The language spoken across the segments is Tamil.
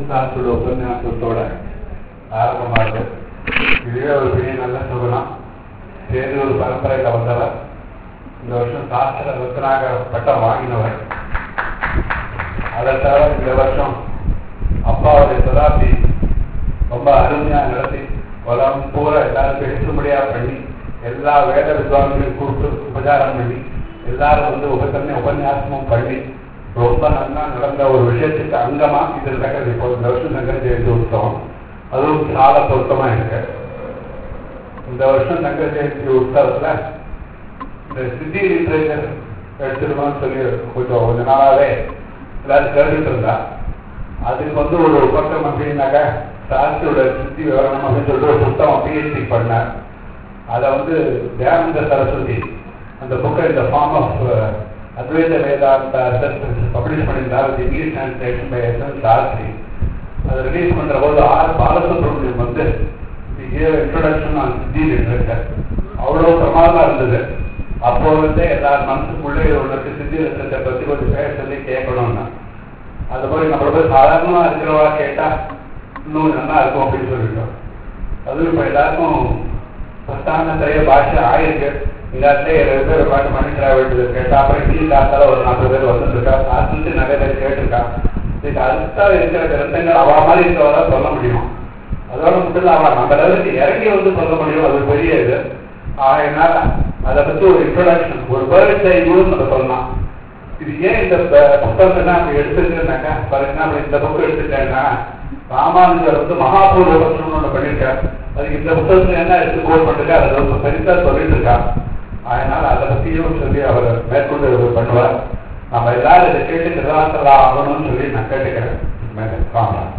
சாஸ்திரோட உபன்யாசத்தோட ஆரம்பமாகுது. இதுவே ஒரு பெரிய நல்ல சுகனம். சேர்ந்து ஒரு பரம்பரையில் வந்தவர். இந்த வருஷம் சாஸ்திர ரத்னாக பட்டம் வாங்கினவர். அதை தவிர இந்த வருஷம் அப்பாவுடைய சதாப்தி ரொம்ப அருமையாக நடத்தி உலகம் பூரா எல்லாரும் பேசும்படியா பண்ணி எல்லா வேத வித்வான்களையும் கூப்பிட்டு உபச்சாரம் பண்ணி எல்லாரும் உபன்யாசமும் பண்ணி ரொம்ப நல்லா நடந்த ஒரு விஷயத்துக்கு அங்கமா இது நடக்கிறது. இப்போ இந்த வருஷம் சங்கர ஜெயந்தி உற்சவம், அதுவும் சால பொருத்தமா இருக்கு. இந்த வருஷம் சங்கர ஜெயந்தி உற்சவத்துல இந்த சித்தி லிட்ரேச்சர் எடுத்துருக்கோம்னு சொல்லி கொஞ்ச நாளாவே எல்லாரும் கேட்டுட்டு இருந்தா, அதுக்கு ஒரு பக்கம் அப்படின்னாக்கா சாஸ்திரோட சித்தி விவரணம் அப்படின்னு சொல்லிட்டு ஒரு புத்தகம் பிஹெச்டி பண்ணார். அதை தயானந்த சரஸ்வதி அந்த புக்கை இந்த ஃபார்ம் ஆஃப் அத்வைத வேதாந்த பப்ளிஷ் பண்ணியிருந்தார். English translation by S N Sastri. அதை ரிலீஸ் பண்ற போது R Balasubramaniam introduction on Siddhi literature அவ்வளோ பிரமாதமா இருந்தது. அப்போ எல்லார் மனசுக்குள்ளே ஒன்று சித்தி லிட்ரேச்சர் பற்றி கொஞ்சம் பேச சொல்லி கேட்கணும்னா அது மாதிரி நம்மளோட சாதாரணமா இருக்கிறவா கேட்டா இன்னும் நல்லா இருக்கும் அப்படின்னு சொல்லிட்டோம். அதுவும் இப்போ எல்லாருக்கும் பிரஸ்தான திரைய பாஷை ஆயிருக்கு. இல்லாட்டிலே 20 பேர் பாட்டு மணிக்கிறா வேண்டியது கேட்டா அப்புறம் இங்கிலீஷ் கிளாஸால ஒரு 40 பேர் வந்துருக்கா. சாஸ்திரத்து நிறைய பேர் கேட்டிருக்கா. இதுக்கு அடுத்தா இருக்கிற கிரந்தங்கள் அவ மாதிரி இருக்கிறவரா சொல்ல முடியும். அதோட மட்டும் அவ நம்ம லெவலுக்கு இறங்கி சொல்ல முடியும். அது பெரிய இது. ஆகையினால அதை பற்றி ஒரு இன்ட்ரோடக்ஷன், ஒரு வேர்ட் செய்யணும்னு நம்ம சொல்லலாம். இது ஏன் இந்த புத்தகத்தை அப்படி எடுத்துருக்கேன்னாக்கா, ஃபார் எக்ஸாம்பிள் இந்த புக்கு எடுத்துட்டேன்னா ராமானுஜர் மகாபூர்வ பட்சம்னு ஒன்று பண்ணியிருக்கார். அதுக்கு இந்த புத்தகத்துல என்ன எடுத்து கோட் பண்ணிருக்காரு, அதை ஒரு பெருசா சொல்லிட்டு இருக்கார். அதனால அதை பற்றியும் சொல்லி அவர் மேற்கொண்டு பண்ணுவார். நம்ம எல்லாரும் இதை கேட்டு கிருதாசலா ஆகணும்னு சொல்லி நான் கேட்டுக்கிறேன். காணலாம்.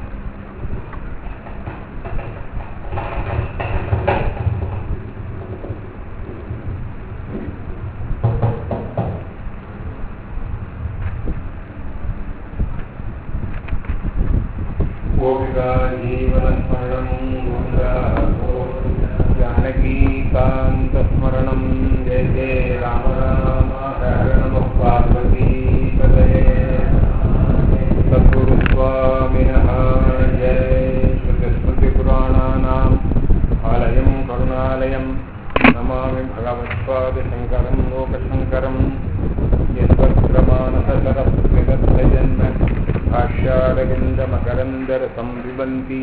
जीवनस्मरणं जानकीकान्तस्मरणं जय जय राम राम हर नमः पार्वतीपतये सद्गुरुस्वामिनः जय श्रुतिस्मृतिपुराणानाम् आलयं करुणालयं नमामि भगवत्पादशङ्करं लोकशङ्करं यद्वक्रमानसरस्वजन्म भाष्यारविन्दमकरन्दरसं विबन्ति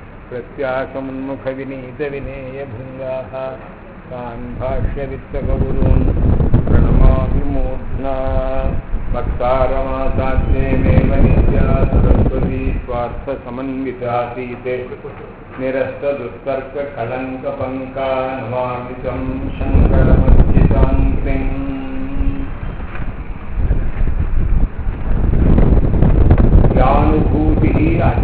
प्रत्याशमुन्मुखविनीतविनेयभृङ्गाः तान् भाष्यवित्तगौरून् प्रणमामि मूर्ध्ना वक्तारमासाद्ये मे मनित्या सरस्वती स्वार्थसमन्वितासीते निरस्तदुस्तर्ककलङ्कपङ्का नमामि तं शङ्करमर्जिताङ्क्रिम् यानुभूतिः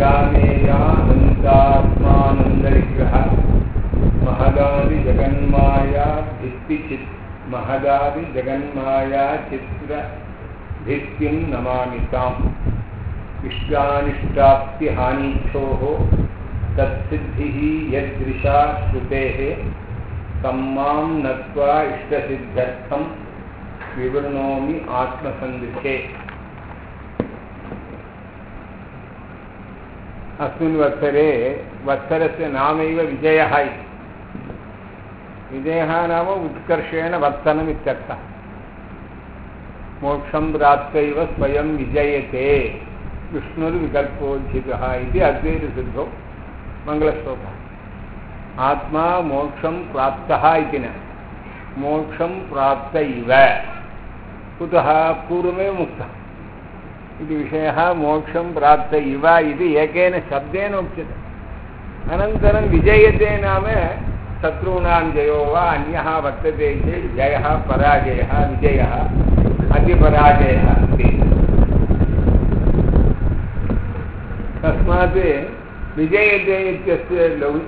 अजानेयानन्दात्मानन्दविग्रह महदादिजगन्माया भित्तिचित् महदादिजगन्माया चित्रभित्तिं नमामि ताम् इष्टानिष्टाप्तिहानिच्छोः तत्सिद्धिः यदृशा श्रुतेः तम्मां नत्वा इष्टसिद्ध्यर्थं विवृणोमि आत्मसन्दिशे अस्मिन् वत्सरे वत्सरस्य नामैव विजयः इति। विजयः नाम उत्कर्षेण वर्तनम् इत्यर्थः। मोक्षं प्राप्त्यैव स्वयं विजयते विष्णुर्विकल्पोज्झितः इति अद्वैतसिद्धौ मङ्गलश्लोकः। आत्मा मोक्षं प्राप्तः इति न, मोक्षं प्राप्त इव। कुतः? पूर्वमेव मुक्तः इति विषयः। मोक्षं प्राप्त इव इति एकेन शब्देन उच्यते। अनन्तरं विजयते नाम शत्रूणां जयो वा अन्यः वर्तते चेत् जयः पराजयः विजयः अतिपराजयः अस्ति। तस्मात् विजयते इत्यस्य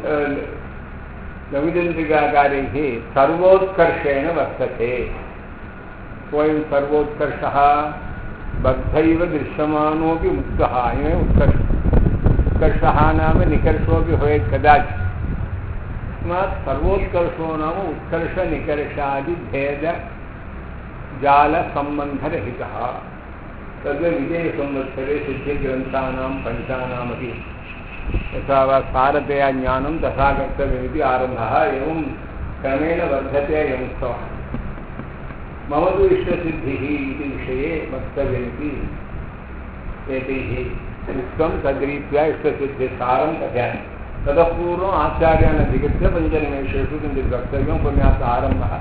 लघुचन्द्रिकाकारैः सर्वोत्कर्षेण वर्तते। स्वयं सर्वोत्कर्षः बद्धैव दृश्यमानोऽपि मुक्तः इमे उत्कर्षः। उत्कर्षः नाम निकर्षोऽपि भवेत् कदाचित्। तस्मात् सर्वोत्कर्षो नाम उत्कर्षनिकर्षादिभेदजालसम्बन्धरहितः। तद् विजयसंवत्सरे सिद्धिग्रन्थानां पञ्चानामपि यथा वा सारतया ज्ञानं तथा कर्तव्यमिति आरम्भः एवं क्रमेण वर्धते अयम् उत्सवः मम तु इष्टसिद्धिः इति विषये वक्तव्यमिति एतैः उक्तं तद्रीत्या इष्टसिद्धिसारं कथयामि ततः पूर्वम् आचार्यान् अधिकृत्य पञ्चनिमेषेषु किञ्चित् वक्तव्यम् उपन्यासः आरम्भः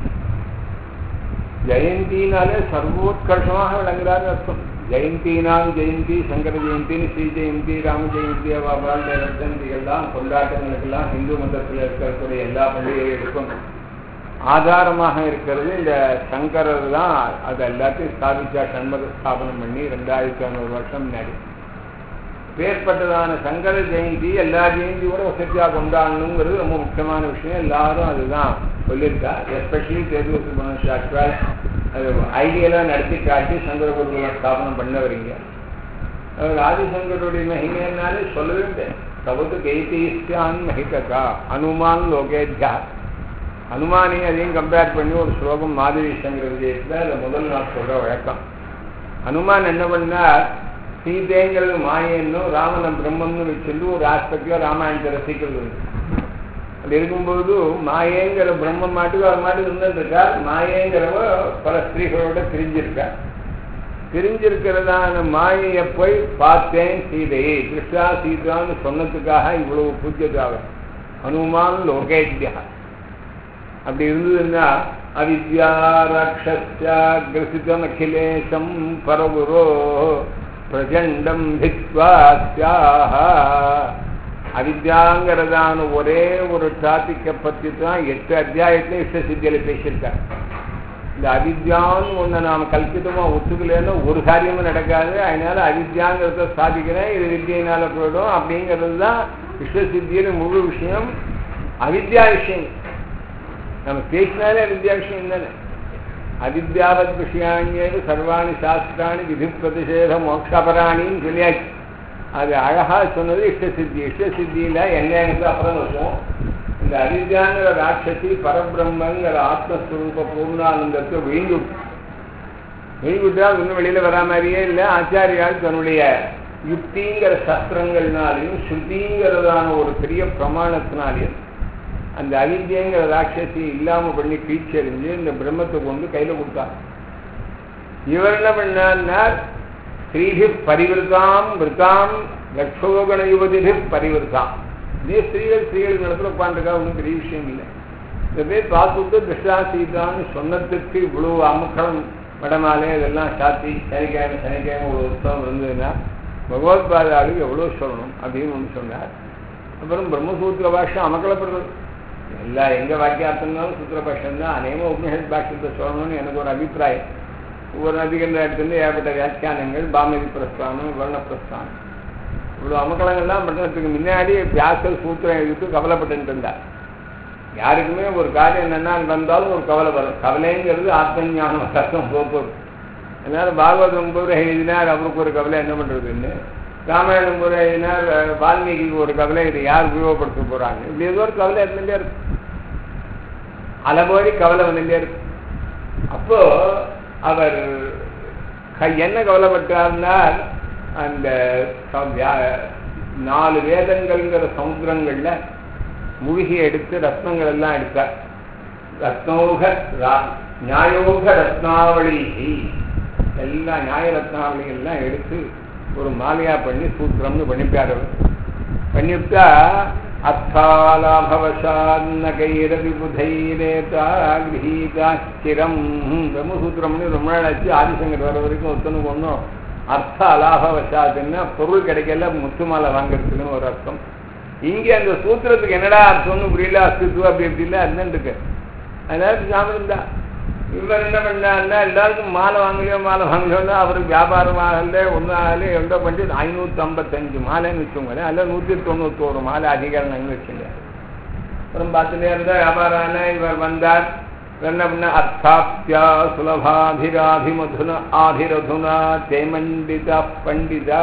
ஜெயந்தினாலே சர்வோத்கர்ஷமாக விளங்குறாரு அர்த்தம் ஜெயந்தினாம் ஜெயந்தி சங்கர ஜெயந்தின்னு ஸ்ரீ ஜெயந்தி ராம ஜெயந்தி அவாபால் ஜெயந்திகள்லாம் கொண்டாட்டங்களுக்கெல்லாம் இந்து மதத்தில் இருக்கக்கூடிய எல்லா பண்டிகைகளுக்கும் ஆதாரமாக இருக்கிறது இந்த சங்கரர் தான் அது எல்லாத்தையும் ஸ்தாபிச்சா சண்மத ஸ்தாபனம் பண்ணி 2500 வருஷம் முன்னாடி பேர்பட்டதான சங்கர ஜெயந்தி எல்லா ஜெயந்தியோட வசதியாக கொண்டாடணுங்கிறது ரொம்ப முக்கியமான விஷயம் எல்லாரும் அதுதான் சொல்லியிருக்கா எஸ்பெஷலி தேர்வு சாஸ்திரா அது ஐடியெல்லாம் நடத்தி காட்டி சங்கர குருகுல ஸ்தாபனம் பண்ண வரீங்க ஆதிசங்கருடைய மகிமைனாலே சொல்லவே இல்லை தவது கைத்தீஸ்யான் மகிதகா அனுமான் லோகேத்யா அனுமானையும் அதையும் கம்பேர் பண்ணி ஒரு ஸ்லோகம் மாதிரி சங்கர விஜயத்தில் அதை முதல் நாள் சொல்ற வழக்கம் அனுமான் என்ன பண்ணார் சீதைங்கிறது மாயன்னும் ராமனை பிரம்மம்னு வச்சுட்டு ஒரு ஆஸ்பெக்ட்ல ராமாயணத்தை ரசிக்கிறது உண்டு அப்படி இருக்கும்போது மாயேங்கிற பிரம்மம் மாட்டுக்கு அவர் மாட்டுக்கு இருந்துருக்கார் மாயேங்கிறவ பல ஸ்திரீகளோட பிரிஞ்சிருக்கிறதான மாயையை போய் பார்த்தேன் சீதையை கிருஷ்ணா சீதான்னு சொன்னதுக்காக இவ்வளவு பூஜ்யதாகும் ஹனுமான் லோகேத்யா அப்படி இருந்ததுன்னா அவித்யா ராட்சஸ்யா கிரசிதம் அகிலேசம் பரகுரோ பிரஜண்டம் திக்வாஸ்யாக அவித்யாங்கிறதான ஒரே ஒரு டாபிக்கை பற்றி தான் 8 அத்தியாயத்திலே இஷ்டசித்தியில பேசியிருக்காங்க இந்த அவித்யான்னு ஒன்று நாம் கல்பிதமாக ஒத்துக்கலன்னு ஒரு காரியமும் நடக்காது அதனால அவித்யாங்கிறத சாதிக்கிறேன் இது வித்தியினால போயிடும் அப்படிங்கிறது தான் இஷ்டசித்தியில முழு விஷயம் அவித்யா விஷயம் நம்ம பேசினாலே அவித்யா விஷயம் தானே அவித்யாவத் விஷயாணியேது சர்வாணி சாஸ்திராணி விதி பிரதிஷேத மோட்சாபராணின்னு சொல்லியாச்சு அது அழகா சொன்னது இஷ்டசித்தியில் என்னங்கிறது அப்புறம் வச்சோம் இந்த அவித்யாங்கிற ராட்சசி பரபிரம்மங்கிற ஆத்மஸ்வரூப பூர்ணானந்தத்தை விழுந்துட்டா இன்னும் வெளியில வரா மாதிரியே இல்லை ஆச்சாரியால் தன்னுடைய யுக்திங்கிற சஸ்திரங்கள்னாலையும் ஸ்ருதிங்கிறதான ஒரு பெரிய பிரமாணத்தினாலையும் அந்த அவித்யங்கிற ராட்சசி இல்லாம பண்ணி கீழ்ச்செறிஞ்சு இந்த பிரம்மத்தை கொண்டு கையில கொடுத்தார் இவர் என்ன பண்ணார் ஸ்ரீபி பரிவிருத்தாம் விருத்தாம் லட்சோகண யுவதிபி பரிவிருத்தாம் இதே ஸ்திரீகள் இடத்துல உட்காந்துருக்கா ஒன்றும் பெரிய விஷயம் இல்லை இந்த பேர் பார்த்துட்டு கிருஷ்ணா சீதான்னு சொன்னதுக்கு இவ்வளவு அமுக்கம் வடமாலே இதெல்லாம் சாத்தி சனிக்கிழமை ஒரு உற்சவம் இருந்ததுன்னா பகவத்பாதாவுக்கு எவ்வளோ சொல்லணும் அப்படின்னு ஒன்று சொன்னார் அப்புறம் பிரம்மசூத்திர பாஷ்யம் அமக்கலப்படுறது எல்லா எங்கள் வாக்கியார்த்தம்னாலும் சூத்திர பாஷ்யம் தான் அநேகமாக உபநிஷத் பாஷ்யத்தை சொல்லணும்னு எனக்கு ஒரு அபிப்பிராயம் ஒவ்வொரு நதிகள் இடத்துலேருந்து ஏற்பட்ட வியாக்கியானங்கள் பாமதி பிரஸ்தானம் வர்ண பிரஸ்தானம் இவ்வளோ அமக்கலங்கள்லாம் பண்ணுறதுக்கு முன்னாடி வியாசர் சூத்திரம் எழுதிட்டு கவலைப்பட்டு இருந்தார் யாருக்குமே ஒரு காரியம் என்னென்னா வந்தாலும் ஒரு கவலை வரும் கவலைங்கிறது ஆத்மஞானம் கஷ்டம் போகுது அதனால பாகவதம் பூரா எழுதினார் அவருக்கு ஒரு கவலை என்ன பண்ணுறதுன்னு ராமாயணம் பூரா எழுதினார் வால்மீகிக்கு ஒரு கவலை இதை யார் உபயோகப்படுத்த போகிறாங்க இப்படி ஏதோ ஒரு கவலை இருந்துட்டே இருக்கு அலபோரி கவலை வந்துட்டே இருக்கு அப்போ அவர் என்ன கவலைப்பட்டார்னால் அந்த 4 வேதங்கள்ங்கிற சமுத்திரங்கள்ல மூழ்கி எடுத்து ரத்னங்கள் எல்லாம் எடுத்தார் ரத்னோக நியாயோக ரத்னாவளி எல்லா நியாய ரத்னாவளிகள்லாம் எடுத்து ஒரு மாலையா பண்ணி சூத்திரம்னு பண்ணிப்பார் பண்ணிவிட்டா அர்த்தாலாபவசான்னகைரவி புதைரேதா கிரகீதா சிரம் பிரம்மசூத்திரம்னு ரொம்ப நாள் ஆச்சு ஆதிசங்கர் வர வரைக்கும் ஒருத்தனுக்கு ஒன்றும் அர்த்த அலாபவசாதுன்னா பொருள் கிடைக்கல முத்து மாலை வாங்கிறதுக்குன்னு ஒரு அர்த்தம் இங்கே அந்த சூத்திரத்துக்கு என்னடா அர்த்தம்னு புரியல அஸ்தித்வம் அப்படி எப்படின்னா அதுதான் இருக்கு அதனால சாமி தான் இவர் என்ன பண்ணாருன்னா எல்லாருக்கும் மாலை வாங்கலையோன்னா அவருக்கு வியாபாரம் ஆகல ஒன்றும் ஆகல எவ்வளோ பண்ணி 555 மாலைன்னு வச்சுக்கோங்களேன் அதில் 191 மாலை அதிகாரம் வச்சுங்க அப்புறம் பார்த்துட்டே இருந்தால் வியாபாரம் ஆன இவர் வந்தார் என்ன பண்ண அர்த்தாப்தியா சுலபாபிராபிமதுன ஆபிரதுனா தேமண்டிதா பண்டிதா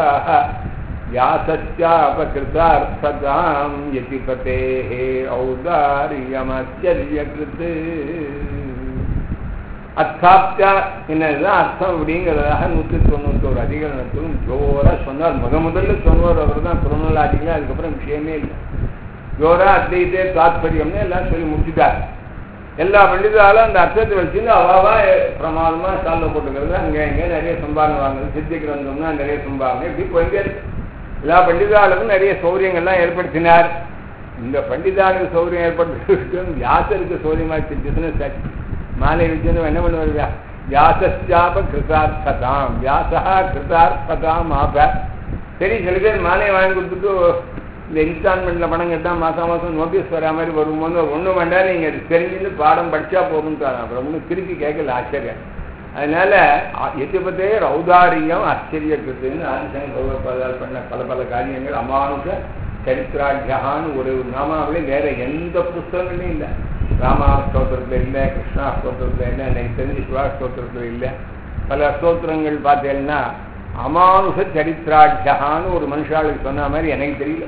வியாசச்சாபகிருதார்த்ததாம் யதிபதேஹே ஔதாரியமத்யர்யகிருத் அத்தாப்தா என்னதுதான் அர்த்தம் அப்படிங்கிறதாக 191 அதிகரணத்திலும் ஜோரா சொன்னார். முதல்ல சொன்னவர் அவர் தான் குரோனலாஜிக்கல. அதுக்கப்புறம் விஷயமே இல்லை. ஜோரா அத்வைதே தாத்பரியம்னு எல்லாம் சொல்லி முடிச்சுட்டார். எல்லா பண்டிதாலும் அந்த அர்த்தத்தை வச்சுன்னு அவாவா பிரமாதமா சால்வ போட்டுக்கிறது. அங்கே இங்கே நிறைய சம்பாவனை வாங்குறது, சித்தி கிரந்தம்னா நிறைய சம்பாவனை, இப்படி போயிட்டே இருக்கு. எல்லா பண்டிதாளுக்கும் நிறைய சௌரியங்கள்லாம் ஏற்படுத்தினார். இந்த பண்டிதாளுக்கு சௌரியம் ஏற்படுத்தி வியாசருக்கு சௌரியமாச்சு. பிசினஸ் ஆச்சு. மாலை வச்சுன்னு என்ன பண்ணுவார்? வியாசாப கிருதார்த்ததாம், வியாசா கிருதார்த்ததாம் ஆப. சரி, சில பேர் மாலையை வாங்கி கொடுத்துட்டு இந்த இன்ஸ்டால்மெண்ட்ல பணம் கேட்டால் மாசம் மாசம் நோட்டீஸ் வரா மாதிரி வரும்போது ஒன்றும் வேண்டாம், நீங்க தெரிஞ்சுட்டு பாடம் படிச்சா போகணும்னு அப்புறம் ஒன்றும் திருப்பி கேட்கல. ஆச்சரியம். அதனால எதிபத்தே ரௌதாரியம் ஆச்சரியத்துன்னு ஆதிசங்கர் பகவத்பாதால் பண்ண பல பல காரியங்கள் அமானுஷ சரித்திராஜ்யான்னு ஒரு நாமாவிலே வேற எந்த புஸ்தகங்களையும் இல்லை. ராமா ஸ்தோத்திரத்துல இல்லை, கிருஷ்ணா ஸ்தோத்திரத்துல இல்லை, எனக்கு தெரிஞ்சு சிவா ஸ்தோத்திரத்துல இல்லை. பல ஸ்தோத்திரங்கள் பார்த்தேன்னா அமானுஷ சரித்திராஜ்யான்னு ஒரு மனுஷாளுக்கு சொன்ன மாதிரி எனக்கு தெரியல.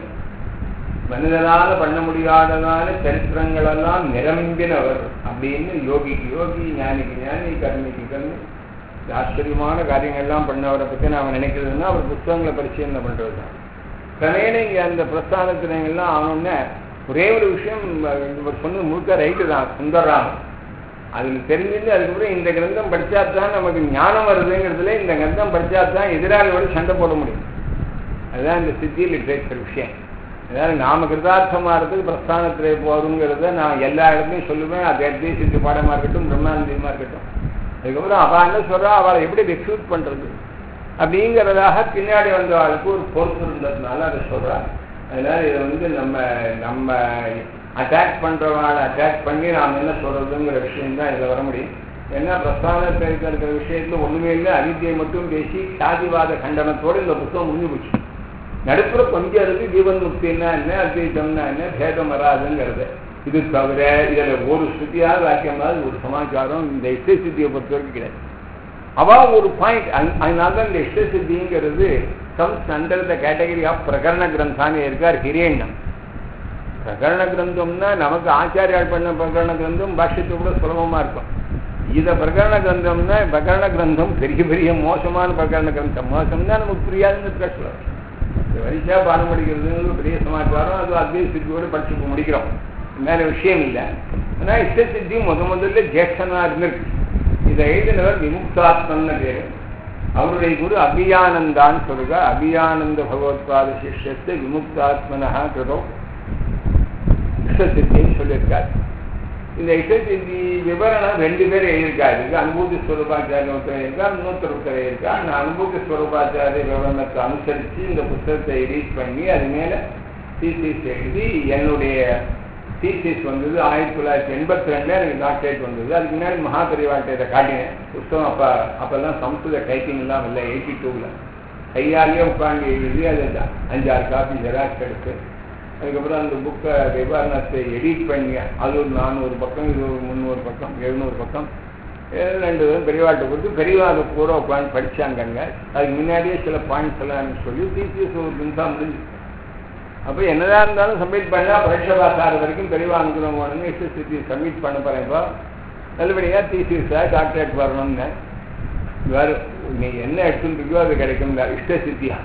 மனிதனால பண்ண முடியாததான சரித்திரங்கள் எல்லாம் நிரம்பினவர் அப்படின்னு யோகிக்கு யோகி, ஞானிக்கு ஞானி, கர்மிக்கு கர்மி, ஆச்சரியமான காரியங்கள்லாம் பண்ணவரை பற்றி நாம் நினைக்கிறதுன்னா அவர் புத்தகங்களை பரிசீலனை பண்றது தான். கிரமேண இங்கே அந்த பிரஸ்தானத்தினங்கள்லாம் ஆனோம்னா ஒரே ஒரு விஷயம் இவர் சொன்னது முழுக்க ரைட்டு தான். சுந்தரராமன் அதில் தெரிஞ்சுட்டு அதுக்கப்புறம் இந்த கிரந்தம் படித்தாத்தான் நமக்கு ஞானம் வருதுங்கிறதுல இந்த கிரந்தம் படித்தாத்தான் எதிராளியோட சண்டை போட முடியும். அதுதான் இந்த சித்தி லிட்ரேச்சர் விஷயம். அதாவது நாம கிருதார்த்தமாகிறதுக்கு பிரஸ்தானத்திலே போகிறோங்கிறத நான் எல்லா இடத்துலையும் சொல்லுவேன். அது அத்வைத சித்தி பாடமாக இருக்கட்டும், பிரம்மானந்தமாக இருக்கட்டும். அதுக்கப்புறம் அவள் என்ன சொல்கிறா, அவளை எப்படி ரெக்ரூட் பண்ணுறது அப்படிங்கிறதாக பின்னாடி வந்தவாளுக்கு ஒரு பொறுப்பு இருந்ததுனால அதை சொல்கிறாள். அதனால இதை நம்ம அட்டாக் பண்ணுறவாளை அட்டாக் பண்ணி நாம் என்ன சொல்கிறதுங்கிற விஷயம்தான் இதில் வர முடியும். ஏன்னா பிரஸ்தானத்தில் இருக்கிற விஷயத்தில் ஒன்றுமே இல்லை, அவித்தியை மட்டும் பேசி சாதிவாத கண்டனத்தோடு இந்த புத்தகம் முடிஞ்சு போச்சு. நடுப்புற கொஞ்சம் இருக்கு ஜீவன் முக்தின்னா என்ன, அத்வைத்தம்னா என்ன, பேதம் வராதுங்கிறது. இது தவிர இதில் ஒரு ஸ்ருதியாக வாக்கியமாவது ஒரு சமாச்சாரம் இந்த இஷ்ட சித்தியை பொறுத்த வரைக்கும் கிடையாது. அவ ஒரு பாயிண்ட். அதனால்தான் இந்த இஷ்ட சித்திங்கிறது comes under the category of பிரகரண கிரந்தான்னு இருக்கார் ஹிரேண்யம். பிரகரண கிரந்தம்னா நமக்கு ஆச்சாரியால் பண்ண பிரகரண கிரந்தம் பாஷ்யத்தை கூட சுலபமா இருக்கும். இதை பிரகரண கிரந்தம்னா பிரகரண கிரந்தம் பெரிய பெரிய மோசமான பிரகரண கிரந்தம். மோசம்னா நமக்கு புரியாதுன்னு பேசலாம். வரிசையா பாடம் படிக்கிறதுங்கிறது பெரிய சமாச்சாரம். அது அத்வைத சித்தியோடு படிச்சு முடிக்கிறோம், மேல விஷயம் இல்லை. ஆனால் இஷ்ட சித்தி முதல்ல ஜேஷ்டனா இருந்திருக்கு. இதை எழுதினவர் விமுக்தாத்மன்னு பேரு. அவருடைய குரு அபியானந்தான்னு சொல்லுங்க. அபியானந்த பகவத்பாத சிஷ்யத்தை விமுக்தாத்மனா கிருதோ இஷ்ட சித்தின்னு சொல்லியிருக்காரு. இந்த இஷ்ட சித்தி விவரணம் 2 பேர் எழுதியிருக்காரு. அனுபூதி ஸ்வரூபாச்சாரிய ஒருத்தர் இருக்கார், இன்னொருத்தர் இருக்கார். நான் அனுபூதி ஸ்வரூபாச்சாரிய விவரணத்தை அனுசரித்து இந்த புத்தகத்தை எடிட் பண்ணி அது மேலே தீசிஸ் எழுதி என்னுடைய தீசிஸ் வந்தது 1982 எனக்கு டாக்டரேட் வந்தது. அதுக்கு முன்னாடி மகாபரிவாட்டை இதை காட்டினேன் புத்தகம். அப்போல்லாம் சம்ஸ்கிருத டைப்பிங் எல்லாம் இல்லை. 82 கையாலேயே உட்காந்து எழுதி அதை 5-6 காப்பி ஜெராக்ஸ் எடுத்து அதுக்கப்புறம் அந்த புக்கை விவரணத்தை எடிட் பண்ணி அது ஒரு 400 பக்கம், இது ஒரு 300 பக்கம், 700 பக்கம் 2 பெரியவாட்டை கொடுத்து பெரியவாக கூட உட்காந்து படித்தாங்கங்க. அதுக்கு முன்னாடியே சில பாயிண்ட்ஸ் எல்லாம் சொல்லி தீசிஸ் ஒரு நிமிஷம் முடிஞ்சு. அப்போ என்னதான் இருந்தாலும் சப்மிட் பண்ணால் பரீட்சை பாஸ் ஆகிற வரைக்கும் பெரியவா அனுகூலம் வேணும்னு இஷ்ட சித்தி சப்மிட் பண்ண போகிறேன். இப்போ நல்லபடியாக தீசிஸாக டாக்டரேட் வரணும்னு வேறு நீ என்ன எடுத்துருக்கோ அது கிடைக்கும். இஷ்ட சித்தியா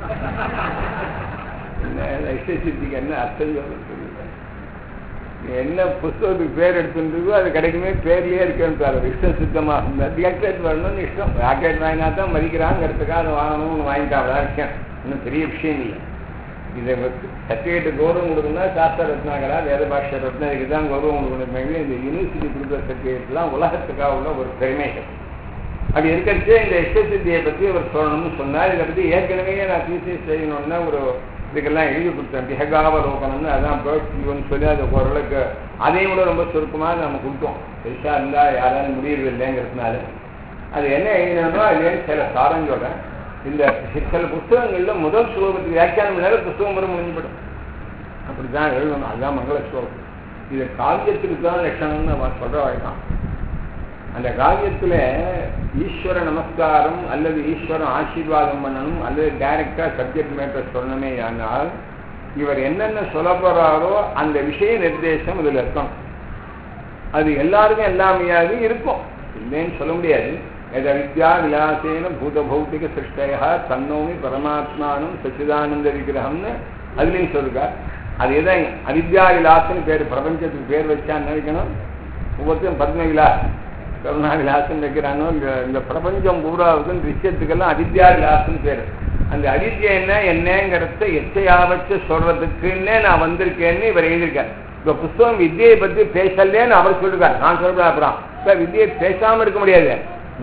என்ன இஷ்ட சித்திக்கு என்ன அர்த்தம் சொல்லுங்க. என்ன புஸ்தகத்துக்கு பேர் எடுத்துருக்கோ அது கிடைக்குமே, பேர்லேயே இருக்கணும். இஷ்டம் சித்தமாக டாக்டரேட் வரணும்னு இஷ்டம். டாக்டரேட் வாங்கினா தான் மதிக்கிறாங்கிறதுக்காக அதை வாங்கணும்னு வாங்கிட்டான். அதான் விஷயம், இன்னும் பெரிய விஷயம் இல்லை. இதை சர்டிஃபிகேட்டு கௌரவம் கொடுக்கணும்னா சாஸ்திர ரத்னாகரா, வேத பாஷ்ய ரத்னா, இதுக்கு தான் கௌரவம் கொடுக்கணுமே. இந்த யூனிவர்சிட்டி கொடுக்குற சர்டிஃபிகேட்லாம் உலகத்துக்காக உள்ள ஒரு பெருமைகள். அப்படி இருக்கிறச்சே இந்த இஷ்ட சித்தியை பற்றி அவர் சொல்லணும்னு சொன்னார். இதை பற்றி ஏற்கனவே நான் தீசிஸ் செய்யணும்னா ஒரு இதுக்கெல்லாம் எழுதி கொடுத்தேன். பிஹகாவலோகனம்னு அதான் பேர்ட் வியூன்னு சொல்லி அதை ஓரளவுக்கு அதையும் கூட ரொம்ப சுருக்கமாக நம்ம கொடுத்தோம். பெருசாக இருந்தால் யாராலும் முடியறது இல்லைங்கிறதுனால அது என்ன எழுதினோ அதுலேருந்து சில சாரங்களோட இந்த சில புத்தகங்களில் முதல் ஸ்லோகத்துக்கு வியாக்கியானம் நேரம் புத்தகம் வரை முடிஞ்சுவிடும். அப்படி தான் எழுதணும். அதுதான் மங்கள ஸ்லோகம். இது காவியத்துக்கு தான் லட்சணம்னு அவன் சொல்கிற வழக்கம். அந்த காவியத்தில் ஈஸ்வர நமஸ்காரம் அல்லது ஈஸ்வரன் ஆசீர்வாதம் பண்ணணும் அல்லது டைரக்டாக சப்ஜெக்ட் மேட்டர் சொல்லணுமே. ஆனால் இவர் என்னென்ன சொல்ல போகிறாரோ அந்த விஷய நிர்தேசம் இதில் இருக்கணும். அது எல்லாருக்கும் எல்லாமையாவது இருக்கும். இல்லைன்னு சொல்ல முடியாது. வித்யா விலாசேன பூதபௌத்திக சிருஷ்டயா தன்னோமி பரமாத்மானும் சச்சிதானந்த விக்கிரகம்னு அதுலேயும் சொல்லிருக்கார். அது எதான் அவித்யா விலாசன்னு பேர், பிரபஞ்சத்துக்கு பேர் வச்சா என்ன வைக்கணும்? ஒவ்வொருத்தரும் பத்ம விலாஸ் கருணா விலாசம் வைக்கிறானோ, இந்த பிரபஞ்சம் பூராவுக்கும் விஷயத்துக்கெல்லாம் அவித்யா விலாசன்னு பேர். அந்த அவித்யா என்னங்கிறத எச்சையாவச்ச சொல்றதுக்குன்னே நான் வந்திருக்கேன்னு இவர் எழுதியிருக்கார். இப்ப புஸ்தகம் வித்தியை பத்தி பேசலேன்னு அவர் சொல்லிருக்கார். நான் சொல்றேன் அப்புறம் இப்ப வித்தியை பேசாம இருக்க முடியாது.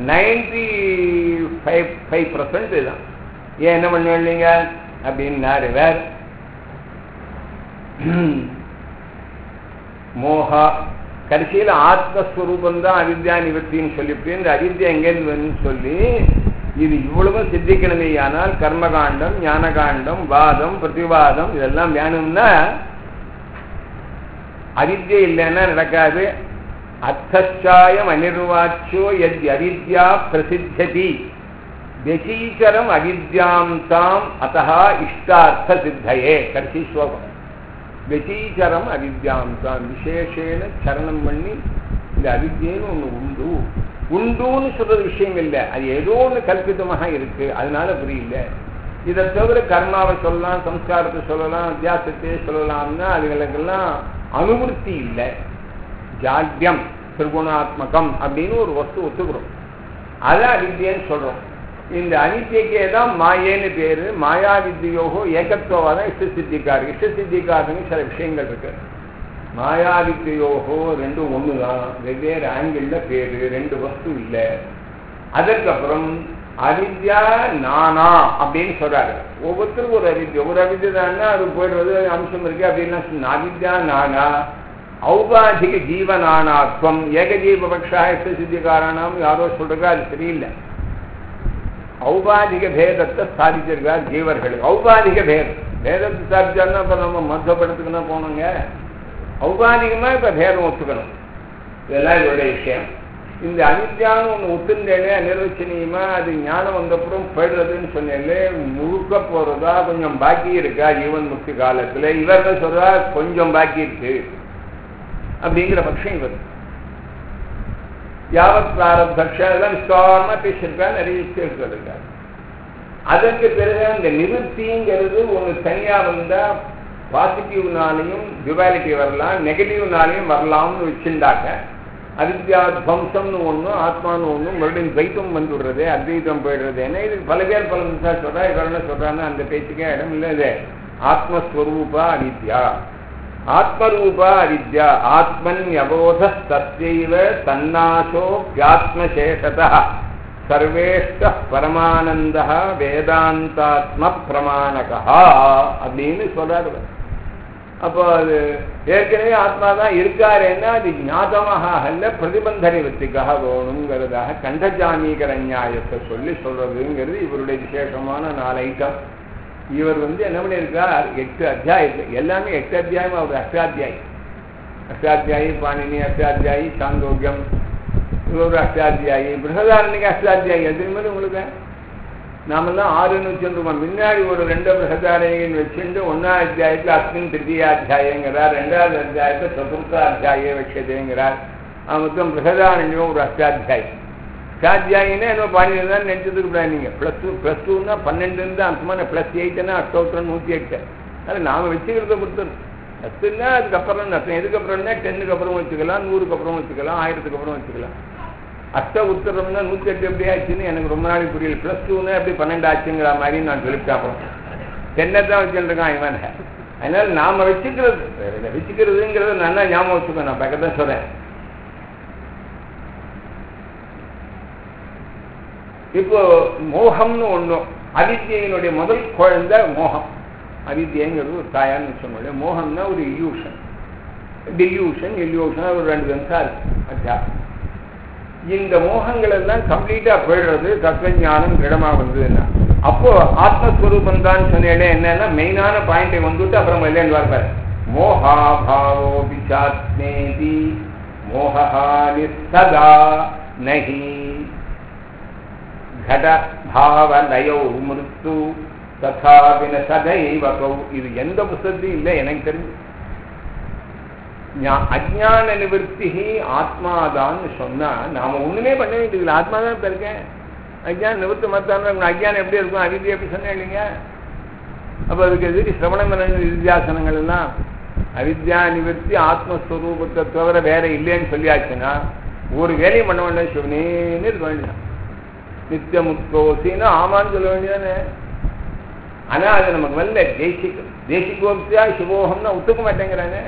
95% இதுதான். ஏன் என்ன பண்ணுவீங்க அப்படின்னாரு வேற மோகா கடைசியில் ஆத்மஸ்வரூபம் தான் அவித்யா நிவர்த்தின்னு சொல்லிவிட்டு இந்த அவித்யா எங்கேருந்து சொல்லி இது இவ்வளவும் சித்திக்கணுமே. ஆனால் கர்மகாண்டம், ஞானகாண்டம், வாதம், பிரதிவாதம் இதெல்லாம் வேணும்னா அவித்யா இல்லைன்னா நடக்காது. அர்த்தாயம் அனிர்வாச்சோ எத் அவித்யா பிரசித்தி வெசீச்சரம் அவித்யாம் தாம் அத்தா இஷ்டார்த்த சித்தையே. கடைசி ஸ்லோகம். வெசீச்சரம் அவித்யாம் தாம் விசேஷேன சரணம் பண்ணி இந்த அவித்யன்னு ஒன்று உண்டு. உண்டுன்னு சொல்றது விஷயம் இல்லை, அது ஏதோ ஒன்று கல்பிதமாக இருக்கு, அதனால புரியல. இதை தவிர கர்மாவை சொல்லலாம், சம்ஸ்காரத்தை சொல்லலாம், அத்தியாசத்தை சொல்லலாம்னா அதுகளுக்கெல்லாம் அனுவருத்தி இல்லை. ஜாட்யம் திரிகுணாத்மகம் அப்படின்னு ஒரு வஸ்து ஒத்துக்கிறோம், அதை அவித்யன்னு சொல்றோம். இந்த அவித்யக்கே தான் மாயேன்னு பேரு. மாயா வித்யோகோ ஏகத்துவவாதான் இஷ்டசித்திக்காரு. இஷ்டசித்திக்காருன்னு சில விஷயங்கள் இருக்கு. மாயாவித்யோகோ ரெண்டும் ஒண்ணுதான், வெவ்வேறு ஆங்கிள் பேரு, ரெண்டு வஸ்து இல்லை. அதற்கப்புறம் அவித்யா நானா அப்படின்னு சொல்றாரு. ஒவ்வொருத்தரும் ஒரு அவித்யா, ஒரு அவித்யா தான்னா அது போயிடுறது அம்சம் இருக்கு அப்படின்னா சொன்ன அவித்யா நானா ஔபாதிக ஜீவனானாத்வம் ஏகஜீவபக்ஷா இஷ்டசித்திகாரானாம் யாரோ சொல்றா, அது சரியில்லை. ஔபாதிக பேதத்தை சாதிச்சிருக்கார் ஜீவர்களுக்கு. ஔபாதிக பேதம் பேதத்தை சாதிச்சாருன்னா இப்ப நம்ம மத்தியப்படத்துக்குன்னா போனோங்க. ஔபாதிகமா இப்ப பேதம் ஒத்துக்கணும், இதெல்லாம் இதோட விஷயம். இந்த அவித்யான்னு ஒண்ணு ஒத்துண்டேனே நிர்வச்சனியமா அது ஞானம் வந்தப்புறம் போயிடுறதுன்னு சொன்னேன்ல, முழுக்க போறதா கொஞ்சம் பாக்கி இருக்கா ஜீவன் முக்தி காலத்துல? இவர்கள் சொல்றா கொஞ்சம் பாக்கி இருக்கு அப்படிங்கிற பட்சம் இவர். யாவத் பிராரப்தக்ஷா இதெல்லாம் விஸ்தாரமா பேசியிருக்கா, நிறைய விஷயம் சொல்லிருக்காரு. அதற்கு பிறகு அந்த நிவர்த்திங்கிறது ஒன்று தனியா வந்தா பாசிட்டிவ்னாலையும் டியூவாலிட்டி வரலாம், நெகட்டிவ்னாலையும் வரலாம்னு வச்சுட்டாக்க அவித்யா துவம்சம்னு ஒன்றும் ஆத்மான்னு ஒன்றும் மறுபடியும் துவைத்தம் வந்து விடுறது, அத்வைத்தம் போயிடுறது. ஏன்னா இது பல பேர் பல நிமிஷம் சொல்றா, இவர் என்ன சொல்றான்னு அந்த பேச்சுக்கே இடம் இல்லை. இது ஆத்மஸ்வரூபா அவித்யா, ஆத்மரூபா அவித்யா, ஆத்மன் யபோத தஸ்யைவ தன்னாசோ வியாத்மசேஷதா சர்வேஷ்ட பரமானந்தா வேதாந்தாத்ம பிரமாணகா அப்படின்னு சொல்றாரு. அப்போ அது ஏற்கனவே ஆத்மா தான் இருக்காருன்னா அது ஞாபகமாக அல்ல, பிரதிபந்த நிவர்த்திக்காக வேணுங்கிறதாக கண்டஜாமீகர நியாயத்தை சொல்றதுங்கிறது இவருடைய விசேஷமான 4 ஐட்டம். இவர் என்ன பண்ணியிருக்கார், 8 அத்தியாயத்தை, எல்லாமே 8 அத்தியாயம். அவர் அஷ்டாத்தியாயி பாணினி அஷ்டாத்தியாயி, சாந்தோக்கியம் ஒரு அஷ்டாத்தியாயி, பிருகதாரண்யக்கு அஷ்டாத்தியாயி. எதுவுமே உங்களுக்கு நாமெல்லாம் 6ன்னு வச்சுருக்கோம். முன்னாடி ஒரு 2 பிருகதாரண்யன்னு வச்சுட்டு 1ஆம் அத்தியாயத்தில் அஸ்மின் திருத்தியாத்தியாயங்கிறார், 2வது அத்தியாயத்தில் சதுர்த்தாத்தியாய வச்சதேங்கிறார். மொத்தம் பிருகதாரண்யம் ஒரு அஷ்டாத்தியாயி. அஷ்டாத்தியாயின்னா என்ன பாணினி தான் நினைச்சதுக்கு கூடாது. நீங்கள் +2ன்னா 12 தான் அர்த்தமான, +8ன்னா அஷ்டோத்திரம் 108. அதில் நாம் வச்சுக்கிறத பொறுத்தது. 10ன்னா அதுக்கப்புறம் அர்த்தம். எதுக்கப்புறம்னா 10க்கு அப்புறம் வச்சுக்கலாம், 100க்கு அப்புறம் வச்சுக்கலாம், 1000க்கு அப்புறம் வச்சுக்கலாம். அஷ்ட உத்தரம்னா 108 எப்படி ஆச்சுன்னு எனக்கு ரொம்ப நாளைக்கு புரியல. +2ன்னா எப்படி 12 ஆச்சுங்கிற மாதிரி நான் சொல்லிவிட்டேன். அப்புறம் 10 தான் வச்சுருக்கான் இவன். அதனால நாம வச்சுக்கிறதுங்கிறத நல்லா ஞாபகம் வச்சுக்கோ. நான் பக்கத்தான் சொல்றேன். இப்போ மோகம்னு ஒண்ணும், அவித்யினுடைய முதல் குழந்தை மோகம். அவித்யங்கிறது ஒரு தாயான்னு சொன்னோம். மோகம்னா ஒரு இல்யூஷன், டில்யூஷன், இல்யூஷன் ஒரு 2 விதம் இருக்கு அத்தியாசம். இந்த மோகங்கள் எல்லாம் கம்ப்ளீட்டா போயிடுறது தத்துவஞானம் திடமா வந்ததுன்னா அப்போ ஆத்மஸ்வரூபம் தான் சொன்னேன். என்னன்னா மெயினான பாயிண்டை வந்துட்டு அப்புறம் இல்லைன்னு வரப்பாரு. மோகா பாவோ பிசாத்மேதி மோகஹானி சதா நஹி கட பாவ லயோ மிருத்து ததாபின சதைவ கௌ. இது எந்த புத்தகத்தையும் இல்லை எனக்கு தெரிஞ்சு. அஜ்ஞான நிவர்த்தி ஆத்மாதான்னு சொன்னா நாம ஒண்ணுமே பண்ண வேண்டியதில்லை. ஆத்மா தான் இப்ப இருக்கேன். அஜ்ஞான நிவர்த்தி மத்தான அஜ்ஞானம் எப்படி இருக்கும், அவித்யா எப்படி சொன்னேன் இல்லைங்க. அப்ப அதுக்கு எதிரி சிரவணம் வித்தியாசனங்கள் எல்லாம் அவித்யா நிவர்த்தி ஆத்மஸ்வரூபத்தை தவிர வேற இல்லைன்னு சொல்லியாச்சுன்னா ஒரு வேலையும் பண்ண வேண்டாம். சிவனேன்னு இருக்க வேண்டியதான். நித்தியமுத்தோசின்னு ஆமான்னு சொல்ல வேண்டியதானே. ஆனா அது நமக்கு வரல. தேசிகோக்தியா சிவோகம்னா ஒத்துக்க மாட்டேங்கிறாங்க.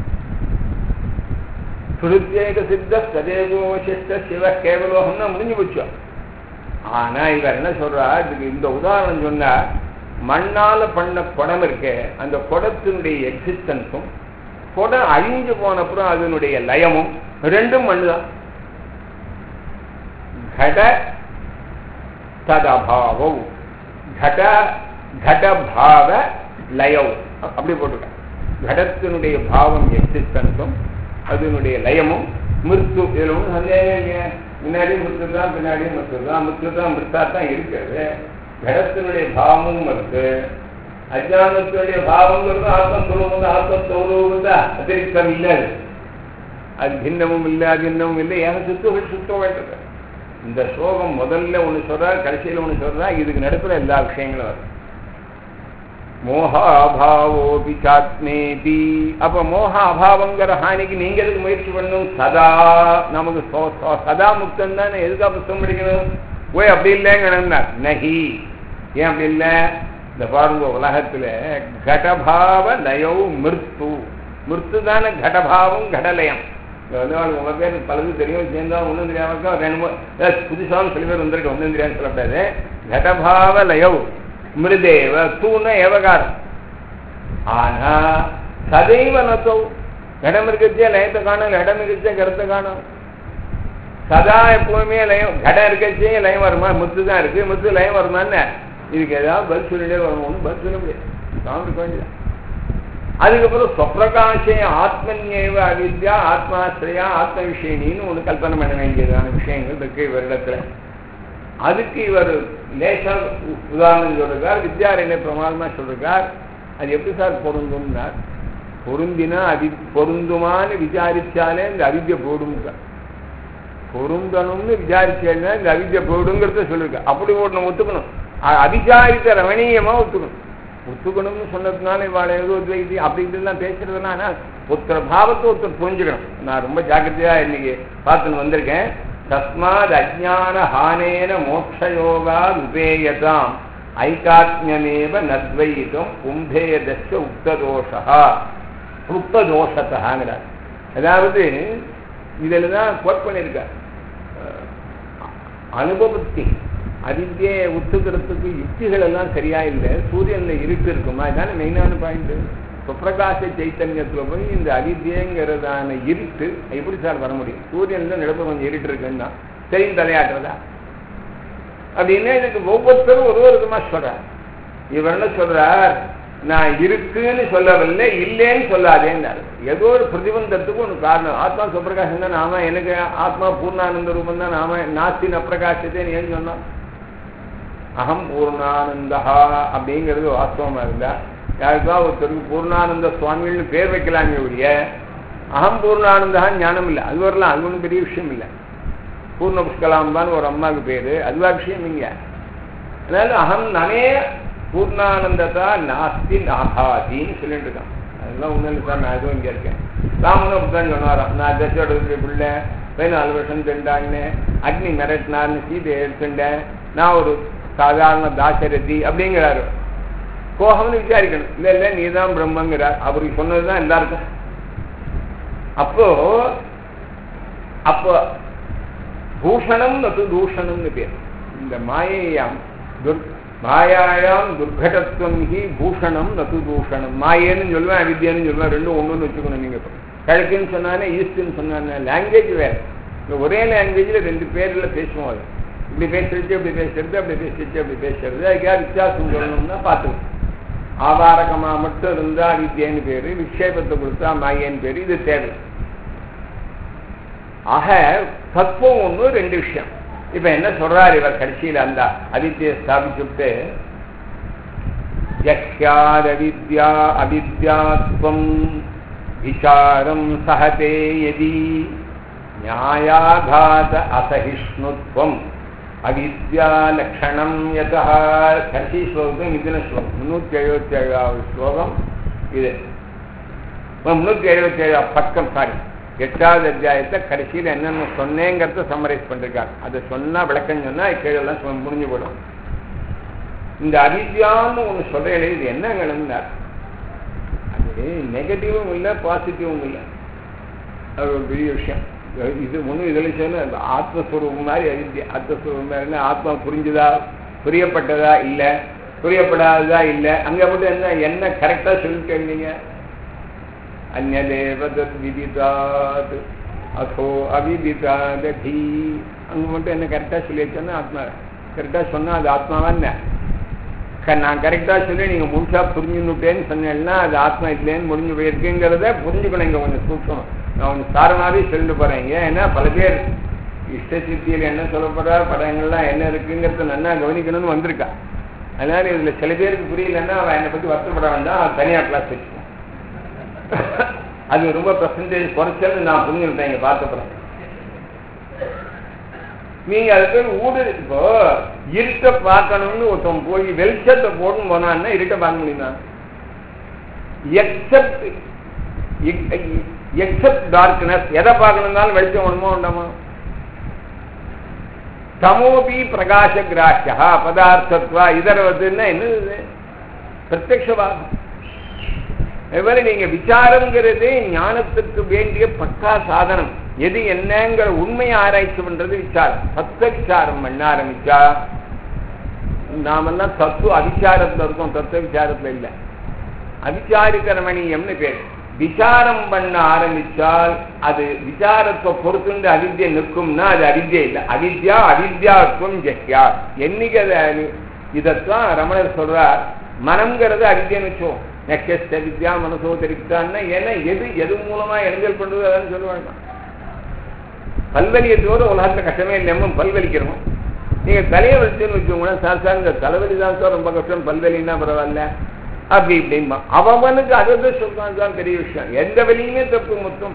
சுருத்தேக சித்த சதேகோசிஷ்ட சிவ கேவலோகம்னா முடிஞ்சு போச்சோம். ஆனா இவர் என்ன சொல்றா, இதுக்கு இந்த உதாரணம் சொன்னா, மண்ணால பண்ண குடம் இருக்கு, அந்த குடத்தினுடைய எக்ஸிஸ்டன்ஸும் குடம் அழிஞ்சு போனப்புறம் அதனுடைய லயமும் ரெண்டும் மண்ணுதான். கட ததபாவம் கட கடபாவ லயவ் அப்படி போட்டுக்க. கடத்தினுடைய பாவம் எக்ஸிஸ்டன்ஸும் அதனுடைய லயமும் மிருத்து. இதுல ஒன்றும் சந்தேகம் இல்லையா, முன்னாடியும் மிருத்து தான் பின்னாடியும் மிருத்து தான். மிருத்து தான் மிருத்தா தான் இருக்கிறது. கடத்தினுடைய பாவமும் இருக்கு, அஜானத்தினுடைய பாவங்கிறது ஆத்மஸ்வரூபம் தான். ஆத்மஸ்வரூபம் தான், அதிரிக்தம் இல்லை. அது பின்னமும் இல்லை அபின்னமும் இல்லை. ஏக சுத்தங்கள் சுத்த வேண்டது. இந்த ஸ்லோகம் முதல்ல ஒன்று சொல்றார், கடைசியில் ஒன்று சொல்றா. இதுக்கு நடுப்புற எல்லா விஷயங்களும் வரும். மோகாபாவோபி சாத்மேபி. அப்ப மோக அபாவங்கிற ஹானிக்கு நீங்க எதுக்கு முயற்சி பண்ணணும்? சதா நமக்கு சதா முக்தம் தானே. எதுக்காக புத்தகம் படிக்கணும்? போய் அப்படி இல்லைங்க நகி. ஏன் அப்படி இல்லை? இந்த பாருங்க, உலகத்துல கடபாவ லயவு மிருத்து. மிருத்து தானே கடபாவம் கடலயம். உங்க பேர் பலது தெரியும், சேர்ந்தா ஒன்றும் தெரியாம ரெண்டு புதுசாக சில பேர் வந்திருக்கு, ஒன்றும் தெரியாம சொல்லப்படாது. கடபாவ லயவு மிருதேவ தூண ஏவகாரம். ஆனா சதைவ நத்தோ. இடம் இருக்கச்சே லயத்தை காணும், இடம் இருக்கச்சே கருத்தை காணும். சதா எப்பவுமே லயம். கடம் இருக்கச்சே லயம் வருமா? முத்து தான் இருக்கு, முத்து லயம் வருமான்னு இதுக்கு ஏதாவது பதில் சொல்லிட்டே வரணும். பதில் சொல்ல முடியாது, இருக்க வேண்டியதான். அதுக்கப்புறம் சொப்பிரகாசே ஆத்மன்யேவ அவித்யா ஆத்மாஸ்ரயா ஆத்ம விஷயனின்னு ஒன்று கல்பனை பண்ண வேண்டியதான விஷயங்கள் இருக்கு இவரிடத்துல. அதுக்கு இவர் லேசா உதாரணம் சொல்றார், வித்யாரண்ய பிரமாதமா சொல்றார். அது எப்படி சார் பொருந்தும்னார், பொருந்தினா பொருந்துமான்னு விசாரிச்சாலே இந்த அவித்ய போடும். பொருந்தணும்னு விசாரிச்சா இந்த அவித்ய போடுங்கிறத சொல்லிருக்க. அப்படி ஒன்று ஒத்துக்கணும், அவிசாரித்த ரமணீயமா ஒத்துக்கணும். ஒத்துக்கணும்னு சொன்னதுனால இவாள ஏதோ அப்படின்ட்டுலாம் பேசுறதுனா, ஆனால் ஒருத்தர் பாவத்தை ஒருத்தர் புரிஞ்சுக்கணும். நான் ரொம்ப ஜாக்கிரதையா இன்னைக்கு பார்த்துன்னு வந்திருக்கேன். தஸ்மாத் அஜ்ஞான ஹானேன மோட்சயோகாத் உபேயதாம் ஐகாத்மியமேவ நத்வைதம் கும்பேதஸ்ய உக்ததோஷா உக்ததோஷத்தாங்கிறார். அதாவது இதில் தான் கோட் பண்ணியிருக்கார். அனுபவத்தி அவித்யை ஒத்துக்கிறதுக்கு யுக்திகள் எல்லாம் சரியா இல்லை. சூரியன்ல இருட்டு இருக்குமா, இதான மெயினான பாயிண்ட். சுப்பிரகாச சைத்தன்யத்துல போய் இந்த அவித்யங்கிறதான இருட்டு எப்படி சார் வர முடியும்? சூரியன்ல நிலப்ப கொஞ்சம் இருட்டு இருக்குன்னா தெரியும் தலையாட்டுறதா அப்படின்னா இதுக்கு ஒவ்வொருத்தரும் ஒரு விதமா சொல்றார். இவர் என்ன சொல்றார், நான் இருக்குன்னு சொல்லவில்லை, இல்லைன்னு சொல்லாதேன்னாரு. ஏதோ ஒரு பிரதிபந்தத்துக்கு ஒன்று காரணம். ஆத்மா சுப்பிரகாசம் தான். நாம எனக்கு ஆத்மா பூர்ணானந்த ரூபம் தான். நாம நாஸ்தின் அப்பிரகாசத்தேன்னு ஏன்னு சொன்னோம். அகம் பூர்ணானந்தா அப்படிங்கிறது வாஸ்தவமா இருந்தா யாருக்கா ஒருத்தருக்கு பூர்ணானந்த சுவாமிகள்னு பேர் வைக்கலாமே ஒழிய அகம் பூர்ணானந்தா ஞானம் இல்லை. அது வரலாம், அது ஒன்றும் பெரிய விஷயம் இல்லை. பூர்ண புஷ்கலாம்பான்னு ஒரு அம்மாவுக்கு பேரு, அதுவா விஷயம் இங்க. அதனால அகம் நானே பூர்ணானந்ததா நாஸ்தி நாகாதின்னு சொல்லிட்டு இருக்கான். அதெல்லாம் ஒன்றும் இல்லை சார், நான் எதுவும் இங்கே இருக்கேன். ராமனும் அப்படித்தான் சொன்னாராம். நான் தசோட பிள்ளை 14 வருஷம் திண்டான்னு அக்னி மிரட்டினார்னு சீதை எடுத்துட்டேன், நான் ஒரு சாதாரண தாசரதி அப்படிங்கிறாரு. கோகம்னு விசாரிக்கணும். இல்லை இல்லை நீ தான் பிரம்மங்கிறார். அவருக்கு சொன்னதுதான் எல்லாருக்கும். அப்போ பூஷணம் நது தூஷணம்னு பேர். இந்த மாயையாம் மாயாயாம் துர்கடத்துவம் ஹி பூஷணம் நது தூஷணம். மாயேன்னு சொல்லுவேன், அவித்யான்னு சொல்லுவேன், ரெண்டும் ஒன்றுன்னு வச்சுக்கணும். நீங்க கிழக்குன்னு சொன்னானே ஈஸ்ட்ன்னு சொன்னானே லாங்குவேஜ் வேற. ஒரே லாங்குவேஜ்ல 2 பேர்ல பேசுவோம். அது இப்படி பேசுறது அப்படி பேசுறது, அப்படி பேசிச்சு அப்படி பேசுறது. அதுக்காக வித்தியாசம் சொல்லணும்னா பார்த்துக்கணும். ஆபாரகமா மட்டும் இருந்தா அவித்யன்னு பேரு, விக்ஷேபத்தை கொடுத்தா மாயேன்னு பேரு. இது தேவை. ஆக தத்துவம் ஒன்று, 2 விஷயம். இப்ப என்ன சொல்றாரு இவர் கடைசியில் அந்த அவித்யை ஸ்தாபிச்சுட்டு, ஜக்யாத் அவித்யா அவித்யாத்வம் விசாரம் சஹதே யதி நியாயாகாத அசகிஷ்ணுத்வம் அவித்யா லக்ஷணம் யதா. கடைசி ஸ்லோகம் மிதுன ஸ்லோகம் 377வது ஸ்லோகம் இது. 377 பக்கம், சாரி 8வது அத்தியாயத்தை கடைசியில் என்னென்ன சொன்னேங்கிறத சம்மரைஸ் பண்ணிருக்காங்க. அதை சொன்னா விளக்கம் சொன்னா கீழெல்லாம் முடிஞ்சு போடும். இந்த அவித்யான்னு ஒன்று சொல்றேன், இது என்னங்கன்னார். அது நெகட்டிவும் இல்லை பாசிட்டிவும் இல்லை, அது ஒரு பெரிய விஷயம். இது ஒன்றும் இதில் சொன்ன ஆத்மஸ்வரூபம் மாதிரி அவித்யா. ஆத்மஸ்வரூபம் மாதிரி ஆத்மா புரிஞ்சுதா, புரியப்பட்டதா இல்லை, புரியப்படாததா இல்லை, அங்கே மட்டும் என்ன கரெக்டாக சொல்லிட்டு நீங்க அந்நதேவ தத் விதிதாத் அதோ அவிதிதாதி, அங்கே மட்டும் என்ன கரெக்டாக சொல்லி வச்சோன்னா ஆத்மா கரெக்டாக சொன்னால் அது ஆத்மாவா என்ன? நான் கரெக்டாக சொல்லி நீங்கள் முழுசா புரிஞ்சுன்னுட்டேன்னு சொன்னேன்னா அது ஆத்மா இல்லைன்னு முடிஞ்சு போயிருக்குங்கிறத புரிஞ்சுக்கணும். இங்கே கொஞ்சம் சூட்சம் நான் கொஞ்சம் சாரமாகவே சொல்லிட்டு போகிறேன். ஏன்னா பல பேர் இஷ்ட சித்தியில் என்ன சொல்லப்படுறா, படங்கள்லாம் என்ன இருக்குங்கிறத நல்லா கவனிக்கணும்னு வந்திருக்கா. அதனால இதில் சில பேருக்கு புரியலன்னா அவன் என்னை பற்றி வருத்தப்பட வேண்டாம், அது தனியாக கிளாஸ் வச்சுக்கோம். அது ரொம்ப பர்சன்டேஜ் குறைச்சல் நான் புரிஞ்சுக்கிட்டேன் இங்கே பார்த்தப்பறம். நீங்க அதுக்கு ஊடு இப்போ இருட்டை பார்க்கணும்னு ஒருத்தன் போய் வெளிச்சத்தை போடணும் போனான்னா இருட்டை பார்க்க முடியுமா? Except darkness. எதை பார்க்கணும்னாலும் வெளிச்சம் வேணுமோ உண்டாமா? தமோபி பிரகாச கிராஹ்யா பதார்த்தத்வா இதரவதுன்னா என்னது? பிரத்யக்ஷவாதம். எவ்வாறு நீங்க விசாரங்கிறது ஞானத்துக்கு வேண்டிய பக்கா சாதனம். எது என்னங்கிற உண்மையை ஆராய்ச்சி பண்றது விசாரம். தத்துவ விசாரம் பண்ண ஆரம்பிச்சா நாமெல்லாம் தத்துவ அவிச்சாரத்துல இருக்கோம், தத்துவ விசாரத்துல இல்லை. அவிச்சாரிகரமணியம்னு பேர். விசாரம் பண்ண ஆரம்பிச்சால் அது விசாரத்தை பொறுத்துண்டு அவித்யை நிற்கும்னா அது அவித்யை இல்லை. அவித்யா அவித்யாத்வம் ஜெஹ்யா. என்னைக்கு அது இதைத்தான் ரமணர் சொல்றார். மனம்ங்கிறது அவித்யன்னு வச்சோம். நெக்ஸ்ட் வித்யா மனசோ தெரிவித்தான்னா ஏன்னா எது மூலமா எரிஞ்சல் பண்றது அதான் சொல்லுவாங்க. பல்வலியை தவிர உலகத்துல கஷ்டமே இல்லையம்மா பல்வலிக்கிறோம். நீங்க தலையை வச்சுன்னு வச்சோம்னா சார் இந்த தலைவலி தான் சார் ரொம்ப கஷ்டம், பல்வலின்னா பரவாயில்ல அப்படி இப்படிமா அவனுக்கு அதை சொல்றான் தான் பெரிய விஷயம். எந்த வலியுமே தப்பு மொத்தம்.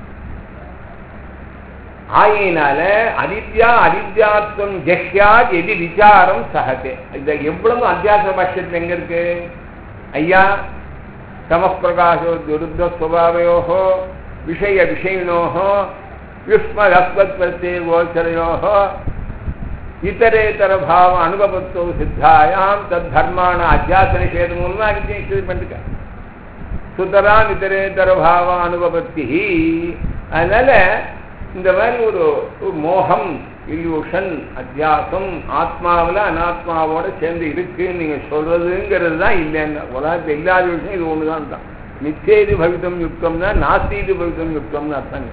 ஆகையினால அவித்யா அவித்யாத்வம் ஜெஹ்யா எதி விசாரம் சகதே. இதை எவ்வளவு அத்தியாச பாஷ்யத்தில் எங்க இருக்கு ஐயா? தமப்பிரகாசோ துருத்த ஸ்வபாவயோஹோ விஷய விஷயினோஹோ யுஷ்மத்வத் பிரத்யே கோச்சரயோஹோ இதரேதர பாவ அனுபவத்தோ சித்தாயாம் தத் தர்மான அத்தியாச நிஷேதம் மூலமா அவித்யை பண்ணிருக்க. சுதராம் இதரேதர பாவ அனுபவத்தி. அதனால இந்த மாதிரி ஒரு மோகம், இல்யூஷன், அத்தியாசம் ஆத்மாவில் அனாத்மாவோட சேர்ந்து இருக்குன்னு நீங்க சொல்றதுங்கிறது தான் இல்லைன்னா உலகத்தில் இல்லாத விஷயம் இது ஒண்ணுதான் தான். நிச்சயது பவிதம் யுக்தம்னா நாஸ்தீது பவிதம் யுக்தம்னு அர்த்தங்க.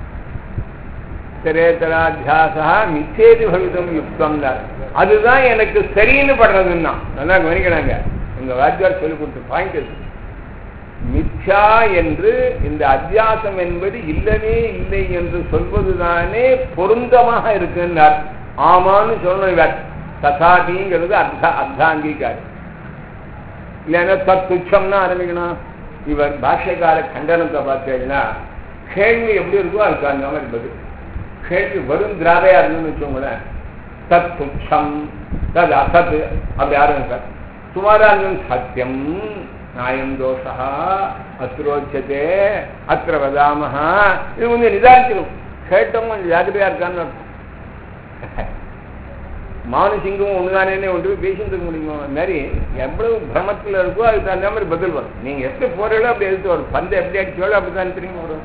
திரேதராத்தியாசா மிச்சேது பவிதம் யுக்தம்னா அதுதான் எனக்கு சரின்னு படுறதுன்னா நல்லா கவனிக்கிறாங்க. எங்க வாத்தியார் சொல்லி கொடுத்த பாயிண்ட் இது. மித்யா என்று இந்த அத்தியாசம் என்பது இல்லவே இல்லை என்று சொல்வதுதானே பொருந்தமாக இருக்குன்னார். ஆமான்னு சொல்லணும். ததாதிங்கிறது அர்த்தாங்கீகாரம் இல்லைன்னா தத்துச்சம்னா ஆரம்பிக்கணும். இவர் பாஷ்யக்கார கண்டனத்தை பார்த்தீங்கன்னா கேள்வி எப்படி இருக்கோ அதுக்கு அந்த மாதிரி பதில். கேள்வி வரும் திராவையா இருந்துன்னு வச்சோங்களேன். தத்துச்சம் தது அசத் அப்படி ஆரம்பிச்சார். சுமாரா சத்தியம் நாயம் தோஷா அத்ரோச்சதே அத்திர வதாமஹா. இது கொஞ்சம் நிதானிக்கணும். கேட்டவங்க கொஞ்சம் ஜாக்கிரதையா இருக்கான்னு அர்த்தம். மானுசிங்கம் ஒண்ணுதானே ஒன்று பேசிட்டு முடியுமா? மாதிரி எவ்வளவு பிரமத்தில் இருக்கோ அதுக்கு தகுந்த மாதிரி பதில் வரும். நீங்க எப்படி போறீங்களோ அப்படி எடுத்து வரும். பந்தை எப்படி அடிச்சோளோ அப்படித்தான் திரும்பி வரும்.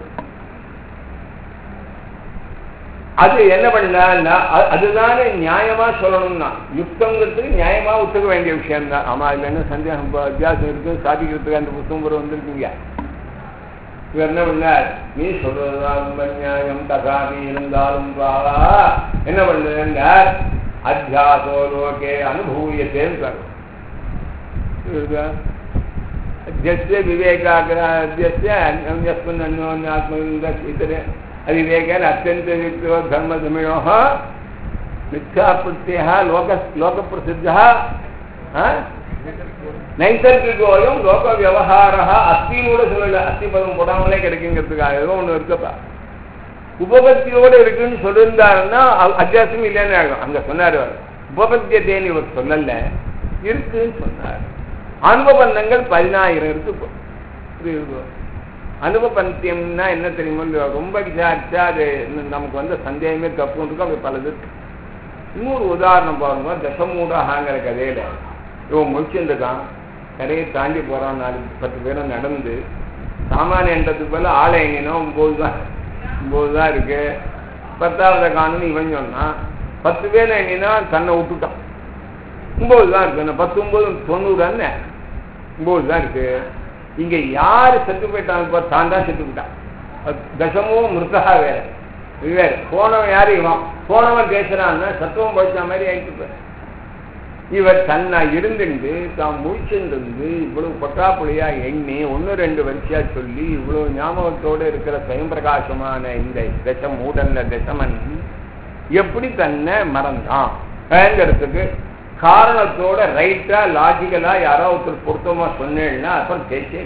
அது என்ன பண்ணா அதுதானே நியாயமா சொல்லணும்னா யுக்தங்கிறதுக்கு நியாயமா ஒத்துக்க வேண்டிய விஷயம் தான். ஆமா இதுல என்ன சந்தேகம் வித்தியாசம் இருக்கு சாதிக்கிறதுக்கு அந்த புத்தகம் கூட வந்திருக்கீங்க. இவர் என்ன பண்ணார்? நீ சொல்றதுதான் ரொம்ப நியாயம் தகாதி இருந்தாலும் என்ன பண்ண அத்தியாசோ லோகே அனுபூயத்தேன்னு விவேகாகிரஸ்ய அந்யோன்யாத்ம அவிவேகன் அத்தியந்த யுக்தோ தர்மசமயோ மித்யா பிரத்யः லோக பிரசித்தः நைசர்கிகோயம் லோக விவகாரா அஸ்தின்னு கூட சொல்லல, அஸ்தி பதம் போடாமலே கிடைக்குங்கிறதுக்காக ஏதோ ஒண்ணு இருக்கப்பா. உபபத்தியோடு இருக்குன்னு சொல்லியிருந்தாருன்னா அத்தியாசம் இல்லைன்னு ஆகும். அங்க சொன்னாரு உபபத்தியத்தேன்னு இவர் சொல்லல, இருக்குன்னு சொன்னார். அனுபவந்தங்கள் 10,000 இருக்கு. அனுபவந்தியம்னா என்ன தெரியுமோ, ரொம்ப விசாரிச்சா அது நமக்கு வந்து சந்தேகமே தப்பு இருக்கும். அப்படி பலது இருக்கு. இன்னொரு உதாரணம் பாருங்க, தசமூடகாங்கிற கதையில இவன் முடிச்சுருக்கான், கரையை தாண்டி போறான். 4-10 பேரும் நடந்து சாமானியன்றதுக்கு போல ஆளை எங்கினோ 9 தான் இருக்கு. 10வது காணுன்னு இவன் சொன்னான். 10 பேர் எங்கினா தன்னை விட்டுட்டான். 9 தான் இருக்கு. 10 9 90 9 தான் இருக்கு. இங்க யாரு செத்து போயிட்டாங்க? தான் தான் செத்து போயிட்டான். தசமோ மிருதா வேற வேற. போனவன் யாரு? இவன். போனவன் பேசுறான்னா சத்துவம் படிச்ச மாதிரி ஆயிட்டு. இவர் தன்னை இருந்துட்டு தான் முடிச்சிருந்து இவ்வளவு பொட்டாப்புளியா எண்ணி 1-2 வரிசையா சொல்லி இவ்வளவு ஞாபகத்தோடு இருக்கிற சுயம் பிரகாசமான இந்த தசமன் எப்படி தன்னை மறந்தான்ங்கிறதுக்கு காரணத்தோட ரைட்டா லாஜிக்கலா யாரோ ஒருத்தர் பொருத்தமா சொன்னேன்னா அப்புறம் பேசே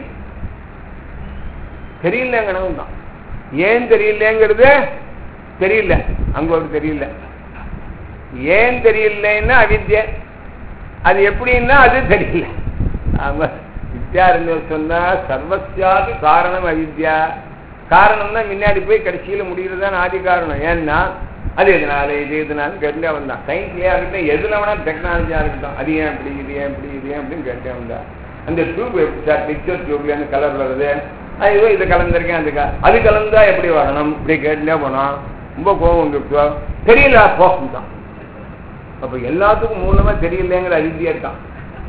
தெரியலங்கன்னு தான். ஏன் தெரியலங்கிறது தெரியல, அங்க ஒரு தெரியல. ஏன் தெரியலன்னா அவித்யா, அது எப்படின்னா அது தெரியல. வித்யாரண்யர் சொன்னா சர்வசியாதி காரணம் அவித்யா. காரணம்னா முன்னாடி போய் கடைசியில முடிகிறதுதான் ஆதி காரணம். ஏன்னா அது எதனால இது எதனால கேட்டே வந்தான். சயின்ஸ்லயா இருக்கட்டும், எதுல வேணா டெக்னாலஜியா இருக்கட்டும், அது ஏன் இப்படி இது ஏன் இப்படி இது ஏன் அப்படின்னு கேட்டே வந்தா. அந்த டியூப் சார் பிக்சர் டியூப்ல இருந்து கலர் வருது, ஐயோ இது கலந்துருக்கேன் அது கலந்தா எப்படி வரணும் இப்படி கேட்டுட்டே போனா ரொம்ப கோபம் வந்துருக்கோ. தெரியல போதான். அப்ப எல்லாத்துக்கும் மூலமா தெரியலங்கிற அவித்யா இருக்கான்.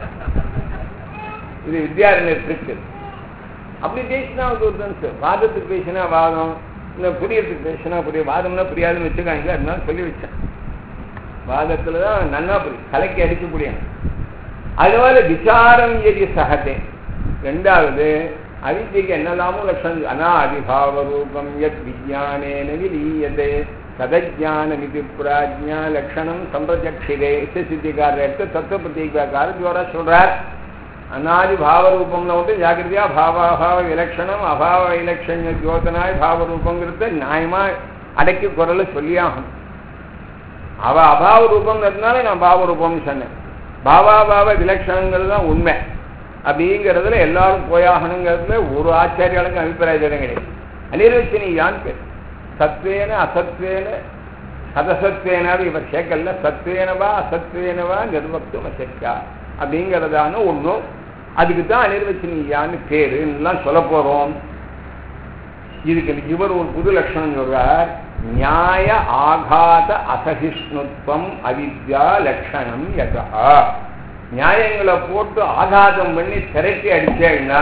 இது வித்யாரண்யர் ட்ரிக். அப்படி பேசினா ஒரு வாதத்துக்கு பேசினா வாதம், இந்த புரியறதுக்கு பேசினா புரிய. வாதம்னா புரியாதுன்னு வச்சுக்காங்க, அதனால சொல்லி வச்சேன். வாதத்துலதான் நன்னா புரியும், கலைக்கு அடிக்க முடியும். அதுபோல விசாரம் எதி சகதே. 2வது அவித்யக்கு என்னெல்லாமோ லட்சணம். அநாதிபாவ ரூபம் யத் விஜானேன விலீயதே ததஜானமிதி பிராஜ்ஞா லட்சணம் சம்பிரஜக்ஷிதே. சித்திகார எடுத்து தத்துவ பிரதீகார ஜோரா சொல்றார். அநாதி பாவரூபம்னு வந்து ஜாகிரதையா பாவாபாவ விலட்சணம் அபாவ விலட்சண ஜோதனாய் பாவரூபங்கிறது நியாயமா அடக்கி குரல சொல்லியாகும். அவ அபாவ ரூபங்கிறதுனால நான் பாவரூபம்னு சொன்னேன். பாவாபாவ விலட்சணங்கிறது தான் உண்மை. அப்படிங்கிறதுல எல்லாரும் போயாகணுங்கிறதுல ஒரு ஆச்சாரியாளுக்கு அபிப்பிராயம் கிடையாது. அனிர்வச்சனீயான்னு பேர். சத்வேன அசத்வேன சதசத்வேனாவே இவர் சேர்க்கல. சத்வேனவா அசத்வேனவா நிர்வக்தும் அசக்யா அப்படிங்கிறதான ஒன்றும். அதுக்கு தான் அனிர்வச்சனீயான்னு பேருலாம் சொல்ல போறோம். இதுக்கு இவர் ஒரு புது லட்சணம் சொல்றார். நியாய ஆகாத அசகிஷ்ணுத்வம் அவித்யா லட்சணம் யதா. நியாயங்களை போட்டு ஆகாதம் பண்ணி திரட்டி அடிச்சேன்னா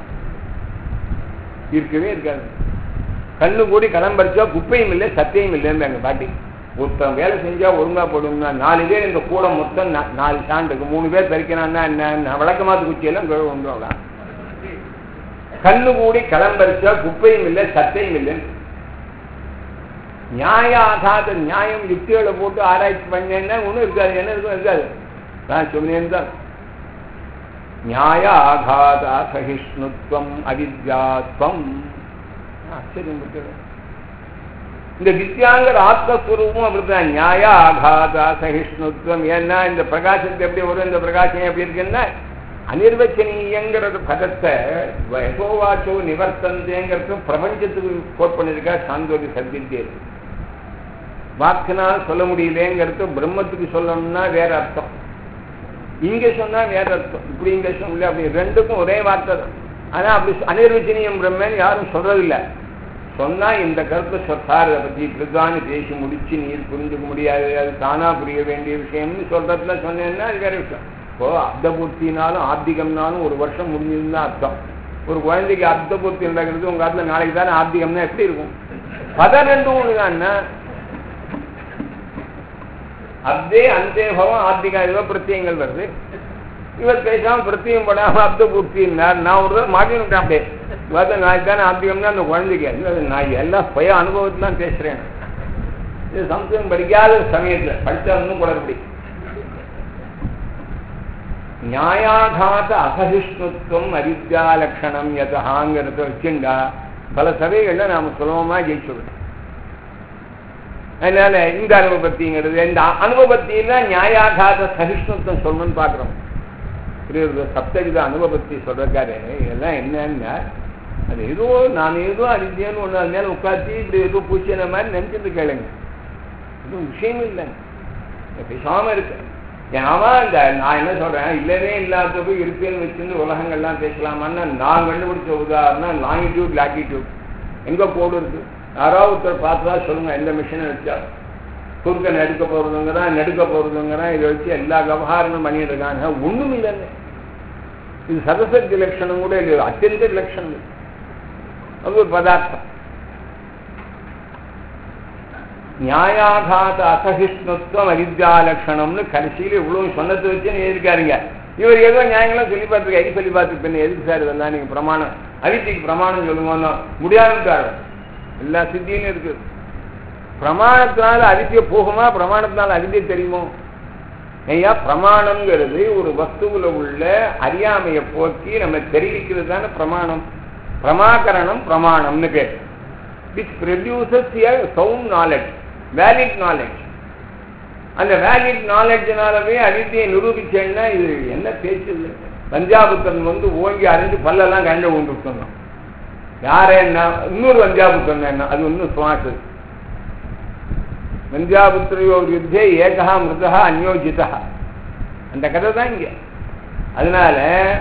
இருக்கவே இருக்காது. கண்ணு கூடி கிளம்பரிச்சா குப்பையும் இல்லை சத்தையும் இல்லைன்னு எங்க பாட்டி. ஒருத்தன் வேலை செஞ்சா ஒழுங்கா போடும்னா 4 பேர் இந்த கூட மொத்தம் 4 சாண்டுக்கு 3 பேர் பறிக்கிறான்னா என்ன விளக்கமாத்து குச்சியெல்லாம் வந்துடலாம். கண்ணு கூடி கிளம்பரிச்சா குப்பையும் இல்லை சத்தையும் இல்லை. நியாய ஆகாத நியாயம் யுக்திகளை போட்டு ஆராய்ச்சி பண்ணேன்னா ஒன்றும் இருக்காது. என்ன இருக்கும்? இருக்காது. நான் சொன்னேன் தான். நியாய ஆகாத சகிஷ்ணுத்வம் அவித்யாத்வம். ஆச்சரியம் பட்டு இந்த வித்யாங்கிற ஆத்மஸ்வரூபம் அப்படித்தான். நியாய ஆகாத சகிஷ்ணுத்வம். ஏன்னா இந்த பிரகாசத்தை எப்படி வரும், இந்த பிரகாசம் எப்படி இருக்குன்னா அனிர்வச்சனீயங்கிறது பதத்தை யசோவாச்சோ நிவர்த்தந்தேங்கிறது பிரபஞ்சத்துக்கு கோட் பண்ணிருக்கா சாந்தோதி சத்வித்யை. வாக்கினால் சொல்ல முடியலேங்கிறது பிரம்மத்துக்கு சொல்லணும்னா வேற அர்த்தம், இங்க சொன்னா வேற அர்த்தம். இப்படி இங்க சொல்ல அப்படி ரெண்டுக்கும் ஒரே வார்த்தை தான். ஆனா அப்படி அனிர்வச்சனீயம் பிரம்மன்னு யாரும் சொல்றதில்லை. சொன்னா இந்த கருத்தை சொன்னார். அதை பத்தி இப்படிதான் பேசி முடிச்சு நீர் புரிஞ்சுக்க முடியாது, அது தானா புரிய வேண்டிய விஷயம்னு சொல்றதுல சொன்னேன்னா அது வேற விஷயம். இப்போ அப்தபூர்த்தினாலும் ஆப்திகம்னாலும் 1 வருஷம் முடிஞ்சிருந்தா அர்த்தம். ஒரு குழந்தைக்கு அப்தபூர்த்தி நடக்கிறது உங்க காலத்துல நாளைக்கு தானே ஆப்திகம்னா எப்படி இருக்கும்? பதம் ரெண்டும் ஒண்ணுதான்னா அப்தே அந்தேபவம் ஆப்திகா ஏதோ பிரத்தியங்கள் வருது. இவர் பேசாம பிரத்தியம் படாம அப்தபூர்த்தின்னார். நான் ஒரு மாட்டினுட்டேன் அப்படியே. நாளைக்கு தானே ஆப்திகம்னா அந்த குழந்தைக்கு நான் எல்லாம் சுய அனுபவத்தில் தான் பேசுறேன். இது சம்ஸ்கிருதம் படிக்காத சமயத்துல படிச்சா இன்னும் குளறுபடி. நியாயாகாத அசகிஷ்ணுத்துவம் அவித்யாலட்சணம் யதாங்கிறத வச்சுண்டா பல சபைகள்ல நாம சுலபமா ஜெயிச்சுடுறோம். அதனால இந்த அனுபவத்திங்கிறது இந்த அனுபவத்தில நியாயாகாத சகிஷ்ணுத்துவம் சொல்லணும்னு பாக்குறோம். சப்தவித அனுபவத்தி சொல்றாரு. இதெல்லாம் என்னன்னா அது ஏதோ நான் ஏதோ அவித்யான்னு ஒண்ணு அது மேல உட்காந்து இப்படி ஏதோ பூச்சின மாதிரி நினைச்சிட்டு கேளுங்க. எதுவும் விஷயம் இல்லைங்க, பேசாம இருக்கு. ஏன்னா இந்த நான் என்ன சொல்றேன், இல்லவே இல்லாதது இருக்குன்னு வச்சுருந்து உலகங்கள்லாம் பேசலாமான்னா நான் கண்டுபிடிச்ச உதாரணம் லாங்கிடியூட் லாட்டிடியூட். எங்க கோடு இருக்கு? யாராவது ஒருத்தர் பார்த்தா சொல்லுங்க, எந்த மிஷினை வச்சா குறுக்க நெடுக்க போறதுங்கிறான் நெடுக்க போறதுங்கிறான், இதை வச்சு எல்லா விவகாரமும் பண்ணிட்டு இருக்காங்க. ஒண்ணும் இல்லைங்க. இது சதசக்தி லட்சணம் கூட இல்லை, அத்தியந்த லட்சணம். அது ஒரு பதார்த்தம். நியாயாகாத அசகிஷ்ணுத்துவம் அவித்யாலட்சணம்னு கடைசியில் இவ்வளவு சொன்னதை வச்சு எழுதிருக்காருங்க. இவர் ஏதோ நியாயங்களும் சொல்லி பார்த்துருக்க, எது சொல்லி பார்த்துருப்பேன். எதுக்கு சார் இதெல்லாம் நீங்க பிரமாணம் அவித்திக்கு பிரமாணம் சொல்லுங்க? முடியாதுன்னு எல்லா சித்தியும் இருக்கு. பிரமாணத்தினால அவித்திய போகுமா? பிரமாணத்தினால அவித்திய தெரியுமோ? ஐயா, பிரமாணம்ங்கிறது ஒரு வஸ்துவில் உள்ள அறியாமையை போக்கி நம்ம தெரிவிக்கிறது தானே பிரமாணம். பிரமாகரணம் பிரமாணம்னு பேர். which produces a sound knowledge, valid knowledge. அந்த வேலிட் நாலேஜ்னாலவே அவித்தியை நிரூபிச்சேன்னா இது என்ன பேச்சு இல்லை. பஞ்சாபுத்தன் ஓங்கி அறிஞ்சு பல்லெல்லாம் கண்ட கொண்டு சொன்னோம். யார என்ன இன்னொரு பஞ்சாபுத்தன் என்ன, அது ஒன்னும் சுவாசு. பஞ்சாபுத்திரையோ யுத்தே ஏகா மிருதா அந்யோஜிதா, அந்த கதை தான் இங்க. அதனால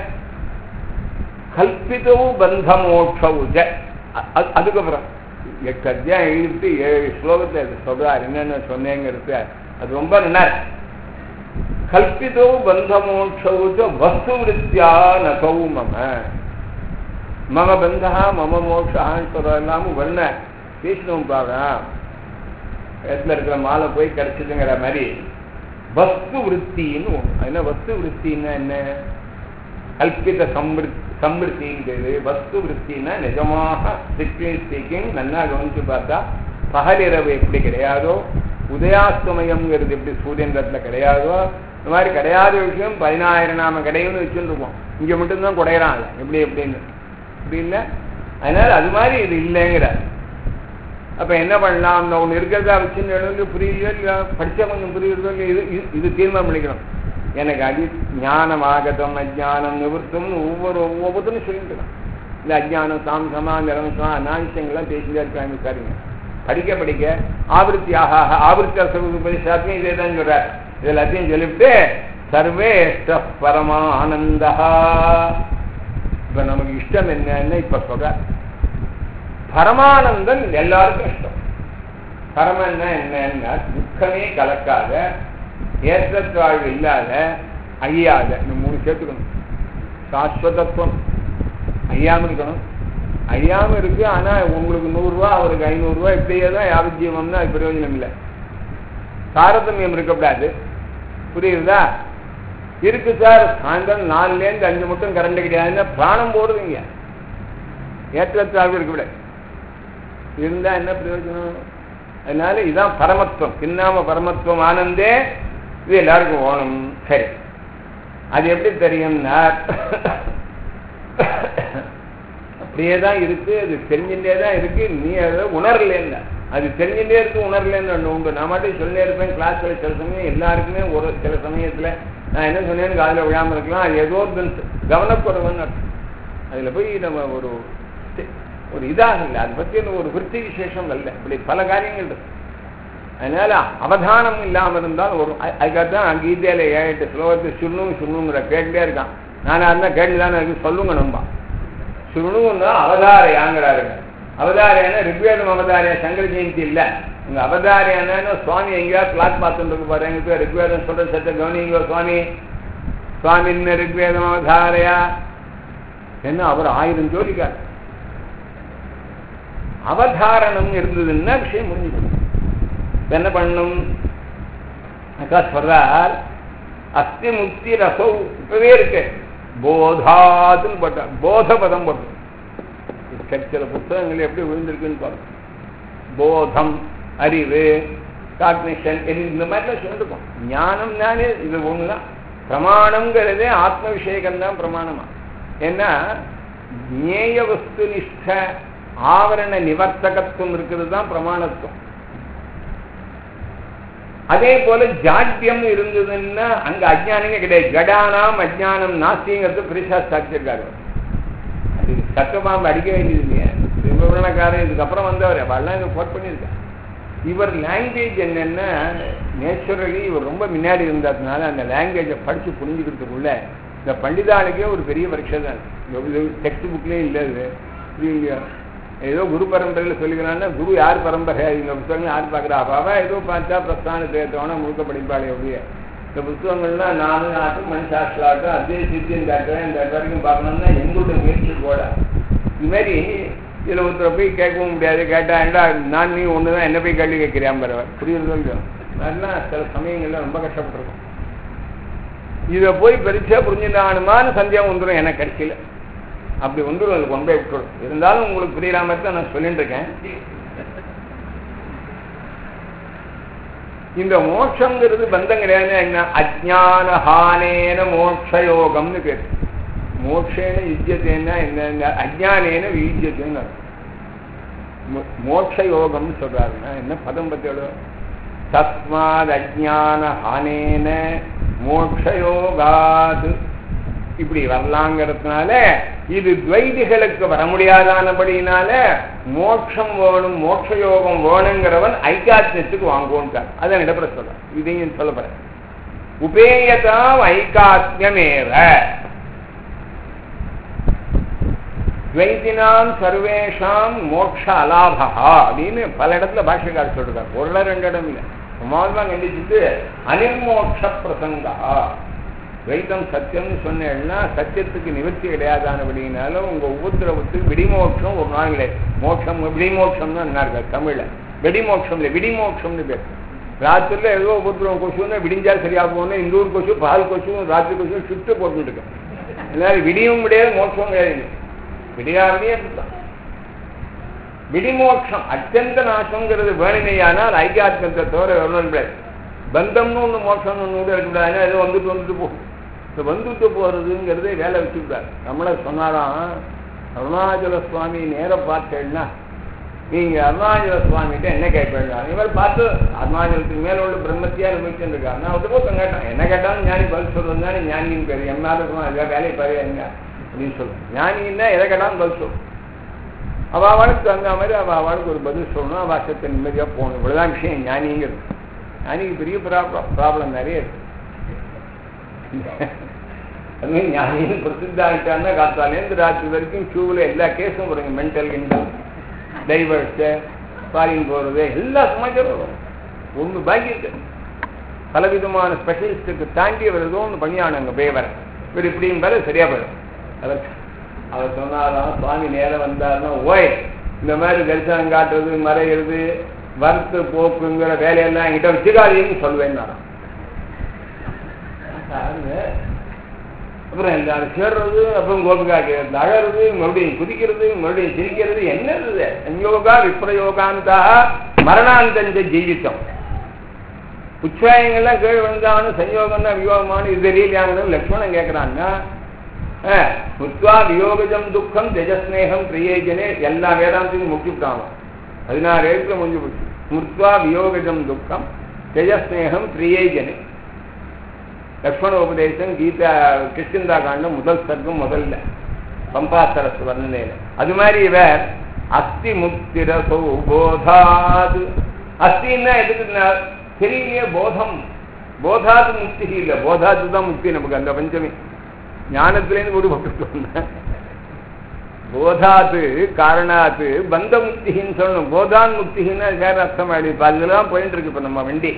கல்பிதவு பந்த மோட்சவு. அதுக்கப்புறம் 8 அத்தியாயம் எழுதிட்டு 7 ஸ்லோகத்தை சொல்றாரு. என்னென்ன சொன்னேங்கிறது அது ரொம்ப நல்லா. கல்பிதோ பந்த மோட்சவுச்ச வஸ்து விருத்தியா நகௌ மம மம பந்தா மம மோட்சான்னு சொல்றதெல்லாமும் வண்ண பேசணும் பாருங்க. இடத்துல இருக்கிற மாலை போய் கிடைச்சதுங்கிற மாதிரி வஸ்து விருத்தின்னு ஒண்ணு. என்ன வஸ்து விருத்தின்னா என்ன? கல்பித சம்பிருத்திங்கிறது. வஸ்து விருத்தின்னா நிஜமாக ஸ்பீக்கிங் நல்லா கவனிச்சு பார்த்தா பகலிரவு எப்படி கிடையாதோ, உதயாஸ்தமயம்ங்கிறது எப்படி சூரியன்றத்துல கிடையாதோ, இந்த மாதிரி கிடையாத விஷயம் 10,000 நாம கிடையும்னு வச்சுட்டு இருக்கோம். இங்க மட்டும்தான் குடையிறாங்க எப்படி எப்படின்னு. இப்படி இல்லை. அதனால அது மாதிரி இது இல்லைங்கிறார். அப்ப என்ன பண்ணலாம்? ஒண்ணு இருக்கிறதா வச்சுன்னு எழுந்து புரியலையோ இல்லையா, படிச்சா கொஞ்சம் புரியுறதோ இல்லையா, இது தீர்மானம் பண்ணிக்கணும். எனக்கு ஞானம் ஆகதம் அஜானம் நிவர்த்தம் ஒவ்வொருத்தரும் சொல்லிட்டுருக்கான். இந்த அஜானம் சாம்சமா நிரம்சமா அநாவிஷயங்கள்லாம் பேசிட்டே இருக்காங்க. சரிங்க, படிக்க படிக்க ஆவருத்தியாக ஆவருத்தி உபனிஷாத்தையும் இதே தான் சொல்றார். இது எல்லாத்தையும் சொல்லிவிட்டு சர்வேஷ்ட பரமா ஆனந்தா. இப்ப நமக்கு இஷ்டம் என்னன்னு இப்ப சொல்ற. பரமானந்தம் எல்லாருக்கும் இஷ்டம். பரமன்னா என்னன்னா துக்கமே கலக்காத, ஏற்றத்தாழ்வு இல்லாத, அழியாத. இந்த 3 சேர்த்துக்கணும். சாஸ்வதத்துவம் அழியாம இருக்கணும். அழியாம இருக்கு. ஆனா உங்களுக்கு 100 ரூபா அவருக்கு 500 ரூபா இப்படியே தான் யாவஜீவம்னா அது பிரயோஜனம் இல்லை. தாரதமியம் இருக்கக்கூடாது. புரியுதா? இருக்கு சார், சாயந்தரம் 4லேருந்து 5 மட்டும் கரண்ட் கிடையாதுன்னா பிராணம் போடுவீங்க. ஏற்றத்தாழ்வு இருக்கக்கூடாது. இருந்தா என்ன பிரயோஜனம்? அதனால இதுதான் பரமத்துவம். பின்னாம பரமத்துவம் ஆனந்தே. இது எல்லாருக்கும் ஓணும். சரி, அது எப்படி தெரியும்னா அப்படியேதான் இருக்கு. அது தெரிஞ்சுட்டே தான் இருக்கு. நீ அதை உணரலன்னா அது தெரிஞ்சுட்டே இருக்கு. உணரலன்னு ஒன்று உண்டு. நான் மட்டும் சொல்லிட்டே இருப்பேன் கிளாஸ்ல. சில சமயம் எல்லாருக்குமே ஒரு சில சமயத்துல நான் என்ன சொன்னேன்னு காதில் விழாம இருக்கலாம். அது ஏதோ கவனக்குறவுன்னு அதுல போய் நம்ம ஒரு இதாக இல்லை. அதை பற்றி ஒரு விருத்தி விசேஷம் இல்லை. இப்படி பல காரியங்கள் இருக்கு. அதனால அவதானம் இல்லாமல் இருந்தால் ஒரு அதுக்காகத்தான் கீதையில 7-8 ஸ்லோகத்தை சுண்ணுங்கிற கேட்டுட்டே இருக்கான். நானா இருந்தால் கேட்டுதானே இருக்கு. சொல்லுங்க நம்ப சுண்ணுன்னா அவதாரையாங்கிறாருங்க. அவதாரியான ரிக்வேதம் அவதாரியா சங்கர ஜெயந்தி இல்லை. உங்க அவதாரியான சுவாமி எங்கேயாவது கிளாஸ் பார்த்துட்டு இருக்கு பாரு. எங்களுக்கு ரிக்வேதம் சொல்ற சத்த கவனிங்க. சுவாமின்னு ரிக்வேதம் அவதாரையா என்ன அவர் 1000 ஜோடிக்கார். அவதாரணம் இருந்ததுன்னா விஷயம் முடிஞ்சுக்கணும். என்ன பண்ணணும்? அக்கா சொல்றார் அஸ்தி முக்தி ரசோ இப்பவே இருக்கு. போதாதுன்னு போட்ட போத பதம் போட்டு சில புத்தகங்கள் எப்படி விழுந்திருக்குன்னு பாருங்க. போதம், அறிவு, காக்னிஷன் இந்த மாதிரிலாம் சொல்லிருக்கோம். ஞானம் தானே இது ஒண்ணுதான். பிரமாணம்ங்கிறதே ஆத்ம விஷயகம்தான் பிரமாணமா. ஏன்னா ஞேய வஸ்து நிஷ்ட ஆவரண நிவர்த்தகத்துவம் இருக்கிறது தான் பிரமாணத்துவம். அதே போல ஜாட்யம் இருந்ததுன்னா அங்க அஜ்ஞானமே கிடையாது. கடானாம் அஜ்ஞானம் நாஸ்திங்கிறது பெரிசா சாட்சியிருக்காரு. அது சட்டமாம்பு அடிக்க வேண்டியது இல்லையா? விவரணக்காரன் இதுக்கப்புறம் வந்தவர் அவெல்லாம் இதை கோட் பண்ணியிருக்காரு. இவர் லாங்குவேஜ் என்னன்னா நேச்சுரலி இவர் ரொம்ப முன்னாடி இருந்ததுனால அந்த லாங்குவேஜை படித்து புரிஞ்சுக்கிறதுக்குள்ள இந்த பண்டிதாளுக்கே ஒரு பெரிய பரீட்சை தான். டெக்ஸ்ட் புக்லேயும் இல்லை இது இல்லையா? ஏதோ குரு பரம்பரையில் சொல்லிக்கிறான்னா குரு யார் பரம்பரை இந்த புத்தகங்கள் யார் பார்க்குறா? அப்பாவா ஏதோ பார்த்தா பிரஸ்தானத்தை ஏற்றோன்னா முழுக்க படிப்பாளே அப்படியே. இந்த புத்தகங்கள்லாம் நாட்டும் மனுஷாஸ்திராட்டும் அதே சித்தியும் காட்டுறேன் இந்த வரைக்கும் பார்க்கணும்னா எங்களுடைய முயற்சி போட இதுமாரி இதில் ஒருத்தரை போய் கேட்கவும் முடியாது. கேட்டால் ஏண்டா நான் நீ ஒன்று தான் என்ன போய் கேள்வி கேட்குறியான் பரவாயில்ல புரியுறது இல்லையோ? அதெல்லாம் சில சமயங்கள்ல ரொம்ப கஷ்டப்பட்டுருக்கோம். இதை போய் பரீட்சை புரிஞ்சுதானுமான்னு சந்தேகம் வந்துடும் எனக்கு கடைசியில். அப்படி வந்துடும், அதுக்கு கொண்டு போய் விட்டுடும். இருந்தாலும் உங்களுக்கு புரியுற மாதிரி தான் நான் சொல்லிட்டு இருக்கேன். இந்த மோட்சங்கிறது பந்தம் கிடையாது. என்ன அஜ்ஞானஹானேன மோட்சயோகம்னு பேர். மோட்சேன யுஜ்யத்தேன்னா என்ன? அஜ்ஞானேன வியுஜ்யத்தேன்னு மோட்சயோகம்னு சொல்றாருன்னா என்ன பதம் பத்தியோட தஸ்மாத் அஜ்ஞானஹானேன மோட்சயோகாது இப்படி வரலாங்கிறதுனால இது துவைதிகளுக்கு வர முடியாதானபடினால மோட்சம் வேணும் மோட்சயோகம் வேணுங்கிறவன் ஐகாத்மியத்துக்கு வாங்குவோன்ட்டார். அதான் இடப்பட சொல்ற இதையும் சொல்லப்படுற உபேயதாம் ஐகாத்மியமேவ துவைதினாம் சர்வேஷாம் மோட்ச அலாபா அப்படின்னு பல இடத்துல பாஷ்யக்காரர் சொல்றார். ஒரு ரெண்டு இடம் இல்லை, சும்மாதான் கண்டிச்சுட்டு அனிர்மோட்ச பிரசங்கா துவைத்தம் சத்தியம்னு சொன்னேன்னா சத்தியத்துக்கு நிவர்த்தி கிடையாதானபடினால உங்க உபத்திரவத்துக்கு விடிமோட்சம் ஒரு நாள் கிடையாது. மோட்சம் விடிமோட்சம்னு என்ன இருக்காரு தமிழ்ல? வெடிமோட்சம் இல்லை விடிமோட்சம்னு பேர். ராத்திரில ஏதோ உபத்திரவம் கொசுன்னா விடிஞ்சா சரியா போகணும். இந்த ஊர் கொசு பால் கொசுவும் ராத்திரி கொசுவும் ஷிஃப்ட் போட்டுட்டு இருக்கேன். எல்லாரும் விடியும் கிடையாது மோட்சம் கிடையாது. விடியாமலே இருக்கலாம். விடிமோட்சம் அத்தியந்த நாசங்கிறது வேணுமையானால் ஐக்கியாத்மத்தை தவிர வரணும் கிடையாது. பந்தம்னு ஒன்று மோட்சம்னு ஒன்று கூட இருக்கக்கூடாது. ஏதோ வந்துட்டு போகும். இந்த வந்துட்டு போறதுங்கிறதே வேலை வச்சுக்கிட்டாரு. நம்மள சொன்னாராம் அருணாச்சல சுவாமி நேர பார்த்தேன்னா நீங்க அருணாச்சல சுவாமிகிட்ட என்ன கேட்பேன்? இவர் பார்த்து அருணாச்சலத்துக்கு மேல உள்ள பிரம்மத்தியா நிமிஷம் இருக்காரு. நான் ஒரு பக்கம் கேட்டேன், என்ன கேட்டாலும் ஞானி பதில் சொல்றது தானே ஞானின்னு பேரு. எம்மாலும் இருக்கும் அதுக்காக வேலையை பாரு என்ன அப்படின்னு சொல்லுவேன். ஞானின்னா எதை கேட்டாலும் பதில் சொல்லும். அவளுக்கு தகுந்த மாதிரி அவளுக்கு ஒரு பதில் சொல்லணும். அவசத்தை நிம்மதியா போகணும். இவ்வளவுதான் விஷயம் ஞானிங்கிறது. ஞானிக்கு பெரிய ப்ராப்ளம் நிறைய இருக்கு. அது ஞானின்னு பிரசித்தாகிட்டான்னா காத்தாலேருந்து ராத்திரி வரைக்கும் ஷூவில் எல்லா கேஸும் வருங்க. மென்டல் கிண்டல் டைவர்ஸு ஃபாரின் போகிறது எல்லா சமாச்சாரம் வரும். ஒன்று பாக்கி இருக்கு. பலவிதமான ஸ்பெஷலிஸ்டுக்கு தாண்டி அவர் ஏதோ ஒன்று பண்ணியானுங்க பேவர் இவர் இப்படியும் பேர சரியா போயிடும். அவர் சொன்னாலும் சுவாமி நேரம் வந்தாருன்னா ஓய் இந்த மாதிரி தரிசனம் காட்டுறது மறைகிறது வறுத்து போக்குங்கிற வேலையெல்லாம் என்கிட்ட வச்சுக்காதீங்கன்னு சொல்லுவேன். அப்புறம் எல்லாரும் சேர்றது, அப்புறம் கோபிகா அழறது, மறுபடியும் குதிக்கிறது, மறுபடியும் சிரிக்கிறது என்னது? சஞ்யோகா விப்ரயோகாந்தா மரணாந்தஞ்ச ஜீவித்தம். உச்சாயங்கள்லாம் கீழ் விழுந்தான்னு சஞ்யோகம் தான் வியோகமான இது தெரியலையாங்கன்னு லக்ஷ்மணன் கேட்கிறான்னா முத்வா வியோகஜம் துக்கம் ஜெஜஸ்நேகம் பிரியேஜனே எல்லா வேதாந்தையும் முக்கிவிட்டாங்க. 16 எழுத்துல முடிஞ்சு போச்சு. முத்வா வியோகஜம் துக்கம் ஜெஜஸ்நேகம் பிரியேஜனே லக்ஷ்மண உபதேசம் கீதா கிருஷ்ணந்தா காண்டம் முதல் சர்க்கம் முதல்ல பம்பாசரஸ் வர்ணனையில. அது மாதிரி இவர் அஸ்தி முக்திரசோ போதாது அஸ்தின்னா எதுக்கு தெரியலையே போதம் போதாது முக்தி இல்லை. போதாது தான் முக்தி நமக்கு. அந்த பஞ்சமி ஞானத்திலேருந்து ஒரு பக்கம் போதாது காரணாத்து பந்த முக்தின்னு சொல்லணும். போதான் முக்தின்னு வேற அர்த்தம் ஆயிடுச்சு. அதுலதான் போயிட்டு இருக்கு இப்ப நம்ம வண்டி.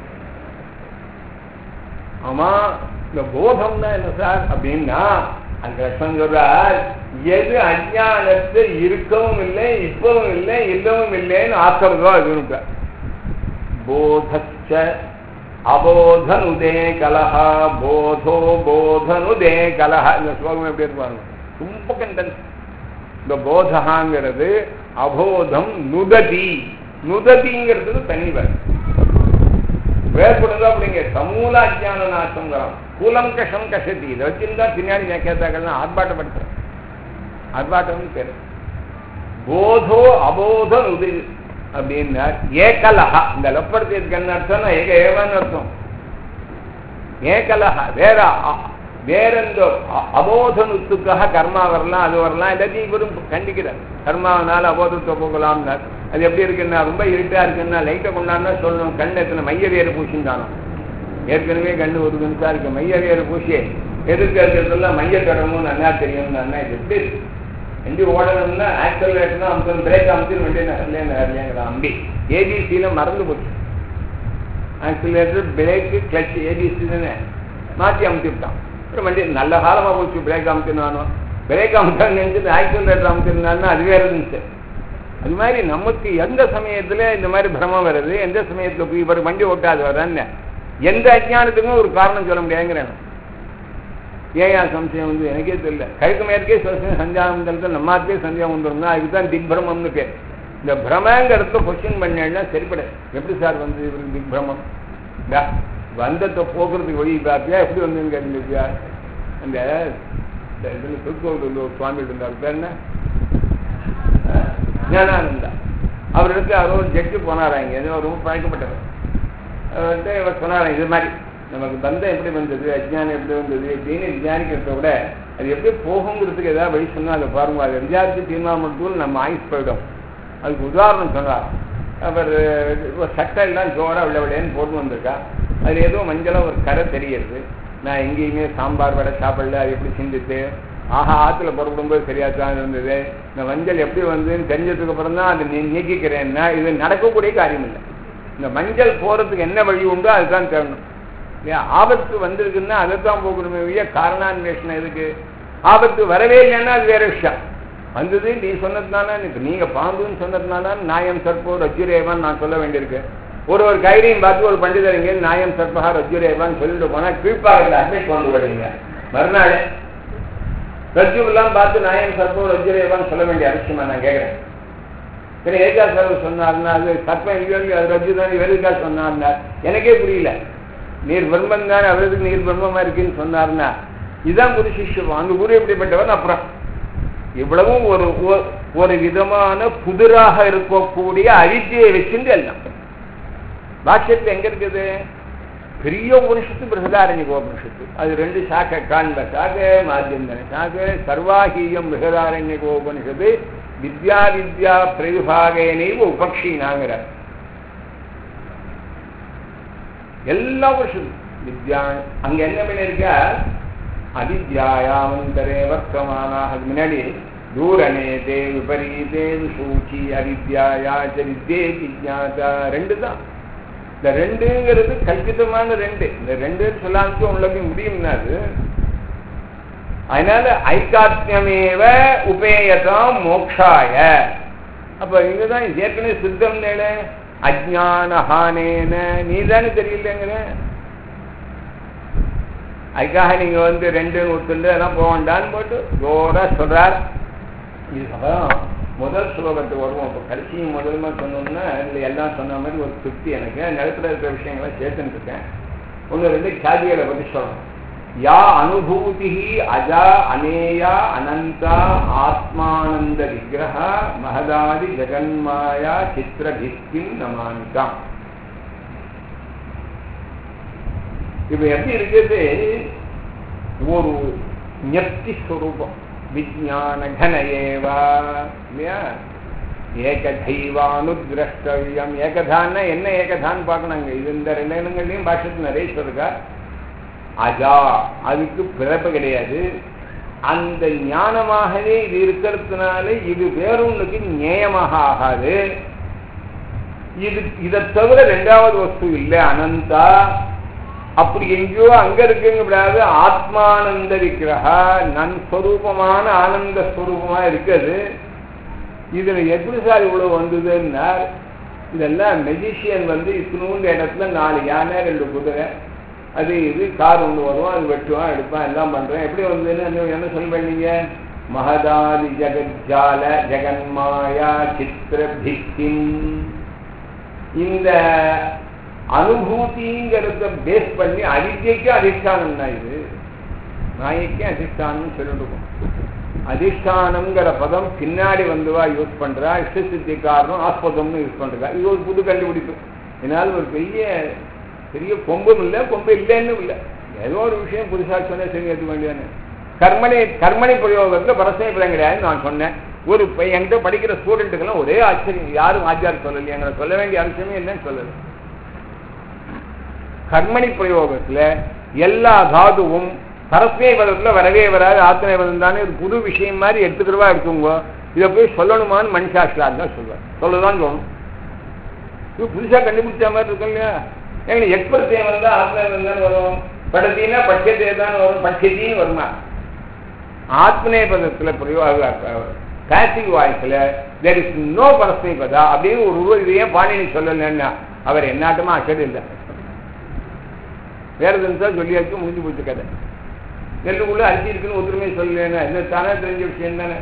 ஆமா இந்த போதம்னா என்ன சார் அப்படின்னா அந்த லட்சம் சொல்றார் எது அஞ்ஞானத்தை இருக்கவும் இல்லை இப்பவும் இல்லை இல்லவும் இல்லைன்னு ஆக்கிறதோ அது போதச்ச அபோதனுதே கலஹா போதோ போதனுதே கலஹா. இந்த ஸ்லோகம் எப்படி இருப்பாங்க ரொம்ப கண்டன்ஸ். இந்த போதகாங்கிறது அபோதம் நுததி நுததிங்கிறது தனிவர். ஏற்படுங்க அப்படிங்க சமூல அஜான நாசங்கிறோம். கூலம் கஷம் கஷத்தி இதை வச்சுருந்தா பின்னாடி நான் கேட்டாக்கள்னா ஆர்ப்பாட்டப்படுத்துறேன். ஆர்ப்பாட்டம்னு பேரு போதோ அபோதோ உது அப்படின்னா ஏகலஹா. இந்த லப்படுத்தியதுக்கு என்ன அர்த்தம்னா ஏக ஏவான்னு அர்த்தம். ஏகலஹா வேற எந்த அபோதனுத்துக்காக கர்மா வரலாம், அது வரலாம், எல்லாத்தையும் இவரும் கண்டிக்கிறார். கர்மாவனால அபோதத்தை போகலாம்னார். அது எப்படி இருக்குன்னா ரொம்ப இருட்டா இருக்குன்னா லைட்டை கொண்டாடுனா சொல்லணும் கண்ணு எத்தனை மையவேறு பூசிந்தானோ. ஏற்கனவே கண்ணு ஒரு நிமிஷம் இருக்கு, மையவேறு பூசியே எதுக்கு இருக்கிறதெல்லாம் மைய தடமும் நல்லா தெரியும்னா இது எப்படி இருக்கு. வண்டி ஓடணும்னா ஆக்சலரேட்டர்னா அமுத்தணும், பிரேக் அமுத்தின்னு வண்டி நகரலையாங்கிற அம்பி ஏபிசியில மறந்து போச்சு. ஆக்சிலேட்டர் பிரேக்கு கிளச் ஏபிசி தானே மாற்றி அமுத்திவிட்டான். வண்டி நல்ல காலமாக போச்சு. பிரேக் அமுத்தினாலும் பிரேக் அமுத்தான்னு நினைச்சிட்டு ஆக்சிலேட்டர் அமுத்தினான்னா அது வேற இருந்துச்சு. அது மாதிரி நமக்கு எந்த சமயத்தில் இந்த மாதிரி பிரமம் வருது, எந்த சமயத்தில் இவர் வண்டி ஓட்டாது வர்றான்னு எந்த அஜ்ஞானத்துக்கும் ஒரு காரணம் சொல்ல முடியாதுங்கிறேன். ஏன் சம்சயம் வந்து எனக்கே தெரியல. கழுக்கு மேற்கே சந்தியாவந்தனத்தில் நம்மாருக்கே சந்தியாகம் வந்துருந்தா அதுக்கு தான் திக்பிரமம்னு பேர். இந்த பிரமங்கிறத கொஸ்டின் பண்ணா சரிப்பட எப்படி சார் வந்து இவருக்கு திக்பிரமம் வந்தத்தை போக்குறதுக்கு வழி பார்த்தியா எப்படி வந்துன்னு கேட்டுருக்கியா. அந்த இதில் திருக்கோவில் ஒரு சுவாமி இருந்தார், பேர் என்ன ஞானானந்தா. அவருக்கு யாரோ ஒரு ஜட்ஜு போனாராங்க, ஏதோ ரொம்ப பழக்கப்பட்டவர். அவர்கிட்ட இவர் சொன்னாராங்க இது மாதிரி நமக்கு பந்தம் எப்படி வந்தது, அஜ்ஞானம் எப்படி வந்தது அப்படின்னு விசாரிக்கிறத விட அது எப்படி போகுங்கிறதுக்கு ஏதாவது வழி சொன்னால் அதை பாருங்க. அதை விசாரித்து தீர்மானம் நம்ம ஆயுஸ் போயிடும். அதுக்கு உதாரணம் சொன்னார். அவர் சட்டை எல்லாம் ஜோரா விளையாடேன்னு போட்டு வந்திருக்கா. அதில் ஏதோ மஞ்சளாக ஒரு கரை தெரியுது. நான் எங்கேயுமே சாம்பார் வடை சாப்பிடல, அது எப்படி சிந்தித்து ஆஹா ஆற்றுல புறப்படும்போது சரியாத்தான் இருந்தது. இந்த மஞ்சள் எப்படி வந்ததுன்னு தெரிஞ்சதுக்கு அப்புறம் தான் அதை நீக்கிக்கிறேன்னா இது நடக்கக்கூடிய காரியம் இல்லை. இந்த மஞ்சள் போகிறதுக்கு என்ன வழி உண்டோ அதுதான் தேடணும். ஆபத்து வந்திருக்குன்னா அதைத்தான் போகணுமே ஒழிய காரணான்வேஷனம் எதுக்கு. ஆபத்து வரவே இல்லைன்னா அது வேற விஷயம். வந்தது நீ சொன்னதுனால நீங்க பாம்புன்னு சொன்னதுனால நாயம் சர்ப்போ ரஜ்ஜுரேவான்னு நான் சொல்ல வேண்டியிருக்கு. ஒரு கைரியும் பார்த்து ஒரு பண்டிதரிங்க நாயம் சர்ப்பா ரஜ்ஜுரேவான்னு சொல்லிட்டு போனா கீழ்ப்பாக அட்மிட் கொண்டு வரீங்க. மறுநாள் ரஜ்ஜுவெல்லாம் பார்த்து நாயம் சர்ப்போ ரஜ்ஜுரேவான்னு சொல்ல வேண்டிய அவசியமா நான் கேட்கிறேன். சரி ஏகா சார் சொன்னார்னா அது சர்ப்பம் இல்லையோ அது ரஜ்ஜு தான் வெறுக்கா சொன்னார்னா எனக்கே புரியல. நீர் பிரம்மன் தான் அவருக்கு நீர் பிரம்மமா இருக்குன்னு சொன்னார்னா இதுதான் குரு சிஷ்யம். அந்த குரு எப்படிப்பட்டவன் அப்புறம் இவ்வளவும் ஒரு விதமான புதிராக இருக்கக்கூடிய அவித்தியை வச்சுட்டு எல்லாம் பாஷ்யத்தில் எங்க இருக்குது. பெரிய உபனிஷத்து பிருகதாரண்யக உபனிஷத்து. அது ரெண்டு சாக்கை காண்ப சாக்கை மாத்தியந்தன சாக்கை சர்வாஹீயம் பிருகதாரண்யக உபனிஷத்து வித்யா வித்யா பிரவிபாகேனைவ உபக்ஷீனாங்கிறார். எல்லா வருஷம் வித்யா அங்க என்ன பண்ணிருக்க அவித்யாயாமந்தரே வர்த்தமானாக முன்னாடி தூரணேதே விபரீதே விசூச்சி அவித்யாயாச்ச வித்யே ஜிஜ்ஞாசா ரெண்டு தான். இந்த ரெண்டுங்கிறது கல்பிதமான ரெண்டு. இந்த ரெண்டுன்னு சொல்லாம உங்களுக்கு முடியும்னா அது அதனால ஐகாத்மியமேவ உபேயதாம் மோக்ஷாய. அப்ப இங்கதான் ஏற்கனவே சித்தம் நேட அஜ்ஞானஹானேன நீ தானே தெரியலங்கிற. அதுக்காக நீங்க வந்து ரெண்டு ஒத்துண்டு அதெல்லாம் போகண்டான்னு போட்டு ஜோரா சொல்றார். இதுதான் முதல் ஸ்லோகத்துக்கு வருவோம். இப்போ கடைசி முதல்மா சொன்னோம்னா இதில் எல்லாம் சொன்ன மாதிரி ஒரு திருப்தி எனக்கு. நிலத்தில் இருக்கிற விஷயங்களை சேர்த்துன்னு இருக்கேன். ஒன்று ரெண்டு சாதிகளை பற்றி சொல்லணும். யா அனுபூதி அஜா அனேயா அனந்தா ஆத்மானந்த விக்கிரக மகதாதி ஜெகன்மாயா சித்திரபிஸ்கிம் நமானிதாம். இப்ப எப்படி இருக்குது ஒரு ஞப்தி ஸ்வரூபம் விஜான கனஏவா இல்லையா. ஏகதைவானுதிரஷ்டவியம். ஏகதான்னா என்ன ஏகதான் பார்க்கணுங்க. இது இந்த ரெண்டு இடங்கள்லையும் பாஷத்து நிறைய சொல்லுக்கா. அஜா அதுக்கு பிறப்பு கிடையாது. அந்த ஞானமாகவே இது இருக்கிறதுனால இது வேறொன்றுக்கு நியாயமாக ஆகாது. இதை தவிர ரெண்டாவது வஸ்து இல்லை. அனந்தா அப்படி எங்கேயோ அங்க இருக்குங்கப்படாது. ஆத்மானந்த விக்கிரகா நன்ஸ்வரூபமான ஆனந்த ஸ்வரூபமா இருக்குது. இதுல எப்படி சார் இவ்வளவு வந்ததுன்னா இதெல்லாம் மெஜிஷியன் வந்து இத்தினூண்டு இடத்துல 4 யானை 2 குதிரை அது இது கார் ஒன்று வரும், அது வெட்டுவான் எடுப்பான் எல்லாம் பண்றேன். எப்படி வந்ததுன்னு என்ன சொல்றீங்க. மகதாதி ஜெகஜால ஜெகன்மாயா சித்திரபிக்திம். இந்த அனுபூதிங்கிறத பேஸ் பண்ணி அவித்யைக்கு அதிஷ்டானம் தான் இது. மாயைக்கு அதிஷ்டானம் சொல்லிடுவோம். அதிஷ்டானம்ங்கிற பதம் பின்னாடி வந்துவா யூஸ் பண்றா, இஷ்டசித்தி காரணம் ஆஸ்பதம்னு யூஸ் பண்றா. இது ஒரு புது கண்டுபிடிப்பு. இதனால ஒரு பெரிய பெரிய கொம்பும் இல்லை, கொம்பு இல்லைன்னு இல்லை. ஏதோ ஒரு விஷயம் புதுசாக சொன்னே சரி எடுக்க வேண்டியதானே. கர்மணி பிரயோகத்தில் பரஸ்மை பதம் கிடையாதுன்னு நான் சொன்னேன். ஒரு என்கிட்ட படிக்கிற ஸ்டூடெண்ட்டுக்கெல்லாம் ஒரே ஆச்சரியம், யாரும் ஆச்சாரம் சொல்லலையே, எங்களை சொல்ல வேண்டிய அவசியமே இல்லைன்னு சொல்லலை. கர்மணி பிரயோகத்தில் எல்லா தாதுவும் பரஸ்மை பதத்தில் வரவே வராது, ஆத்மனை பதம் தானே ஒரு புது விஷயம் மாதிரி எடுத்துக்கிறவா எடுத்துங்க. இதை போய் சொல்லணுமான்னு மனுஷாஸ்திரம் தான் சொல்லுவார், சொல்லதான் சொல்லணும். இது புதுசாக கண்டுபிடிச்ச மாதிரி இருக்கும் இல்லையா. எங்களுக்கு எக்ஸ்பிரஸே வந்தால் ஆத்மனை தான் வரும், படத்தின்னா பட்சத்தே தான் வரும், பட்சத்தின்னு வருமா. ஆத்மனை பதத்தில் பேசிவ் வாய்ஸில் தேர் இஸ் நோ பரஸ்மை பதா அப்படின்னு ஒரு இதையே பாணினி சொல்லலைன்னா அவர் என்னாட்டமா அக்கறை இல்லை. வேற எதுன்னு சொல்லியாச்சும் முடிஞ்சு போச்சு கதை. நெல்லுக்குள்ள அரிசி இருக்குன்னு ஒத்துருமே சொல்லலைன்னா இது தானே தெரிஞ்ச விஷயம் தானே.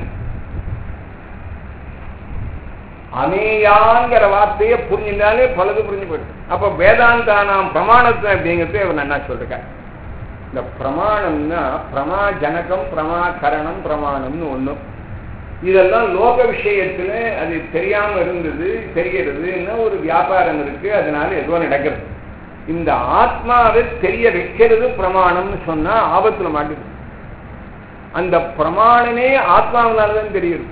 அமேயாங்கிற வார்த்தையை புரிஞ்சிருந்தாலே பலது புரிஞ்சு போயிடும். அப்போ வேதாந்தானாம் பிரமாணத்தை அப்படிங்கிறது அவர் நல்லா சொல்லிருக்காரு. இந்த பிரமாணம்னா பிரமா ஜனகம், பிரமாகரணம், பிரமாணம்னு ஒன்றும். இதெல்லாம் லோக விஷயத்துல அது தெரியாம இருந்தது, தெரிகிறதுன்னா ஒரு வியாபாரம் இருக்கு, அதனால ஏதோ நடக்கிறது. இந்த ஆத்மாவை தெரிய வைக்கிறது பிரமாணம்னு சொன்னா ஆபத்துல மாட்டுது. அந்த பிரமாணமே ஆத்மாவினால்தான் தெரியுது.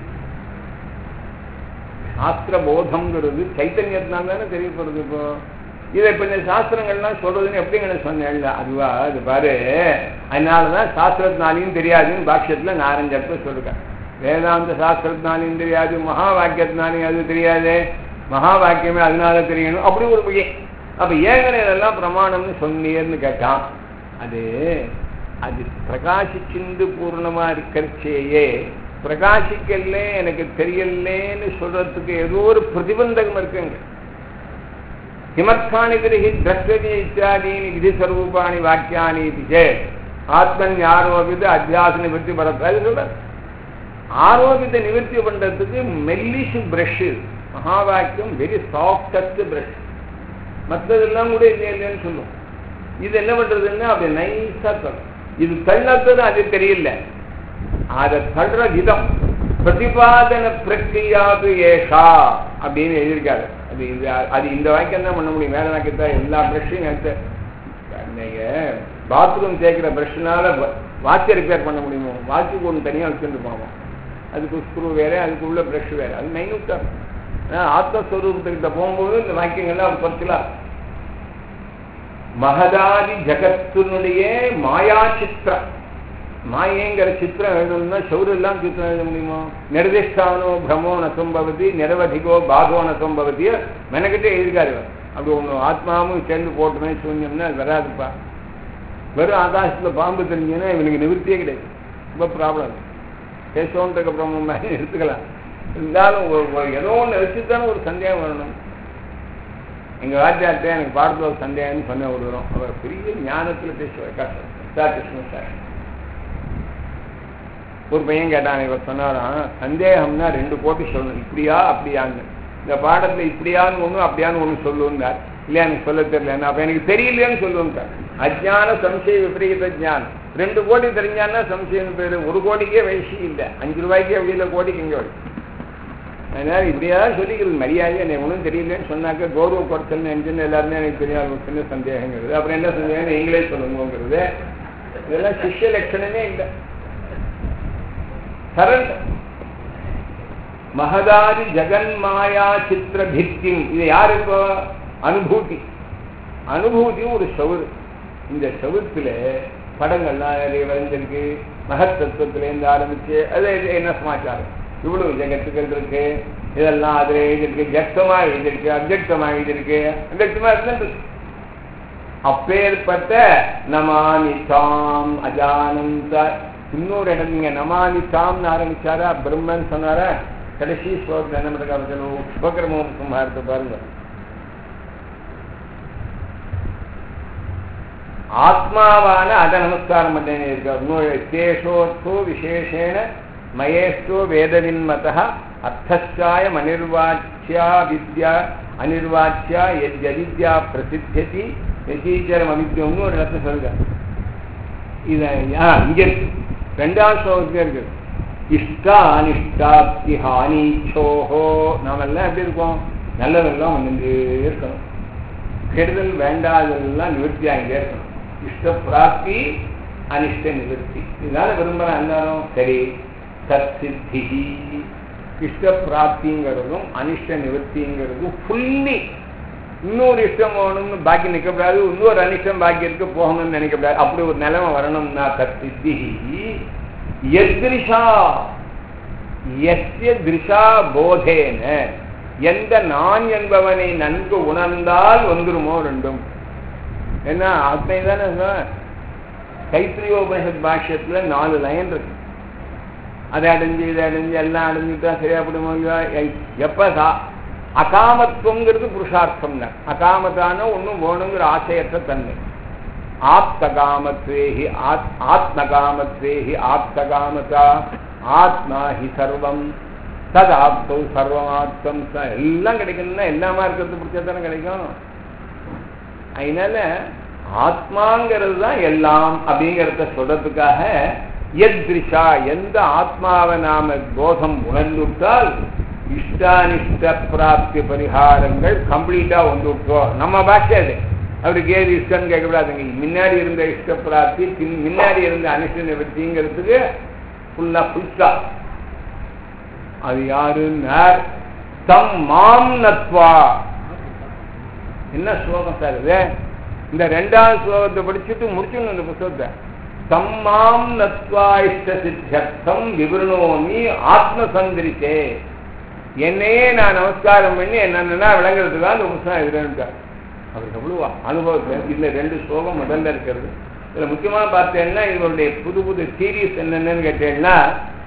சாஸ்திர போதம்ங்கிறது சைத்தன்யத்தினால தானே தெரியப்படுறது. இப்போ இதை இப்ப இந்த சாஸ்திரங்கள்லாம் சொல்றதுன்னு எப்படிங்க சொன்னேன், அதுவா அது பாரு, அதனாலதான் சாஸ்திரத்தினாலையும் தெரியாதுன்னு பாஷ்யத்துல நான் 5 இடத்துல சொல்லிருக்கேன். வேதாந்த சாஸ்திரத்தினாலையும் தெரியாது, மகா வாக்கியத்தினாலையும் அது தெரியாது, மகா வாக்கியமே அதனால தெரியணும் அப்படி ஒரு பையன். அப்ப ஏங்கன இதெல்லாம் பிரமாணம்னு சொன்னீர்னு கேட்டான். அது அது பிரகாசிச்சுண்டு பூர்ணமா இருக்கிறச்சேயே பிரகாசிக்கல எனக்கு தெரியலேன்னு சொல்றதுக்கு ஏதோ ஒரு பிரதிபந்தகம் இருக்குங்க. கிமர்த்தானி திரகி திரஷ்டதி இத்தியாதீனி விதி ஸ்வரூபாணி வாக்கியானி விஜே ஆத்மன் ஆரோபித்து அத்தியாச நிவர்த்தி பரத்தாது சொல்ற. ஆரோபித்த நிவர்த்தி பண்றதுக்கு மெல்லிஷ் பிரஷ், மகா வாக்கியம் வெரி சாஃப்டஸ்ட் பிரஷ். மற்றதெல்லாம் கூட இல்லைன்னு சொல்லும். இது என்ன பண்றதுன்னா அப்படி நைஸா தள்ளும். இது தள்ளத்தது அது தெரியல, அதை தள்ளுற விதம் பிரதிபாதன பிரக்ரியாது ஏஷா அப்படின்னு எழுதியிருக்காரு. அது இந்த வாக்கியம் தான் பண்ண முடியும், வேற வாக்கியத்தா எல்லா பிரஷையும் எடுத்து நீங்க பாத்ரூம் தேய்க்கிற பிரஷ்னால வாட்சை ரிப்பேர் பண்ண முடியுமோ? வாட்சுக்கு ஒன்று தனியாக வச்சுட்டு போவோம், அதுக்கு ஸ்க்ரூ வேற, அதுக்கு உள்ள பிரஷ் வேற, அது மைனூட்டா. ஆத்மஸ்வரூபத்துக்கிட்ட போகும்போது இந்த வாக்கியங்கள்லாம் குறைச்சலாம். மகதாதி ஜகத்தினுடைய மாயா சித்திரம், மாயங்கிற சித்திரம் எழுதணும்னா சௌரெல்லாம் சித்திரம் எழுத முடியுமோ? நிர்திஷ்டானோ பிரமோ நசம்பவதி நிரவதிகோ பாகோ நசம்பவதிய மெனக்கிட்டே எழுதிக்காரு. அப்படி ஒன்று ஆத்மாவும் சேர்ந்து போட்டுமே சூன்யம்னா அது வராதுப்பா. வெறும் ஆகாசத்தில் பாம்பு தெரிஞ்சுன்னா இவனுக்கு நிவர்த்தியே கிடையாது, ரொம்ப ப்ராப்ளம். பேசோன்றதுக்கு அப்புறம் எடுத்துக்கலாம். இருந்தாலும் ஏதோ ஒன்று வச்சுத்தானே ஒரு சந்தேகம் வரணும். எங்கள் வாத்தியார்ட்ட எனக்கு பாடத்தில் ஒரு சந்தேகம்னு சொன்ன விடுறோம். அவர் பெரிய ஞானத்தில் பேசுவார் கிருஷ்ணன் சார். ஒரு பையன் கேட்டான், இவர் சொன்னாராம் சந்தேகம்னா 2 போட்டு சொல்லணும், இப்படியா அப்படியான்னு. இந்த பாடத்தில் இப்படியான்னு ஒன்று அப்படியான்னு ஒன்று சொல்லுவார். இல்லையா எனக்கு சொல்ல தெரியல, அப்போ எனக்கு தெரியலையான்னு சொல்லுவாங்க. அஜ்ஞான சம்சய விபரீத ஜானம் 2 கோடி தெரிஞ்சான்னா சம்சயம் பேர். 1 கோடிக்கே வயசு இல்லை, 5 ரூபாய்க்கே அப்படியில கோடிக்கு இங்கே வரும். அதனால இப்படியாவது சொல்லிக்கிறது மரியாதை. எனக்கு ஒன்றும் தெரியலன்னு சொன்னாக்க கௌரவ குறைச்சல் நினைச்சுன்னு எல்லாருமே எனக்கு தெரியாது சின்ன சந்தேகங்கிறது. அப்புறம் என்ன சந்தேகம் நீங்களே சொல்லுங்கிறது. இதெல்லாம் சிஷ்ய லட்சணமே இல்லை. சரண் மகதாதி ஜெகன்மாயா சித்திர பித்திம். இது யாரு இப்போ? அனுபூதி. அனுபூதியும் ஒரு சவுறு. இந்த சவுத்துல படங்கள்லாம் நிறைய வரைஞ்சிருக்கு. மகத்தத்துவத்திலேருந்து ஆரம்பிச்சு அது என்ன சமாச்சாரம், இவ்வளவு ஜெகத்துக்கள் இருக்கு, இதெல்லாம் அதுல எழுதிருக்கு. ஜக்தமா எழுதிருக்கு, அப்ஜெக்டமா எழுதிருக்கு. அப்ஜெக்டமா இருக்கு. அப்பேற்பட்ட நமானிதாம் அஜானந்த. இன்னொரு இடம் நீங்க நமானிதாம்னு ஆரம்பிச்சாரா, பிரம்மன் சொன்னாரா, கடைசி ஸ்லோகத்தில் என்ன பண்ணுறாங்க, உபகிரமம் குமாரத்தை பாருங்க. ஆத்மாவான அத நமஸ்காரம் பண்ணேன்னு இருக்கார். தேசோர்த்தோ விசேஷேன மயேஷ்டோ வேதவின்மதः அர்த்தஸ்யாயம் அனிர்வாச்சியா வித்யா அனிர்வாச்சியா யத்யவித்யா பிரசித்தியதி யதீச்சரம் அவித்யம்னு ஒரு இடத்துல சொல்லுங்க. இதை இங்க இருக்கு, ரெண்டாவது ஸ்லோகத்துல இருக்கு. இஷ்டா அனிஷ்டாப்தி ஹானிச்சோஹோ. நாமெல்லாம் எப்படி இருக்கோம்? நல்லதெல்லாம் வந்துட்டே இருக்கணும், கெடுதல் வேண்டாதெல்லாம் நிவர்த்தி ஆகிட்டே இருக்கணும். இஷ்ட பிராப்தி அனிஷ்ட நிவர்த்தி, இதனால விரும்புகிறேன் எல்லாரும். சரி, தற்சித்தி இஷ்ட பிராப்திங்கிறதும் அனிஷ்ட நிவர்த்திங்கிறதும் ஃபுல்லி இன்னொரு இஷ்டம் போகணும்னு பாக்கி நிற்கக்கூடாது, இன்னொரு அனிஷ்டம் பாக்கி இருக்க போகணும்னு நினைக்கப்படாது. அப்படி ஒரு நிலைமை வரணும்னா தற்சித்தி எத்ரிஷா எஸ்ய திருஷா போதேன, எந்த நான் என்பவனை நன்கு உணர்ந்தால் வந்துருமோ ரெண்டும். ஏன்னா அப்படி தானே தைத்திரியோபனிஷத் பாஷ்யத்துல 4 லைன் இருக்கு. அதை அடைஞ்சு இதை அடைஞ்சு எல்லாம் அடைஞ்சுட்டா சரியாப்படுமோ? எப்ப அகாமத்துவங்கிறது புருஷார்த்தம். அகாமத்தான ஒன்றும் வேணுங்கிற ஆசையற்ற தன்மை. ஆப்தகாமத்வேஹி ஆத்மகாமத்வேஹி ஆப்தகாமதா ஆத்மா ஹி சர்வம் தது ஆப்தௌ சர்வமாப்தம். எல்லாம் கிடைக்கணும்னா எல்லாமா இருக்கிறது பிடிச்சா தானே கிடைக்கும். அதனால ஆத்மாங்கிறது தான் எல்லாம் அப்படிங்கிறத சொல்றதுக்காக எத்ரிஷா, எந்த ஆத்மாவை நாம போதம் உணர்ந்துவிட்டால் இஷ்டானிஷ்ட பிராப்தி பரிகாரங்கள் கம்ப்ளீட்டா வந்து விட்டோம். நம்ம பாஷை அது. அவருக்கு ஏது இஷ்டம்னு கேட்கக்கூடாதுங்க. முன்னாடி இருந்த இஷ்ட பிராப்தி, முன்னாடி இருந்த அனிஷ்ட நிவர்த்திங்கிறதுக்கு ஃபுல்லா புல்ஸ்டா. அது யாருன்னா தம் மாம் நத்வா. என்ன ஸ்லோகம் சார் இது? இந்த 2வது ஸ்லோகத்தை படிச்சுட்டு முடிச்சுடணும் இந்த புத்தகத்தை. தம்மாம் நத்வா இஷ்ட சித்தியர்த்தம் விவரணோமி ஆத்மசந்திரிச்சே. என்னையே நான் நமஸ்காரம் பண்ணி என்னன்னா விளங்குறதுக்காக அந்த புத்தகம் எழுதுறாரு. அவருக்கு எவ்வளவு அனுபவத்தை. இதுல 2 ஸ்லோகம் முதல்ல இருக்கிறது. இதுல முக்கியமா பார்த்தேன்னா இவருடைய புது புது சீரீஸ் என்னென்னு கேட்டேன்னா,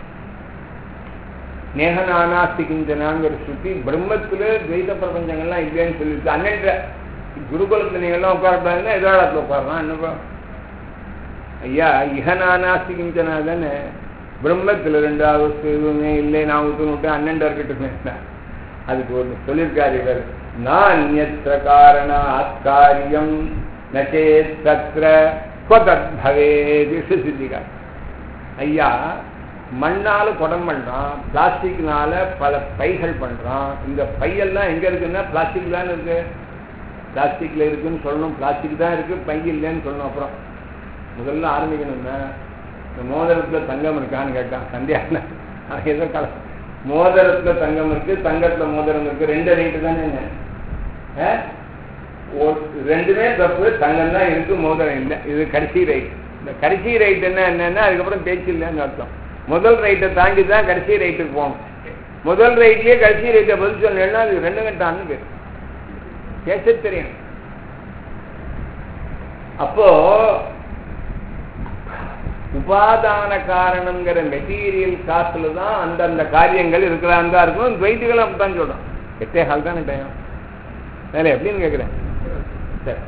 நேகநானாஸ்தி கிஞ்சனாங்கிற சுத்தி பிரம்மத்துல துவைத பிரபஞ்சங்கள்லாம் இல்லைன்னு சொல்லிட்டு அன்னைக்கு குருகுலத்துல நீங்கள்லாம் உட்காரப்படாதுன்னா எதிராளத்துல உட்காரலாம். என்னப்பா ஐயா, இகநானாஸ்தி கிஞ்சனா தானே. பிரம்மத்துல 2வது எதுவுமே இல்லை, நான் விட்டு அண்ணன் இருக்கட்டும். அதுக்கு ஒரு சொல்லியிருக்காரு இவர், நான்யத்ர காரணாத் காரியம் நச்சேத் தத்ர க்வதத் பவேத் சித்திகா. ஐயா, மண்ணால குடம் பண்றான், பிளாஸ்டிக்னால பல பைகள் பண்றான். இந்த பையெல்லாம் எங்க இருக்குன்னா பிளாஸ்டிக் தான் இருக்கு. பிளாஸ்டிக்ல இருக்குன்னு சொல்லணும், பிளாஸ்டிக் தான் இருக்கு, பை இல்லைன்னு சொல்லணும். அப்புறம் முதல்ல ஆரம்பிக்கணும்னா இந்த மோதிரத்துல தங்கம் இருக்கான்னு கேட்டான் சந்தியான. ஏதோ மோதிரத்துல தங்கம் இருக்கு, தங்கத்துல மோதிரம் இருக்கு, 2 ரேட்டு தானே. ரெண்டுமே தப்பு. தங்கம் தான் இருக்கு, மோதிரம் இல்லை. இது கடைசி ரைட். இந்த கடைசி ரைட் என்னன்னா அதுக்கப்புறம் பேச்சு இல்லைன்னு அர்த்தம். முதல் ரைட்டை தாண்டி தான் கடைசி ரைட்டுக்கு போகணும். முதல் ரைட்லயே கடைசி ரைட்டை பதில் சொல்லணும்னா அது 2 கட்டான்னு பேர் பேச தெரியும். அப்போ உபாதான காரணங்கிற மெட்டீரியல் காத்துல தான் அந்தந்த காரியங்கள் இருக்கிறான் தான் இருக்கணும். துவைதிகள் அப்படித்தான் சொல்றோம். 8:15 தானே டைம். வேலை எப்படின்னு கேட்கிறேன். சரி,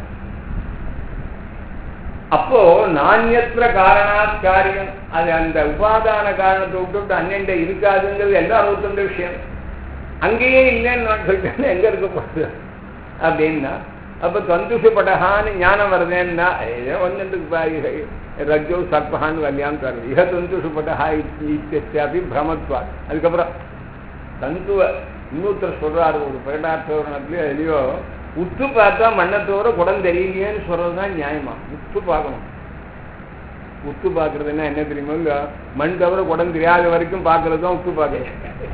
அப்போ நான்யத்ர காரணாத் காரியம், அது அந்த உபாதான காரணத்தை விட்டு அண்ணன் இருக்காதுங்கிறது எல்லாரும் ஒத்துந்த விஷயம். அங்கேயே இல்லைன்னு நான் சொல்லிட்டேன். எங்க இருக்க போகுது அப்படின்னா அப்ப தந்துஷுபடகான்னு ஞானம் வருதுன்னா ஒன்னுக்கு ரஜோ சர்பகான்னு வரலையான்னு தருது. இக தந்துஷுபடகா இத்தியாபி பிரமத்வா. அதுக்கப்புறம் தந்துவ இன்னொருத்தர் சொல்றாரு ஒரு பிரகடார்த்தவரணத்திலயோ எதையோ, உத்து பார்த்தா மண்ணத்தோட குடம் தெரியலையேன்னு சொல்றதுதான் நியாயமா. உத்து பார்க்கணும். உத்து பார்க்கறதுன்னா என்ன தெரியுமோ இல்ல, மண் தவிர குடம் தெரியாத வரைக்கும் பார்க்கறது தான் உத்து பார்க்கணும்.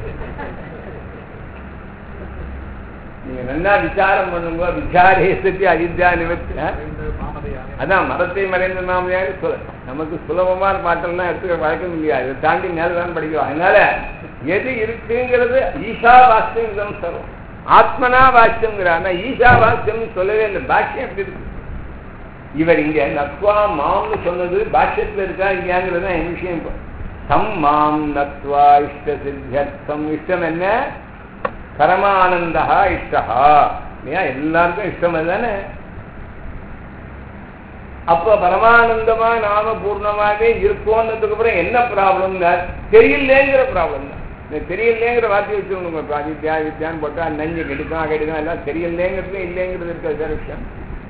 நீங்க நல்லா விசாரம் பண்ணுங்க. விசாரேசத்தி அவித்யா நிவர்த்தி. அதான் மரத்தை மறைந்த நாமையாரு சொல்ல. நமக்கு சுலபமான பாட்டெல்லாம் எடுத்துக்க வழக்கம் இல்லையா, இதை தாண்டி மேலதான் படிக்கிறோம். அதனால எது இருக்குங்கிறது ஈஷா வாஸ்யம் சொல்லும். ஆத்மனா வாஸ்யம்ங்கிறான். ஈஷா வாஸ்யம் சொல்லவே இல்லை. பாஷ்யம் எப்படி இருக்கு? இவர் இங்க நத்வா மாம்னு சொன்னது பாஷ்யத்துல இருக்கா இல்லையாங்கிறது தான் என் விஷயம். இப்போ தம் மாம் நத்வா இஷ்ட சித்தியர்த்தம். இஷ்டம் என்ன? பரமானந்தா. இஷ்டா எல்லாருக்கும் இஷ்டம் அதுதானே. அப்ப பரமானந்தமா நாம பூர்ணமாவே இருக்கோன்னதுக்கு அப்புறம் என்ன ப்ராப்ளம் தெரியலேங்கிற ப்ராப்ளம் தான். இந்த தெரியலேங்கிற வார்த்தையை வச்சு அவித்யா வித்யான்னு போட்டா நஞ்சு கெடுக்கும் கெடுக்கும் எல்லாம் தெரியலேங்கிறது இல்லைங்கிறது இருக்கிற வேற விஷயம்.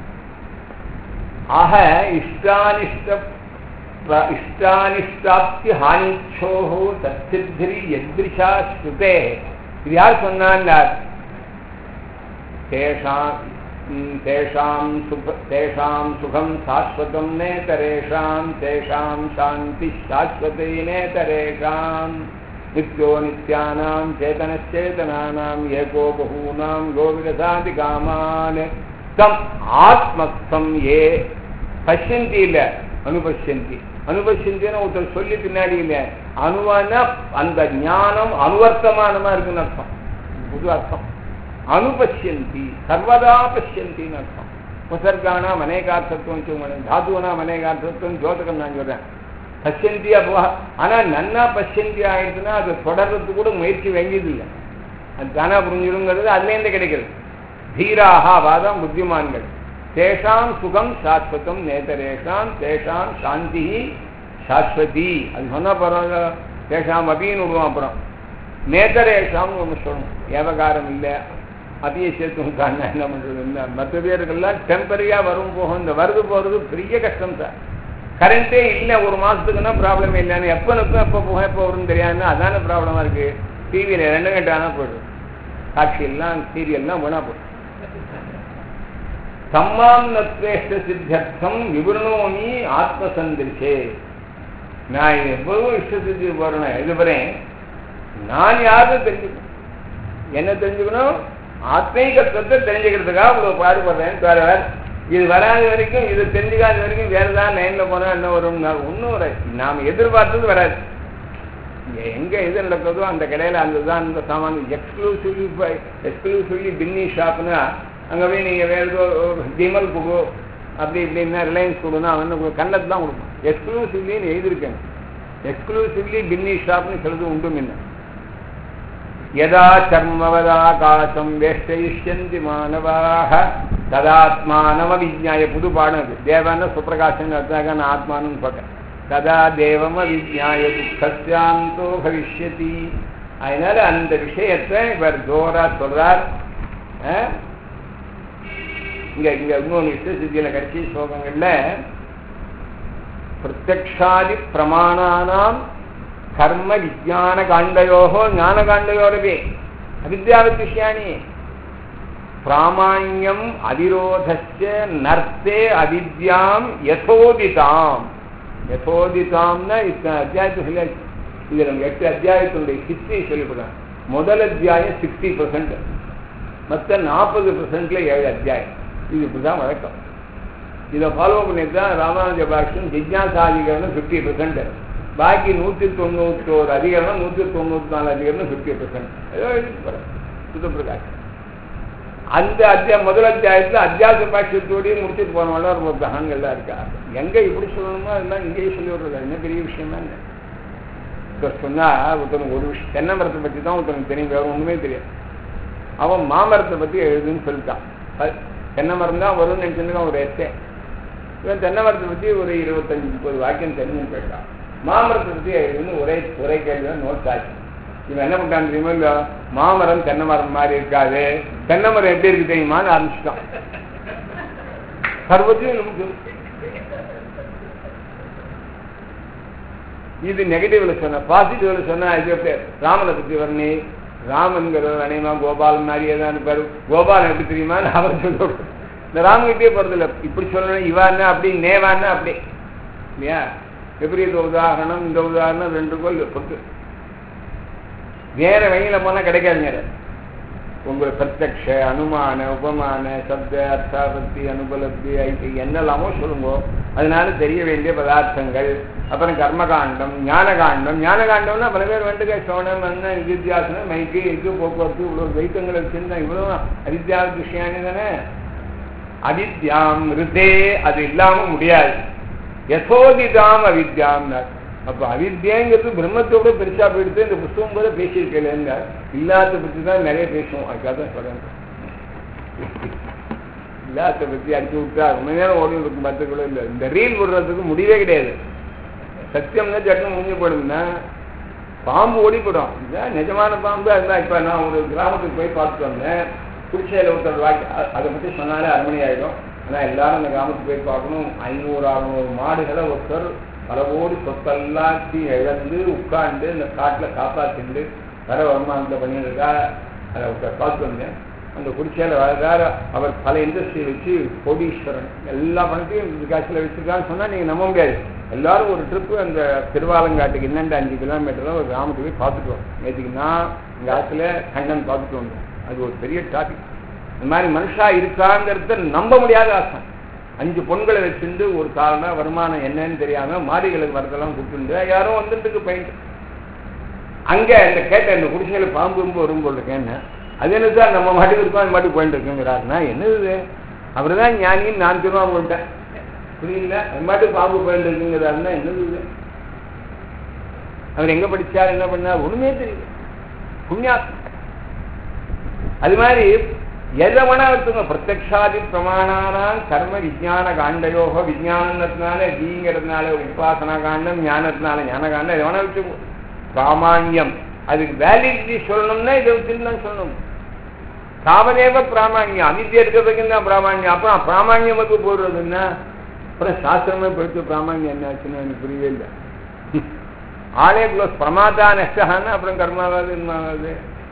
ஆக இஷ்டானிஷ்டாப்தி ஹானிச்சோஹோ தச்சித்திரி எத்ரிஷா ஸ்ருதே. இது யார் சொன்னான்? தேஷாம் சுகம் சாஸ்வதம் நேதரேஷாம் தேஷாம் சாந்தி சாஸ்வதை நேதரேஷாம் நித்யோ நித்யானாம் சேதனச்சேதனானாம் ஏகோ பகூனாம் கோவிரசாதி காமான் தம் ஆத்மஸ்தம் ஏ பஷ்யந்தி இல்ல அனுபஷ்யந்தி. அனுபஷ்யந்தின்னு ஒருத்தர் சொல்லி பின்னாடி இல்லை. அணுவான அந்த ஞானம் அனுவர்த்தமானமா இருக்குன்னு அர்த்தம். புது அர்த்தம். அனுபஷ்யந்தி சர்வதா பஷ்யந்தின்னு அர்த்தம். உசர்கானாம் அநேகார்த்தத்துவம் வச்சுக்கோங்க, தாத்துவனாம் அநேகார்த்தத்துவம் ஜோதகம் நான் சொல்றேன். பஷ்யந்தியா போக ஆனா நன்னா பஷ்யந்தி ஆயிடுச்சுன்னா அதை தொடர்றதுக்கு கூட முயற்சி வேண்டியது இல்லை. அது தானா புரிஞ்சிடுங்கிறது அதுலேருந்து கிடைக்கிறது. தீராக வாதம் புத்திமான்கள். தேஷாம் சுகம் சாஸ்வதம் நேதரேஷாம் தேஷாம் சாந்தி சாஸ்வதி. அது சொன்னா பரவாயில்ல. தேஷாம் அப்படின்னு விடுவோம். அப்புறம் நேதரேஷாம்னு ஒன்று சொல்லணும். ஏவகாரம் இல்லை அதையே சேர்த்துக்கான என்ன பண்றது? மற்ற பேருக்கெல்லாம் டெம்பரரியா வரும் போகும். இந்த வருது போறது பெரிய கஷ்டம் சார். கரண்டே இல்லை ஒரு மாசத்துக்குன்னா ப்ராப்ளம் இல்லைன்னு எப்போ நிற்கும் எப்போ போகும் எப்போ வரும்னு தெரியாதுன்னா அதான ப்ராப்ளமா இருக்கு. டிவியில 2 கண்டை ஆனா போயிடும். சாட்சியெல்லாம் சீரியல்லாம் போனா போயிடும். சம்மாம் நத்வேஷ்ட சித்தர்த்தம் விவரணோமி ஆத்மசந்திரிச்சே. நான் எப்பவும் இஷ்ட சித்தி போறேன். இதுவரேன் நான் யாரும் தெரிஞ்சுக்கணும். என்ன தெரிஞ்சுக்கணும்? ஆத்மீகத்துவத்தை தெரிஞ்சுக்கிறதுக்காக இவ்வளவு பாடுபடுறேன். வேற வேற இது வராத வரைக்கும் இது தெரிஞ்சுக்காத வரைக்கும் வேற ஏதாவது லைன்ல போனா என்ன வரும்? ஒன்றும் வராது. நாம் எதிர்பார்த்தது வராது. எங்க எது நடக்குதோ அந்த கடையில அங்கதான் அந்த சாமான் எக்ஸ்க்ளூசிவ்லி பின்னி ஷாப்னா அங்க போய் நீங்க வேற ஏதோ டிமல் கொடுக்கோ அப்படி இப்படின்னா ரிலையன்ஸ் கொடுனா அவன் கண்ணத்து தான் கொடுக்கும். எக்ஸ்க்ளூசிவ்லின்னு எழுதியிருக்கேன். எக்ஸ்க்ளூசிவ்லி பின்னி ஷாப்னு சொல்றது உண்டு. முன்ன யதா சர்மவதாகாசம் வேஷ்டயிஷ்யந்தி மாணவாக ததாத்மானவ விஜ்ஞாய. புது பாடம் அது. தேவன சுப்பிரகாசன் அர்த்தாக நான் ஆத்மானு சொல்றேன். ததா தேவம விஜ்ஞாய துக்கஸ்யாந்தோ பவிஷ்யதி. அதனால அந்த விஷயத்தை இவர் ஜோரா சொல்றார். இங்க இன்னொன்று இஷ்டசித்தியில கட்சி ஸ்லோகங்கள்ல பிரத்யக்ஷாதி பிரமாணானாம் கர்ம விஜான காண்டயோகோ ஞான காண்டயோரவே அவித்யாவத் விஷயாணி பிராமாண்யம் அவிரோதஸ்ய நர்த்தே அவித்யாம் யசோதிதாம். யசோதிதாம்னா இத்தனை அத்தியாயத்தை சொல்லியாச்சு. இதுல 8 அத்தியாயத்தினுடைய ஹிஸ்டரி சொல்லிவிடுறேன். முதல் அத்தியாயம் 60%, மற்ற 40%ல 7 அத்தியாயம். இது இப்படிதான் வழக்கம். இதை ஃபாலோ பண்ணிட்டு தான் ராமானுஜ பாஷ்யம் ஜிஜ்ஞாசாதிகரணம் 50%, பாக்கி 191 அதிகரணம் 194 அதிகரணம் 50%. ஏதோ சுத்தப்பிரகாஷ் அந்த முதல் அத்தியாயத்தில் அத்தியாச பாஷ்யத்தோடய முடிச்சுட்டு போனவங்க ஒரு புத்தகங்கள்லாம் இருக்கா. எங்க இப்படி சொல்லணுமோ அதெல்லாம் இங்கேயே சொல்லி விடுறது. என்ன பெரிய விஷயமா இல்லை. இப்போ சொன்னா ஒருத்தனுக்கு ஒரு விஷயம் தென்னை மரத்தை பற்றி தான் ஒருத்தனுக்கு தெரியும், வேற ஒண்ணுமே தெரியாது. அவன் மாமரத்தை பற்றி எழுதுன்னு சொல்லிட்டான். தென்னை மரம் தான் வரும்னு நினைச்சுருக்கான் ஒரு எஸ்ஸே. இவன் தென்னை மரத்தை பற்றி ஒரு 25-30 வாக்கியம் தெரிஞ்சுன்னு போயிட்டான். மாமரத்தை பற்றி எழுதுன்னு ஒரே கேள்வி நோட்ஸ் ஆச்சு. இவன் என்ன பண்ணிட்டான் தெரியுமா? இல்ல மாமரம் தென்னை மரம் மாதிரி இருக்காது, தென்னை மரம் எப்படி இருக்கு தெரியுமான்னு ஆரம்பிச்சுட்டான். சர்வத்தையும் இது நெகட்டிவ்ல சொன்ன. பாசிட்டிவ்ல சொன்னா ராமனை பற்றி வரணி, ராமன்கிற அனைமா கோபாலன் மாதிரியே தான் இருப்பாரு. கோபாலன் எப்படி தெரியுமான்னு அவர் சொல்ல. இந்த ராமகிட்டே போறதில்ல. இப்படி சொல்லணும் இவான்னா அப்படி நேவான்னா அப்படி இல்லையா? விபரீத உதாரணம் இந்த உதாரணம் 2 கோல் பொறுத்து வேற வகையில போனா கிடைக்காதுங்க. உங்க பிரத்யக்ஷ அனுமான உபமான சப்த அர்த்தாபத்தி அனுபலப்தி ஐட்டி என்னெல்லாமோ சொல்லுங்க. அதனால தெரிய வேண்டிய பதார்த்தங்கள். அப்புறம் கர்மகாண்டம் ஞானகாண்டம். ஞானகாண்டம்னா பல பேர் வந்துட்டு சோனம் மண்ண வித்யாசனம் மைக்கு இது போக்குவரத்து இவ்வளவு வைத்தங்களை வச்சிருந்தா இவ்வளவு அவித்யா விஷயானே தானே. அவித்யாம் ரிதே அது இல்லாம முடியாது. யசோதிதாம் அவித்யாம். அப்ப அவித்யாங்கிறது பிரம்மத்தோட பெருசா போயிடுது. இந்த புத்தகம் போல பேசியிருக்கேன். இல்லாத பற்றி தான் நிறைய பேசுவோம். அதுக்காக தான் சொல்றேன். விளையாட்டை பற்றி அடிச்சு விட்டா ரொம்ப நேரம் ஓடி இருக்கும் 10 கிலோ இல்லை. இந்த ரீல் விடுறதுக்கு முடிவே கிடையாது. சத்தியம்னா சட்டம் முடிஞ்சு போயிடும்னா பாம்பு ஓடிப்படும். இதுதான் நிஜமான பாம்பு. அதுதான் இப்போ நான் ஒரு கிராமத்துக்கு போய் பார்த்துட்டு வந்தேன். குறிச்சியில் ஒருத்தர் வாக்கி அதை பற்றி சொன்னாலே 6 மணி ஆகிடும். ஆனால் எல்லாரும் அந்த கிராமத்துக்கு போய் பார்க்கணும். 500-600 மாடுகளை ஒருத்தர் பல கோடி சொத்தெல்லாம் இழந்து உட்காந்து இந்த காட்டில் காப்பாற்றிண்டு வர வருமானத்தை பண்ணியிருக்கா. அதை ஒருத்தர் பார்த்து வந்தேன். அந்த குறிச்சியில் வளர்ந்தார். அவர் பல இண்டஸ்ட்ரியை வச்சு கோடீஸ்வரன் எல்லா பணத்தையும் இந்த காட்சியில் வச்சுருக்கான்னு சொன்னால் நீங்கள் நம்ப முடியாது. எல்லாரும் ஒரு ட்ரிப்பு அந்த திருவாலங்காட்டுக்கு இன்னண்டு 5 கிலோமீட்டரில் ஒரு கிராமத்துக்கு போய் பார்த்துட்டு வரோம். நேற்றுக்குன்னா இந்த காலத்தில் கண்ணன் பார்த்துட்டு வந்தோம். அது ஒரு பெரிய டாபிக். இந்த மாதிரி மனுஷா இருக்காங்கிறத நம்ப முடியாத ஆசம். 5 பொண்களை வச்சுட்டு ஒரு காரணம் வருமானம் என்னன்னு தெரியாமல் மாடிகளுக்கு வரதெல்லாம் கூப்பிட்டு யாரும் வந்துட்டுக்கு போயிட்டு அங்கே இந்த கேட்டேன். இந்த குடிசைகளை பாம்பு வரும் போல் இருக்கேன்னு. அது என்ன சார் நம்ம மாட்டுக்கு இருக்கோம் அந்த மாட்டுக்கு போயிட்டு இருக்குங்கிறாருன்னா என்னது அவர் தான் ஞானின்னு நான் திருவாம விட்டேன். புரியல. அந்த மாட்டுக்கு பாம்பு போயிட்டு இருக்குங்கிறாருன்னா என்னது அவர் எங்கே படித்தார் என்ன பண்ணார் ஒன்றுமே தெரியல. புண்ணியாத்மா. அது மாதிரி எதை வேணா எடுத்துங்க. பிரத்யக்ஷாதி பிரமாணானாம் கர்ம விஜான காண்டயோக விஜானத்தினால தீங்கிறதுனால உபாசனா காண்டம் ஞானத்தினால ஞான காண்டம் எதை வேணா வச்சுக்கோ. பிராமாண்யம் அதுக்கு வேலிடிட்டி சொல்லணும்னா இதை வச்சுன்னு தான் சொல்லணும். சாவதேவ பிராமாண்யம் அவித்தியை இருக்கிறதுக்கு தான் பிராமாண்யம். அப்புறம் பிராமாண்யமுக்கு போடுறதுன்னா அப்புறம் சாஸ்திரமே போயிட்டு பிராமாண்யம் என்னாச்சுன்னு எனக்கு புரியவே இல்லை. ஆளே க்ளோஸ் பிரமாதா நஷ்டான்னா அப்புறம் கர்மாவாது என்னவாது.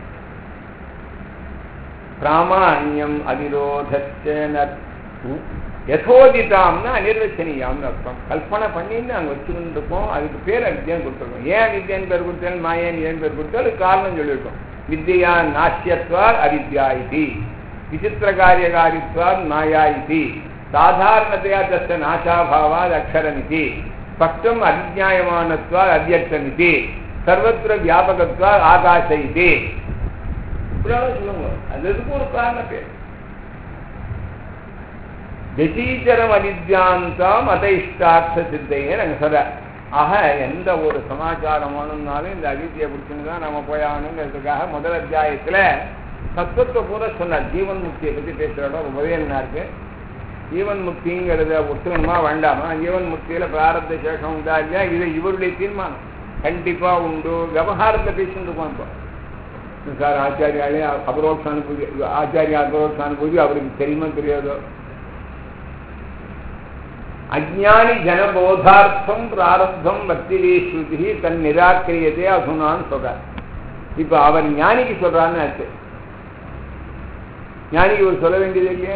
பிராமாண்யம் அதிரோதச்சேன யதோதிதாம்னா அனிர்வச்சனீயாம்னு அர்த்தம். கல்பனை பண்ணின்னு அங்கே வச்சுக்கிட்டு இருக்கோம். அதுக்கு பேர் அவித்யான்னு கொடுத்துருக்கோம். ஏன் அவித்யான்னு பேர் கொடுத்தாலும் மாயான்னு ஏன் பேர் கொடுத்தாலும் அதுக்கு காரணம் சொல்லியிருக்கோம். வித்யா நாசியத்வாத் அவித்யா இது விசித்திர காரியகாரித்வாத் மாயா இது சாதாரணத்தையா தஸ்ய நாசாபாவாத் அக்ஷரமிதி ஸ்பஷ்டம் அவிஜ்ஞாயமானத்வாத் அவ்யக்தமிதி சர்வத்திர வியாபகத்வாத் ஆகாச இது சொல்லுங்க. அதுக்கு ஒரு காரண பேர். வெசீச்சரம் அவித்யாந்தாம் அதைஷ்டார்த்த சித்தையே நாங்கள் சொல்ற. ஆக எந்த ஒரு சமாச்சாரம் வேணும்னாலும் இந்த அவித்தியை பிடிச்சுன்னு தான் நம்ம போயாகணுங்கிறதுக்காக முதல் அத்தியாயத்தில் தத்துவத்தை கூட சொன்னார். ஜீவன் முக்தியை பற்றி பேசுகிறோம். ரொம்பவே என்ன இருக்கு. ஜீவன் முக்திங்கிறத ஒத்துக்கணுமா வேண்டாமா. ஜீவன் முக்தியில் பிராரப்த சேஷம் உண்டா இல்லையா இது இவருடைய தீர்மானம். கண்டிப்பாக உண்டு. விவகாரத்தை பேசிட்டு இருக்கோம். இப்போ சார் ஆச்சாரியாலே அபரோக்ஷானுபூதி ஆச்சாரியா அபரோக்ஷானுபூதி அவருக்கு தெரியுமா தெரியாதோ. அஜ்ஞானி ஜனபோதார்த்தம் பிராரப்தம் பக்திரீஸ்ருதி தன் நிராகரியதே அதுனான்னு சொல்றார். இப்ப அவர் ஞானிக்கு சொல்றான்னு ஆச்சு. ஞானிக்கு ஒரு சொல்ல வேண்டியது இல்லையா.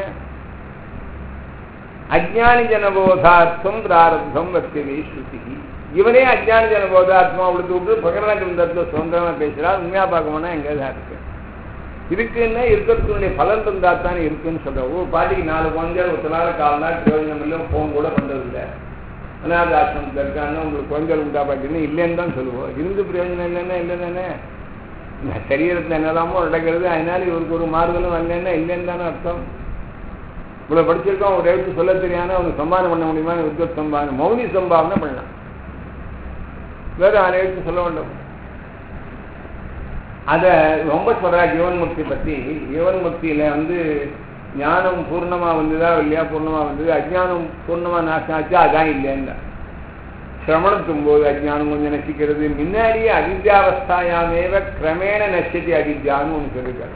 அஜ்ஞானி ஜனபோதார்த்தம் பிராரப்தம் பக்திரீஸ்ருதி. இவனே அஜ்ஞானி ஜனபோதார்த்தமா அவளுக்கு விட்டு பிரகரண கிரந்தத்துல சுதந்திரமா பேசுறார். உண்மையா பார்க்கணும்னா எங்கேதான் இருக்கு. இருக்குன்னா இருக்கிறதுடைய பலன் இருந்தால் தானே இருக்குன்னு சொல்கிறோம். ஒரு பாட்டிக்கு 4 குழந்தைகள் ஒரு நாள் 4 நாள் பிரயோஜனம் இல்லை. ஃபோன் கூட பண்ணுறதில்லை. அனாத ஆசிரமத்தில் இருக்காங்கன்னா உங்களுக்கு குழந்தைகள் உண்டா பார்த்தீங்கன்னா இல்லைன்னு தான் சொல்லுவோம். இருந்து பிரயோஜனம் இல்லைன்னா இல்லை தானே. சரீரத்தில் என்னெல்லாமோ நடக்கிறது. அதனால இவருக்கு ஒரு மாறுதலும் வரலன்னா இல்லைன்னு தானே அர்த்தம். இவ்வளோ படிச்சிருக்கோம். ஒரு எழுத்து சொல்ல தெரியாமல் அவங்க சம்பாதனை பண்ண முடியுமா. வித்வத் சம்பாதனை மௌனி சம்பாவனை பண்ணலாம். வேறு 6 எழுத்து சொல்ல வேண்டும். அதை ரொம்ப சொல்கிறா ஜீவன் முக்தி பற்றி. ஜீவன் முக்தியில் ஞானம் பூர்ணமாக வந்ததா இல்லையா. பூர்ணமாக வந்தது. அஜ்ஞானம் பூர்ணமாக நாசம் ஆச்சா அதான் இல்லைன்னா. சிரமணத்தும் போது அஜ்ஞானம் கொஞ்சம் நசிக்கிறது. முன்னாடியே அவித்யாவஸ்தாயாமேவ கிரமேண நசித்தி அவித்யான்னு ஒன்று சொல்லியிருக்காரு.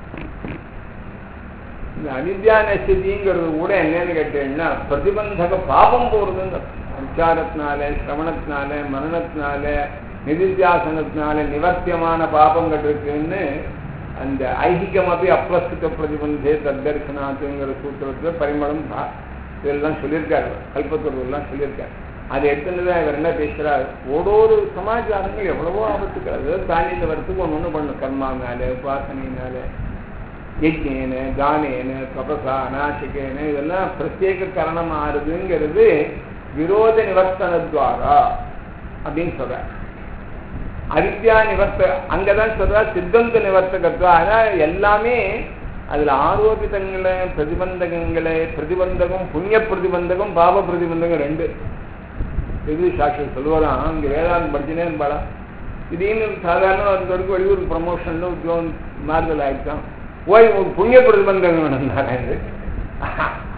இந்த அவித்யா நசித்திங்கிறது கூட என்னன்னு கேட்டீங்கன்னா பிரதிபந்தக பாபம் போகிறதுன்னு விசாரத்தினால சிரவணத்தினால மரணத்தினால நிதித்தியாசனத்தினால நிவர்த்தியமான பாபங்கள் இருக்குன்னு அந்த ஐகிகமபி அப்பிரஸ்துத பிரதிபந்தே தத்தர்சனாத்துங்கிற சூத்திரத்தில் பரிமளம் இதெல்லாம் சொல்லியிருக்காரு. கல்பத்தூர்லாம் சொல்லியிருக்காரு. அதை எடுத்துதான் இவர் என்ன பேசுகிறார். ஒரு சமாச்சாரங்கள் எவ்வளவோ ஆபத்துக்கள் அதாவது தாண்டி வரத்துக்கு ஒன்று பண்ணும். கர்மானால உபாசனையினால யஜ்ஞேன தானேன தபசா அநாசிகேன இதெல்லாம் பிரத்யேக கரணம் ஆறுதுங்கிறது விரோத நிவர்த்தனத்வாரா அப்படின்னு சொல்றார். அவித்யா நிவர்த்த அங்கதான் சொல்றா சித்தந்த நிவர்த்தகத்வா. ஆனால் எல்லாமே அதுல ஆரோபிதங்களை பிரதிபந்தகங்களை பிரதிபந்தகம் புண்ணிய பிரதிபந்தகம் பாப பிரதிபந்தகம் 2 எது சாட்சி சொல்லுவாராம். இங்க வேதாந்தம் படிச்சுனே இருப்பாளா. திடீர்னு சாதாரண வரைக்கும் வெளியூருக்கு ப்ரமோஷன்ல உத்தியோகம் மாறுதல் ஆயிடுச்சான். போய் புண்ணிய பிரதிபந்தகம் வேணும்னாரு.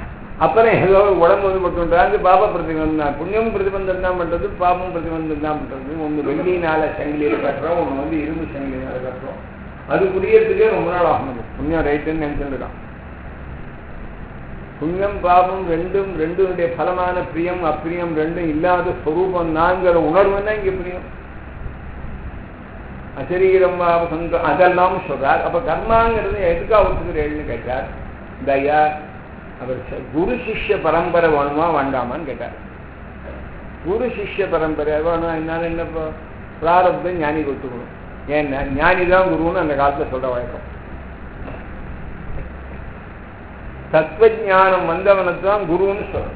அப்புறம் ஏதோ உடம்பு வந்து பட்டுன்றாரு பாப பிரதிபந்தம் தான். புண்ணியம் பிரதிபந்தம் தான் பண்றது, பாபம் பிரதிபந்தம் தான் பண்றது. ஒன்று வெள்ளினால சங்கிலியில கட்டுறோம், ஒன்று வந்து இரும்பு சங்கிலினால கட்டுறோம். அது புரியறதுக்கே ரொம்ப நாள் ஆகணும். புண்ணியம் ரைட்டுன்னு நினைச்சுருக்கான். புண்ணியம் பாபம் ரெண்டுடைய பலமான பிரியம் அப்பிரியம் ரெண்டும் இல்லாத ஸ்வரூபம் நான்கிற உணர்வுன்னா இங்க பிரியம். அசரீரம் சொந்தம் அதெல்லாம் சொல்றார். அப்ப கர்மாங்கிறது எதுக்கா ஒத்துக்கிறேன்னு கேட்டார். தயா அவர் குரு சிஷ்ய பரம்பரை வேணுமா வேண்டாமான்னு கேட்டார். குரு சிஷ்ய பரம்பரை வேணும். என்னால என்ன பிராரப்தம் ஞானி ஒத்துக்கணும். ஏன்னா ஞானிதான் குருன்னு அந்த காலத்துல சொல்ற வழக்கம். தத்துவஞானம் வந்தவனத்தான் குருன்னு சொல்லணும்.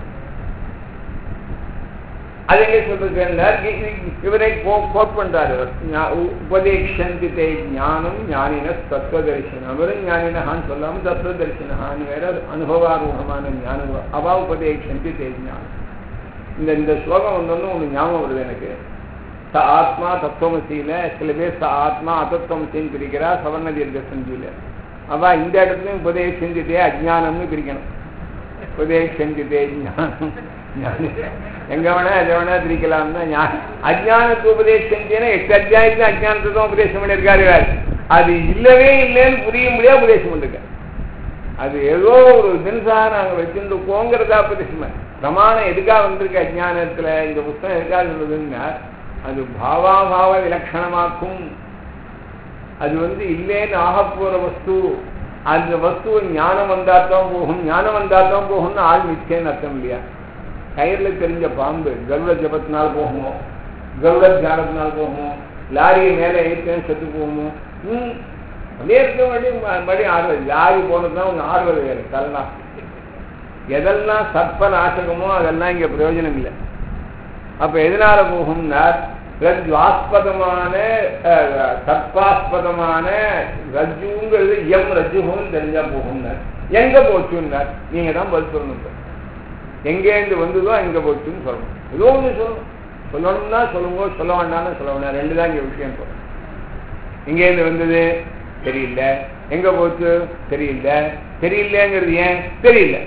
அது எங்க சொல்றது? இவரை கோட் பண்றாரு. உபதேக்ஷந்தி தே ஞானம் ஞானின தத்துவ தரிசனம். அவரும் ஞானினஹான்னு சொல்லாம தத்துவ தரிசனஹான்னு வேற அனுபவாரூபமான ஞானம். அவா உபதேக்ஷந்தி தே ஞானம். இந்த ஸ்லோகம் ஒன்று ஞாபகம் வருது எனக்கு. ச ஆத்மா தத்துவமசியில சில பேர் ச ஆத்மா அதத்துவமசின்னு பிரிக்கிறா. சவர்ண தீர்க்க சந்தியில அவ இந்த இடத்துலையும் உபதேக்ஷந்தித்தே அஜ்ஞானம்னு பிரிக்கணும். உபதேக்ஷந்தித்தே ஞானம் எங்க வேணா எதை வேணா பிரிக்கலாம்னா அஜ்ஞானத்து உபதேசந்தேன்னா 8 அத்தியாயத்துல அஜ்ஞானத்தை தான் உபதேசம் பண்ணியிருக்காரு. அது இல்லவே இல்லைன்னு புரிய முடியாது உபதேசம் பண்ணிருக்காரு. அது ஏதோ ஒரு தினசாக நாங்கள் வச்சிருந்துக்கோங்கிறதா உபதேசம். பிரமாணம் எதுக்காக வந்திருக்கு அஜ்ஞானத்துல, இந்த புத்தகம் எதுக்காக சொல்றதுன்னா அது பாவாபாவ விலட்சணமாக்கும். அது இல்லேன்னு ஆகப்போற வஸ்து. அந்த வஸ்துவை ஞானம் வந்தாத்தான் போகும், ஞானம் வந்தாத்தான் போகும்னு ஆள் நிச்சயம்னு அர்த்தம் இல்லையா? கயிறுல தெரிஞ்ச பாம்பு கருட ஜபத்தினால் போகுமோ, கருட தியானத்தினால் போகுமோ, லாரியை மேலே ஏற்கனவே செத்து போகுமோ? அப்படியே இருக்க மறுபடியும் ஆடுறது. லாரி போனதுதான் உங்க ஆடுறது வேறு கல்லா. எதெல்லாம் சர்ப்ப நாசகமோ அதெல்லாம் இங்க பிரயோஜனம் இல்லை. அப்ப எதனால போகும்னா ரஜ்வாஸ்பதமான சர்ப்பாஸ்பதமான ரஜ்ஜுங்கிறது எம் ரஜ்ஜுன்னு தெரிஞ்சா போகும்னார். எங்க போச்சுன்னார்? நீங்க தான் பதில் சொல்லணும். எங்கேருந்து வந்ததோ எங்க போச்சுன்னு சொல்லணும். ஏதோ ஒன்று சொல்லணும். சொல்லணும்னா சொல்லுங்க, சொல்ல வேண்டாம்னு சொல்ல வேண்டாம். ரெண்டு தான் இங்க விஷயம் சொல்லணும். எங்கேருந்து வந்தது தெரியல, எங்க போச்சு தெரியல. தெரியலங்கிறது ஏன் தெரியல?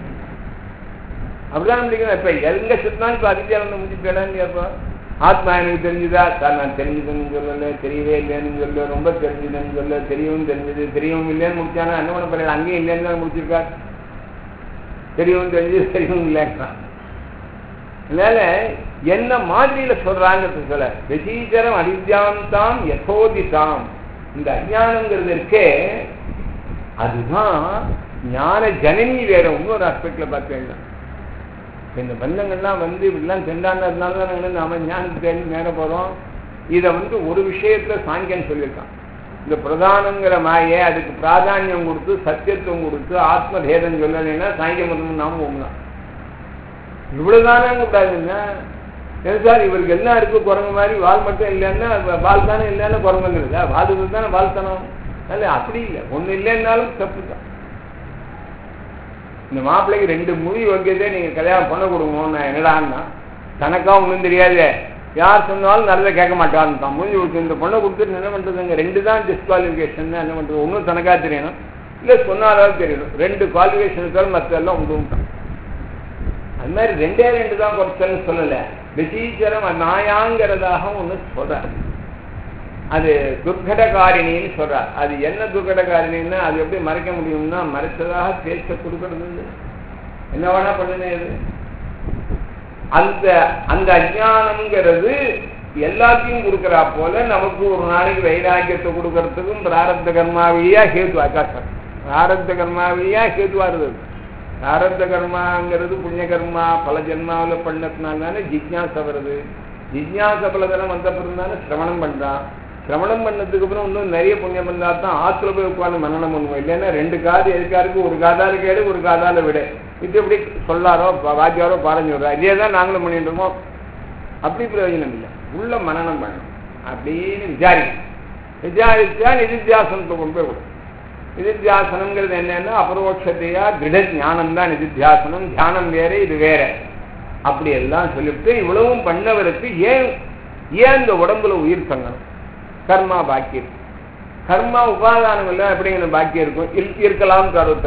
அப்படிதான் முடிக்கணும். இப்ப எங்க சுத்தினாலும் இப்ப அதிகாரம் முடிச்சுட்டேன்னு கேட்பா. ஆத்மா எனக்கு தெரிஞ்சுதா சார்? நான் தெரிஞ்சுதுன்னு சொல்லல, தெரியவே இல்லைன்னு சொல்ல, ரொம்ப தெரிஞ்சுதுன்னு சொல்ல, தெரியவும் தெரிஞ்சது தெரியவும் இல்லைன்னு முடிச்சானா என்ன பண்ண போறேன்? அங்கேயும் இல்லைன்னு தான் முடிச்சிருக்கார். தெரியவும் தெரிஞ்சது தெரியவும் இல்லைன்னா அதனால என்ன மாதிரியில சொல்றாங்கிறது சொல்ல வெசீச்சரம் அவித்யாந்தாம் யசோதிதாம். இந்த அஜானங்கிறது இருக்கே அதுதான் ஞான ஜனனி. வேற இன்னொரு ஆஸ்பெக்ட்ல பார்த்தேன்னா இந்த பந்தங்கள்லாம் இப்படிலாம் சென்றாண்டதுனால தான் நாம ஞானத்துக்கு நேர போறோம். இதை ஒரு விஷயத்துல சாங்கியன் சொல்லியிருக்கான். இந்த பிரதானங்கிற மாயை அதுக்கு பிராதானியம் கொடுத்து சத்தியத்துவம் கொடுத்து ஆத்மபேதம் சொல்லலைன்னா சாங்கிய மதம் நாம ஒண்ணுதான். இவ்வளவுதானே கூடாதுன்னா சார் இவருக்கு என்ன இருக்கு குரங்கு மாதிரி வால் மட்டும் இல்லைன்னா வால் தானே இல்லைன்னா குரங்குங்கிறதா? வாழ்றது தானே வாழ்த்தனம். அல்ல அப்படி இல்லை, ஒண்ணு இல்லைன்னாலும் தப்பு தான். இந்த மாப்பிள்ளைக்கு 2 மொழி வைக்கிறதே நீங்க கல்யாணம் பண்ண கொடுக்கணும். நான் என்னடான்னா தனக்கா ஒன்றும் தெரியாது, யார் சொன்னாலும் நல்லதை கேட்க மாட்டான்னு தான் முடிஞ்சு கொடுத்து இந்த பொண்ணை கொடுத்துட்டு என்ன பண்றதுங்க? 2 தான் டிஸ்குவாலிஃபிகேஷன். என்ன பண்றது? ஒன்றும் தனக்கா தெரியணும், இல்லை சொன்னாலும் தெரியணும். 2 குவாலிஃபிகேஷனுக்கால் மற்ற எல்லாம் உண்டுட்டான். அது மாதிரி 2 தான் குறைச்சல்னு சொல்லல. விசீச்சரம் நாயாங்கிறதாக ஒன்று சொல்றார். அது துர்கடகாரிணின்னு சொல்றார். அது என்ன துர்கடகாரிணின்னா அது எப்படி மறைக்க முடியும்னா மறைச்சதாக பேச்ச கொடுக்கறது என்ன வேணா பண்ணுது. அந்த அஜானம்ங்கிறது எல்லாத்தையும் கொடுக்கறா போல நமக்கு ஒரு நாளைக்கு வைராக்கியத்தை கொடுக்கறதுக்கும் பிராரப்த கர்மாவியா ஹேது ஆகாசம். பிராரப்த கர்மாவியா ஹேதுவா இருந்தது. பிராரப்த கர்மாங்கிறது புண்ணிய கர்மா பல ஜென்மாவில் பண்ணதுனால ஜிக்ஞாசை வருது. ஜிக்ஞாசை பலதனம் வந்த பிறந்தானே சிரவணம் பண்றான். சிரவணம் பண்ணதுக்கு அப்புறம் இன்னும் நிறைய புண்ணியம் பண்ணா தான் ஆத்துல போய் உட்காந்து மனநம் பண்ணுவோம். இல்லைன்னா 2 காது எதுக்காருக்கு, ஒரு காதால கேடு ஒரு காதால விட. இது எப்படி சொல்லாரோ வாத்தியாரோ பாரஞ்சு விடுறா. இதே தான் நாங்களும் பண்ணிட்டு இருக்கோம். அப்படி பிரயோஜனம் இல்லை. உள்ள மனநம் பண்ணணும் அப்படின்னு விசாரிச்சா நிதித்தியாசனத்தை கொண்டு போய் விடும். நிதித்தியாசனம்ங்கிறது என்னன்னா அபரோட்சத்தையா திருட ஞானம் தான் நிதித்தியாசனம். தியானம் வேற, இது வேற. அப்படி எல்லாம் சொல்லிட்டு இவ்வளவும் பண்ணவருக்கு ஏன் இந்த உடம்புல உயிர் தங்கணும்? கர்மா பாக்கி இருக்கு. கர்மா உபாதானம் எல்லாம் எப்படிங்கிற பாக்கி இருக்கும் இருக்கலாம் கருத்தம்.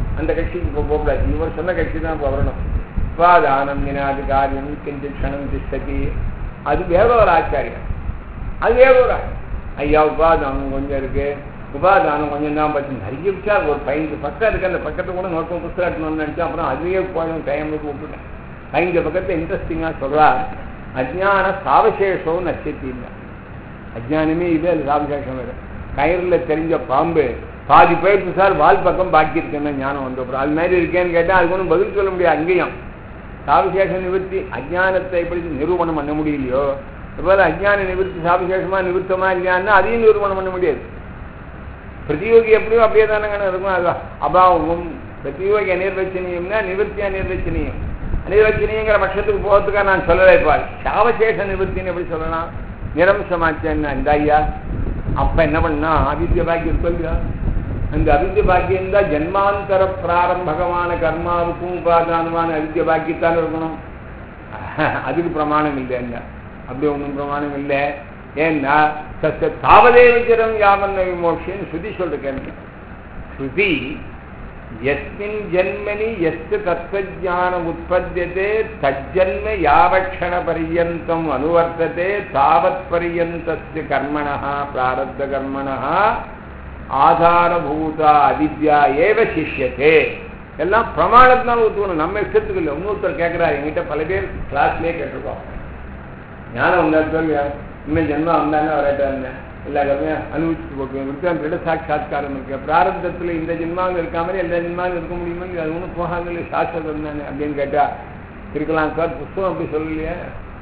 அந்த கட்சிக்கு இப்போ போகக்கூடாது. இவர் சொன்ன கட்சி தான் இப்போ வரணும். உபாதானம் வினாது காரியம் கிஞ்சி க்ஷணம் திஷ்டதி. அது வேற ஒரு ஆச்சாரியம், அது வேற ஒரு ஐயா. உபாதானம் கொஞ்சம் இருக்கு, உபாதானம் கொஞ்சம் தான் பற்றி நிறைய விசாரம். ஒரு 5 பக்கம் இருக்கு, அந்த பக்கத்தை கூட நோக்கம் புஸ்தகம்னு நினச்சா அப்புறம் அதுவே போய் டைம் விட்டுட்டேன். 5 பக்கத்தை இன்ட்ரெஸ்டிங்காக சொல்றார். அஜ்ஞான சாவசேஷம் நட்சத்தி இல்லை, அஜ்ஞானமே இது, அது சாவசேஷம் வேறு. கயிறில் தெரிஞ்ச பாம்பு பாதி போயிடுச்சு சார், வால் பக்கம் பாக்கி இருக்குன்னு ஞானம் வந்தப்பறம் அது மாதிரி இருக்கேன்னு கேட்டால் அதுக்கு ஒன்றும் பதில் சொல்ல முடியாது. அங்கேயும் சாவசேஷ நிவர்த்தி அஜ்ஞானத்தை எப்படி நிரூபணம் பண்ண முடியலையோ அதுபோல் அஜ்ஞான நிவர்த்தி சாவசேஷமாக நிவர்த்தமா இல்லையான்னா அதையும் நிரூபணம் பண்ண முடியாது. பிரதியோகி எப்படியோ அப்படியே தானே இருக்கும். அதுதான் அபாவமும் பிரதியோகி அநிர்வச்சனீயம்னா நிவர்த்தி அநிர்வச்சனீயம். அநிர்வச்சனீயங்கிற பட்சத்துக்கு போகிறதுக்காக நான் சொல்லலை. பால் சாவசேஷ நிவர்த்தின்னு எப்படி சொல்லலாம்? நிரம்சமாச்சேன்னா இந்த ஐயா அப்ப என்ன பண்ணா அவித்ய பாக்கியம் இருக்கும் இல்லையா, அந்த அவித்ய பாக்கியம் தான் ஜென்மாந்தர பிராரம்பகமான கர்மாவுக்கும் உபாதானமான அவித்ய பாக்கியத்தால் இருக்கணும். அதுக்கு பிரமாணம் இல்லைன்னா அப்படி ஒன்றும் பிரமாணம் இல்லை. ஏன்னா தாவதேவச்சரம் யாவன்ன விமோக்ஷன்னு ஸ்ருதி சொல்லிருக்கேன். ஸ்ருதி யஸ்மின் ஜென்மனி எஸ்து தத்துவஜான உற்பத்தியதே தஜ்ஜன்ம யாவக்ஷண பரியந்தம் அனுவர்த்ததே தாவத் பரியந்தஸ்ய கர்மணः பிராரப்த கர்மணः ஆதாரபூதா அவித்யா ஏவ சிஷ்யதே. எல்லாம் பிரமாணத்தினால ஒத்துக்கணும், நம்ம இஷ்டத்துக்கு இல்லை. இன்னொருத்தர் கேட்குறாரு, எங்கிட்ட பல பேர் கிளாஸ்லேயே கேட்டிருக்கோம். ஞானம் வந்தால் இன்னும் ஜென்மம் வந்தானே வரட்டாருன்னு எல்லா கம்மியாக அனுபவிச்சுட்டு போட்டு அந்த சாட்சாத்காரம் இருக்கு. பிராரப்தத்தில் இந்த ஜென்மாவில் இருக்காமலே எல்லா ஜென்மாவில் இருக்க முடியுமா? அது ஒன்றும் போகாமல் சாஸ்திரம் தானே அப்படின்னு கேட்டால் இருக்கலாம் சார். புஸ்தகம் அப்படி சொல்லலையே.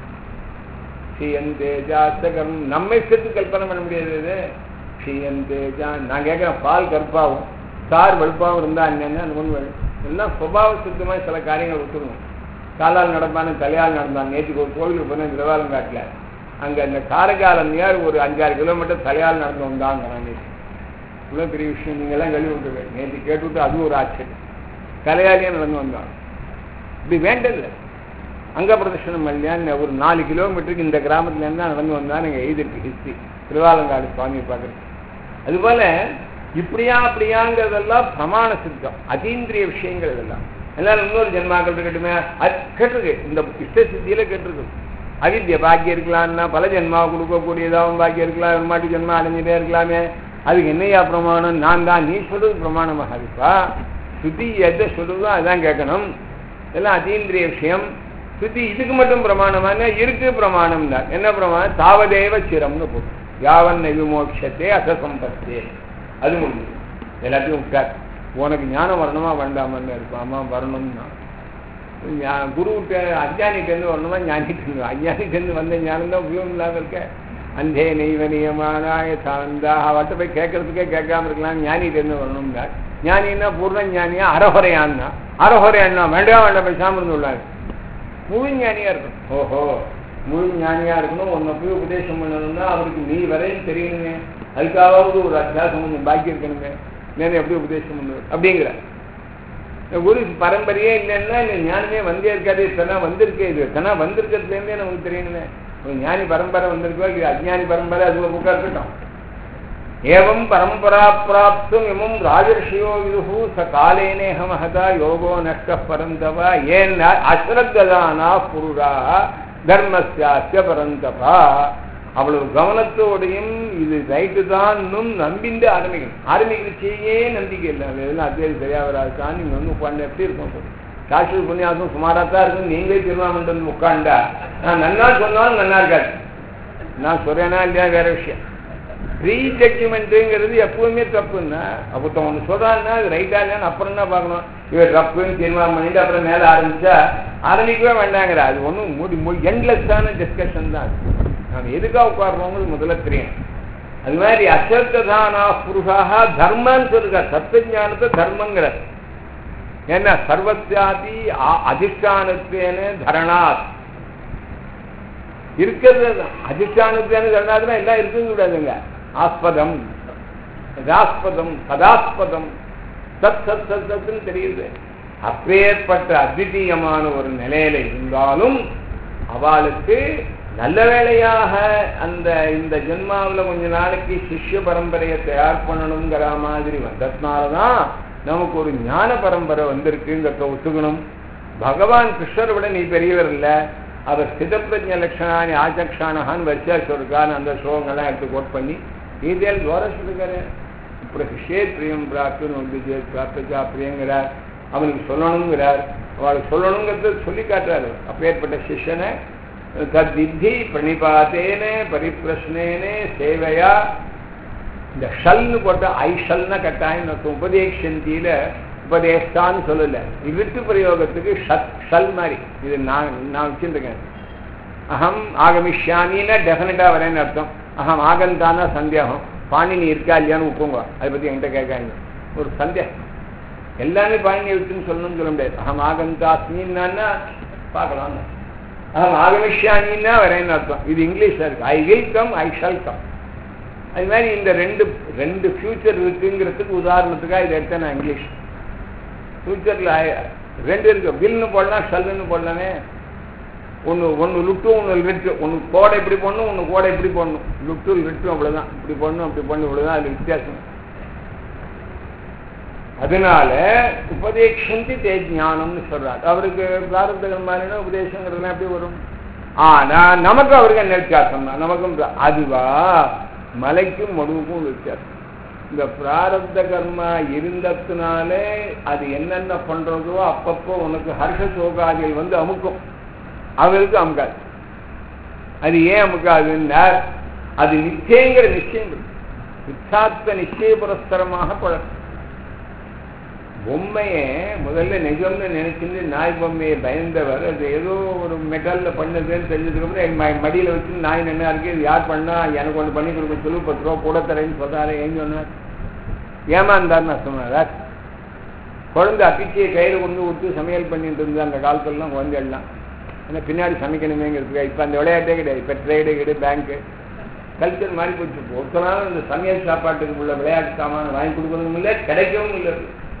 ஸ்ரீயந்தேஜாஸ்தகம் நம்ம இஷ்டத்துக்கு கல்பனை பண்ண முடியாது. ஸ்ரீயந்தேஜா நான் கேட்குறேன், பால் கற்பாவும் சார் வெளுப்பாகவும் இருந்தால் என்னென்ன அந்த ஒன்று எல்லாம் சுபாவ சுத்தமாக சில காரியங்கள் விட்டுருவோம். காலால் நடப்பானு தலையால் நடந்தான். நேற்றுக்கு ஒரு கோவிலுக்கு போனேன் திருவாலங்காட்டில். அங்கே அந்த காரைக்காலன்யார் ஒரு 5-6 கிலோமீட்டர் தலையால் நடந்து வந்தாங்க. நான் நேற்று இவ்வளோ பெரிய விஷயம் நீங்கள்லாம் கழுவி விட்டுருவேன். நேற்று கேட்டுவிட்டு அது ஒரு ஆச்சரியம். தலையாலேயே நடந்து வந்தாங்க. இப்படி வேண்டதில்லை. அங்க பிரதர்ஷனம் இல்லையான்னு ஒரு 4 கிலோமீட்டருக்கு இந்த கிராமத்துலேருந்து தான் நடந்து வந்தால் நீங்கள் எழுதிருக்கு ஹிஸ்ட்ரி திருவாலங்காடு சுவாமியை பார்க்குறது. அதுபோல் இப்படியா அப்படியாங்கிறதெல்லாம் பிரமாண சித்தம், அதீந்திரிய விஷயங்கள் இதெல்லாம். எல்லாரும் இன்னொரு ஜென்மாக்கள் இருக்கட்டுமே அது கேட்டிருக்கு. இந்த இஷ்ட சித்தியில கேட்டிருக்கு. அவித்ய பாக்கியம் இருக்கலாம்னா பல ஜென்மாவை கொடுக்கக்கூடியதாகவும் பாக்கியம் இருக்கலாம். ஒரு மாட்டு ஜென்மா அடைஞ்சிட்டே இருக்கலாமே. அதுக்கு என்னையா பிரமாணம்? நான் தான். நீ சொல்றது பிரமாணமாக இருப்பா. ஸ்ருதி எதை சொல்றதோ அதுதான் கேட்கணும். இதெல்லாம் அதீந்திரிய விஷயம். ஸ்ருதி இதுக்கு மட்டும் பிரமாணமான இருக்கு. பிரமாணம் தான் என்ன பிரமாணம்? தாவதேவ சிரம்னு போட்டு யாவன் விமோட்சத்தே அசசம்பத்தே. அது முடிஞ்சது. எல்லாத்தையும் விட்டார். உனக்கு ஞானம் வரணுமா வேண்டாமன்னு இருக்கும். ஆமா வரணும்னா குருகிட்ட அஞ்ஞானிட்டேருந்து வரணுமா ஞானிட்டேருந்து? அஞ்ஞானிட்டேருந்து வந்த ஞானம் தான் உபயோகம் இல்லாமல் இருக்க. அந்தே நெய்வ நியமானாய சாந்தா அவட்ட போய் கேட்கறதுக்கே கேட்காம இருக்கலாம். ஞானிட்டேருந்து வரணும்னா ஞானின்னா பூர்ண ஞானியா அறகுறையான்னா? அறகுறையான்னா வேண்டாம் வேண்டாம் பேசாமல் இருந்து உள்ளாரு. முழு ஞானியா இருக்கணும். ஓஹோ முழு ஞானியா இருக்கணும். உன்னை போய் உபதேசம் பண்ணணும்னா அவருக்கு நீ வரையும் தெரியணுமே. அதுக்காவது ஒரு அத்தியாசம் கொஞ்சம் பாக்கி இருக்கணுமே. நேரம் எப்படி உபதேசம் பண்ணுவது அப்படிங்கிற குரு பரம்பரையே இல்லைன்னா இந்த ஞானமே வந்தே இருக்காது. தனா வந்திருக்கே. இது தனா வந்திருக்கிறதுலேருந்தே நமக்கு தெரியணுமே. ஒரு ஞானி பரம்பரை வந்திருக்கோ இது அஜ்ஞானி பரம்பரை அது ஒரு புக்கா இருக்கட்டும். ஏவம் பரம்பரா பிராப்தும் எமும் ராஜர்ஷியோ விதுஹு ச காலேனேஹ மஹதா யோகோ நஷ்ட பரந்தவா ஏன்னா அஸ்ரத்ததானா புருடா தர்மஸ்யாஸ்ய பரந்தபா. அவ்வளவு கவனத்தோடையும் இது ரைட்டு தான் நம்பிந்து ஆரம்பிக்கிறச்சேயே நம்பிக்கை இல்லை. அது எதுவும் அத்தியாவது சரியா வராதுதான். நீங்க வந்து உட்காந்து எப்படி இருக்கும்? காஷ்மீர் புண்ணியாசம் சுமாராக தான் இருக்கும். நீங்களே திருவாமண்டு வந்து உட்காண்டா நான் நன்னா சொன்னாலும் நல்லா இருக்காது. நான் சொல்றேன்னா இல்லையா வேற விஷயம். ப்ரீ ஜட்ஜ்மெண்ட்டுங்கிறது எப்பவுமே தப்புன்னா அப்போ ஒன்று சொல்றான்னா அது ரைட்டா இல்லையான்னு அப்புறம் தான் பார்க்கணும். இவர் தப்புன்னு தீர்மானம் பண்ணிட்டு அப்புறம் மேலே ஆரம்பிக்கவே வேண்டாங்கிற. அது ஒன்றும் எண்ட்லெஸ்ஸான டிஸ்கஷன் தான். நாம் எதுக்காக உட்கார்றோங்கிறது முதல்ல தெரியும். அது மாதிரி அசர்த்ததானா புருஷாக தர்மன்னு சொல்லுங்க. தத்துவஞானத்தை தர்மங்கிறார். ஏன்னா சர்வத்தியாதி அதிஷ்டானத்தேன தரணாத் இருக்கிறது. அதிஷ்டானத்தேன தரணாத்னா எல்லாம் இருக்குன்னு கூடாதுங்க. ஆஸ்பதம் சதாஸ்பதம் சதாஸ்பதம் சத் சத் சத் சத்துன்னு தெரியுது. அப்பேற்பட்ட அத்விதீயமான ஒரு நிலையில இருந்தாலும் அவளுக்கு நல்ல வேளையாக இந்த ஜென்மாவில் கொஞ்ச நாளைக்கு சிஷ்ய பரம்பரையை தயார் பண்ணணுங்கிற மாதிரி வந்ததுனாலதான் நமக்கு ஒரு ஞான பரம்பரை வந்திருக்குங்கிறத ஒத்துக்கணும். பகவான் கிருஷ்ணரை விட நீ பெரியவர் இல்லை, அவர் சிதப்பிரஜ லட்சணானி ஆச்சக்ஷானஹான்னு வரிசையா சொல்லிருக்கான்னு அந்த ஸ்லோகங்கள்லாம் எடுத்து கோட் பண்ணி கீதையில் துவர சொல்லிருக்காரு. இப்படி ஹிஷேத் பிரியம் பிராப்தா பிரியங்கிறார், அவனுக்கு சொல்லணுங்கிறார், அவளுக்கு சொல்லணுங்கிறத சொல்லி காட்டுறாரு. அப்பேற்பட்ட சிஷ்யனை தத்வித்தி பிரணிபாத்தேனே பரிப்பிரஷ்னேனே சேவையா, இந்த ஷல்னு போட்ட ஐஷல்னா கட்டாயம் உபதேசந்தியில உபதேஷ்டான்னு சொல்லல, விட்டு பிரயோகத்துக்கு ஷல் மாதிரி இது நான் வச்சுருக்கேன். அகம் ஆகமிஷ்யாமின்னா டெஃபினட்டா வரேன்னு அர்த்தம். அகம் ஆகந்தானா சந்தேகம், பாணினி இருக்கா இல்லையான்னு ஒப்புங்க, அதை பத்தி என்கிட்ட கேட்காங்க. ஒரு சந்தேகம் எல்லாமே பாணினியை விட்டுன்னு சொல்லணும்னு சொல்ல முடியாது. அகம் ஆகந்தாஸ்மின்னா பார்க்கலாம், அகம் ஆகமிஷ்யாமின்னா வரேன்னு அர்த்தம். இது இங்கிலீஷ்ல இருக்கு, I will come I shall come. அது மாதிரி இந்த ரெண்டு ஃபியூச்சர் இருக்குங்கிறதுக்கு உதாரணத்துக்காக இதை எடுத்தேன் நான். இங்கிலீஷ் ஃபியூச்சர்ல ரெண்டு இருக்கு, வில்னு போடலாம் ஷல்லுன்னு போடலாமே. ஒன்று லுட்டும் ஒன்று லிட்டு, ஒன்று கோடை இப்படி போடணும், ஒன்று கோடை இப்படி போடணும். லுட்டும் லிட்டும் அவ்வளோதான், இப்படி போடணும் அப்படி போடணும், இவ்வளோதான் அது வித்தியாசம். அதனால உபதேசந்தி தே ஞானம்னு சொல்றாரு. அவருக்கு பிராரப்த மாதிரினா உபதேசங்கிறதுலாம் எப்படி வரும்? ஆனா நமக்கு அவருக்கு என்ன வித்தியாசம் தான், நமக்கும் அதுவா மலைக்கும் மடுவுக்கும் வித்தியாசம். இந்த பிராரப்த கர்மா இருந்ததுனாலே அது என்னென்ன பண்றதோ அப்பப்போ உனக்கு ஹர்ஷ சோகாதிகள் வந்து அமுக்கும், அவருக்கு அமுக்காது. அது ஏன் அமுக்காதுன்னா அது நிச்சயங்கிற நிச்சயம், மிச்சார்த்த நிச்சய புரஸ்தரமாக பழக்கம். பொம்மையை முதல்ல நிஜம்னு நினைச்சிருந்து நாய் பொம்மையை பயந்தவர், அது ஏதோ ஒரு மெட்டல்ல பண்ணதுன்னு தெரிஞ்சதுக்கப்புறம் என் மடியில வச்சு நாய் நின்னா இருக்கு, இது யார் பண்ணா எனக்கு ஒன்று பண்ணி கொடுக்க சொல்லு, 10 ரூபா கூட தரேன்னு சொல்றாரு. ஏன் சொன்னார்? ஏமாந்தார் நான் சொன்னார். குழந்தை அப்பிச்சியை கையில் கொண்டு விட்டு சமையல் பண்ணிட்டு இருந்தது அந்த காலத்துலலாம் குழந்தைகள்லாம். ஏன்னா பின்னாடி சமைக்கணுமேங்கிறதுக்கு. இப்போ அந்த விளையாட்டே கிடையாது, இப்போ ட்ரேடு கிடையாது, பேங்க்கு கல்ச்சர் மாறி போச்சு. ஒருத்தனாலும் இந்த சமையல் சாப்பாட்டுக்கு உள்ள விளையாட்டு சாமான வாங்கி கொடுக்கறதும் இல்லை, கிடைக்கவும் இல்லை.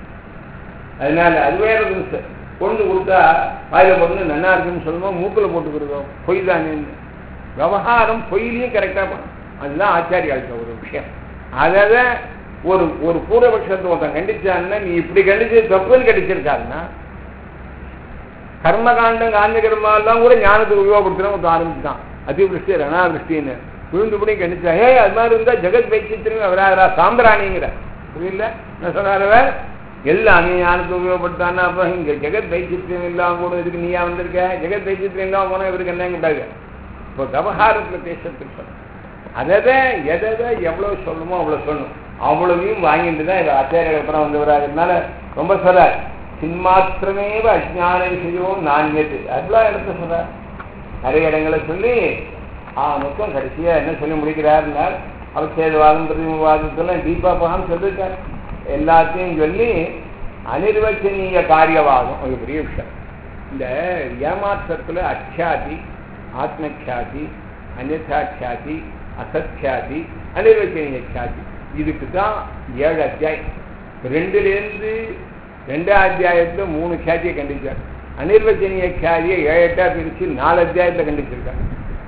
அதனால அது வேற கொண்டு கொடுத்தா வாயில போட்டு நன்னா இருக்குன்னு சொல்லுவோம், மூக்கில் போட்டுக்கிறதோ பொய் தானே. விவகாரம் பொய்லையும் கரெக்டாக பண்ணும், அதுதான் ஆச்சாரியாளுக்கு ஒரு விஷயம். அதாவது ஒரு பூர்வபட்சத்தை ஒருத்தன் கண்டிச்சான்னா நீ இப்படி கண்டிச்சு தப்புன்னு கண்டிச்சிருக்காருன்னா, கர்மகாண்டம் காந்த கர்மாலாம் கூட ஞானத்துக்கு உபயோகப்படுத்துறோம் ஒருத்தன் ஆரம்பிச்சுட்டான். அதிவிருஷ்டி ரணாவிருஷ்டின்னு விழுந்துபடி கண்டிச்சா, அது மாதிரி இருந்தா ஜெகத் வைச்சித்திரமே அவரா சாம்பிராணிங்கிற புரியல என்ன சொன்னார். எல்லாமே ஞானத்துக்கு உபயோகப்படுத்தானா அப்புறம் இங்க ஜெகத் வைச்சித்திரம் இல்லாம கூட இதுக்கு நீயா வந்திருக்க, ஜெகத் வைச்சித்திரம் இல்லாம போனா இவருக்கு என்ன கூடாது. இப்போ விவகாரத்துல பேசுறதுக்கு சொல்ல அதை எதை எவ்வளவு சொல்லணுமோ அவ்வளவு சொல்லணும், அவ்வளவையும் வாங்கிட்டு தான் இவர் ஆச்சாரிய அப்புறம் வந்தவராக. அதனால ரொம்ப சொல்றார், சின்மாத்திரமேவ அஜ்ஞான விஷயம் நான் கேட்டு அதெல்லாம் இடத்த சொல்றார். நிறைய இடங்களை சொல்லி மொத்தம் கடைசியா என்ன சொல்லி முடிக்கிறாருன்னா, அவச்சேதவாதம் பிரதிவாதத்தெல்லாம் தீபா பகான்னு சொல்லியிருக்காரு. எல்லாத்தையும் சொல்லி அனிர்வச்சனீய காரியவாதம் ஒரு பெரிய விஷயம். இந்த ஏமாற்றத்துல அக்ஷாதி, ஆத்மக்ஷாதி, அந்யதாட்சாதி, அசத்யாதி, அனிர்வச்சனீய க்ஷாதி, இதுக்கு தான் 7 அத்தியாயம். 2லேருந்து 2ஆம் அத்தியாயத்துல 3 க்ஷாதியை கண்டிச்சார். அனிர்வச்சனீய க்ஷாதியை 7-8ஆ பிரிச்சு 4 அத்தியாயத்துல கண்டிச்சிருக்காங்க.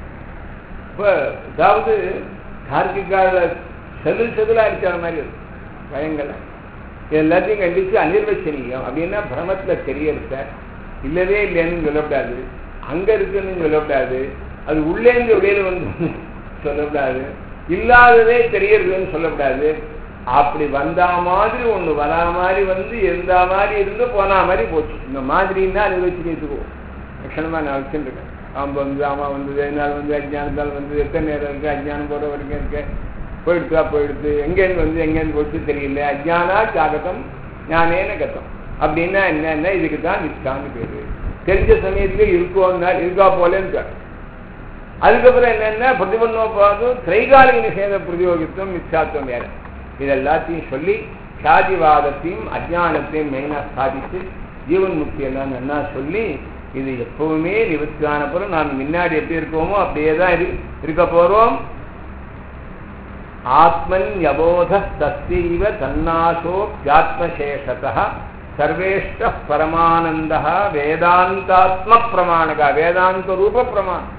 இப்போ அதாவது கார்த்திகால செதிலா இருக்கிற மாதிரி இருக்கும் பயங்கர எல்லாத்தையும் கண்டிச்சு அனிர்வச்சனீயம் அப்படின்னா பிரமத்துல தெரியறத இல்லவே இல்லைன்னு சொல்லக்கூடாது, அங்க இருக்குன்னு சொல்லக்கூடாது, அது உள்ளேந்து வெளியில வந்து சொல்லக்கூடாது, இல்லாததே தெரியறதுன்னு சொல்லக்கூடாது. அப்படி வந்தா மாதிரி ஒண்ணு வரா மாதிரி வந்து இருந்தா மாதிரி இருந்து போனா மாதிரி போச்சு. இந்த மாதிரின்னா அனிர்வச்சனீயத்துக்கு லட்சணமா நான் வச்சுருக்கேன். ஆம்பு வந்து ஆமா வந்தது, என்னால் வந்து அஜ்ஞானத்தால் வந்து எத்தனை நேரம் இருக்கு, அஜ்ஞானம் போற வரைக்கும் இருக்கு, போயிடுத்து எங்கேருந்து வந்து எங்கேருந்து போச்சு தெரியல. அஜ்ஞானா ஜாகதம் ஞானேன கதம் அப்படின்னா என்னன்னா இதுக்கு தான் நிஷ்டான்னு பேரு. தெரிஞ்ச சமயத்துல இருக்கா போலேன்னு. அதுக்கப்புறம் என்னன்னா பிரதிபன்னோபாதம் திரைகாலிக நிஷேத பிரதியோகித்துவம் மிச்சாத்துவம் வேற. இதெல்லாத்தையும் சொல்லி சாதிவாதத்தையும் அஜ்ஞானத்தையும் மெயினா சாதித்து ஜீவன் முக்தி எல்லாம் என்ன சொல்லி இது எப்பவுமே நிவர்த்தியான பிறகு நாம் முன்னாடி எப்படி இருக்கோமோ அப்படியே தான் இருக்க போறோம். ஆத்மன் யபோத தஸ்தீவ தன்னாசோ வியாத்மசேஷதः சர்வேஷ்ட பரமானந்த வேதாந்தாத்ம பிரமாணகா. வேதாந்த ரூப பிரமாணம்,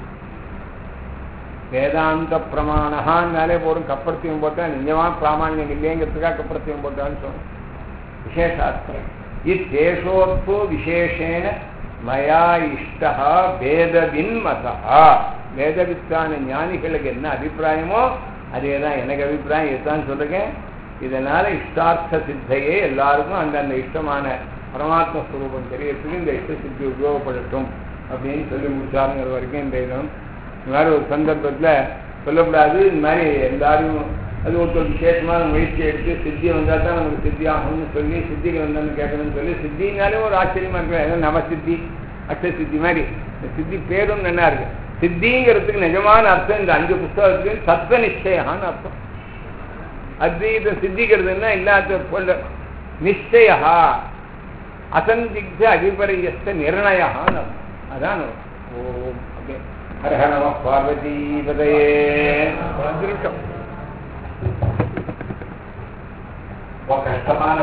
வேதாந்த பிரமாணான்னாலே போடும். கப்பர்த்தியம் போட்டா நிஜமா பிராமணியம் இல்லைங்கிறதுக்காக கப்பர்த்தியம் போட்டான்னு சொன்னோம். விசேஷாஸ்திரம். இத்தேஷோத்போ விசேஷேன மயா இஷ்டா வேதவின் மதா. வேதவித்தான ஞானிகளுக்கு என்ன அபிப்பிராயமோ அதே தான் எனக்கு அபிப்பிராயம். இதுதான் சொல்லுங்க. இதனால இஷ்டார்த்த சித்தையே எல்லாருக்கும் அந்தந்த இஷ்டமான பரமாத்ம ஸ்வரூபம் தெரியறதுக்கு இந்த இஷ்ட சித்தி உபயோகப்படட்டும் அப்படின்னு சொல்லி முடிச்சாருங்கிற வரைக்கும் இந்த இடம். இந்த மாதிரி ஒரு சந்தர்ப்பத்தில் சொல்லக்கூடாது. இந்த மாதிரி எல்லாரும் அது ஒருத்தர் விசேஷமான முயற்சி எடுத்து சித்தி வந்தால் தான் நமக்கு சித்தி ஆகும்னு சொல்லி சித்திக்கு வந்தான்னு கேட்கணும்னு சொல்லி சித்தினாலே ஒரு ஆச்சரியமா இருக்கு. ஏதோ நவ சித்தி அக்ஷ சித்தி மாதிரி இந்த சித்தி பேரும் நல்லா இருக்கு. சித்திங்கிறதுக்கு நிஜமான அர்த்தம் இந்த 5 புஸ்தகத்துக்கு சத்வ நிச்சயான்னு அர்த்தம். அத்வைதம் சித்திக்கிறதுன்னா இல்லாத நிச்சயா அசந்திக்த அபிபரியஸ்த நிர்ணயான்னு அர்த்தம். அதான் ஓம் ஓகே. ஹர ஹர நம பார்வதி பதையே. கஷ்டமான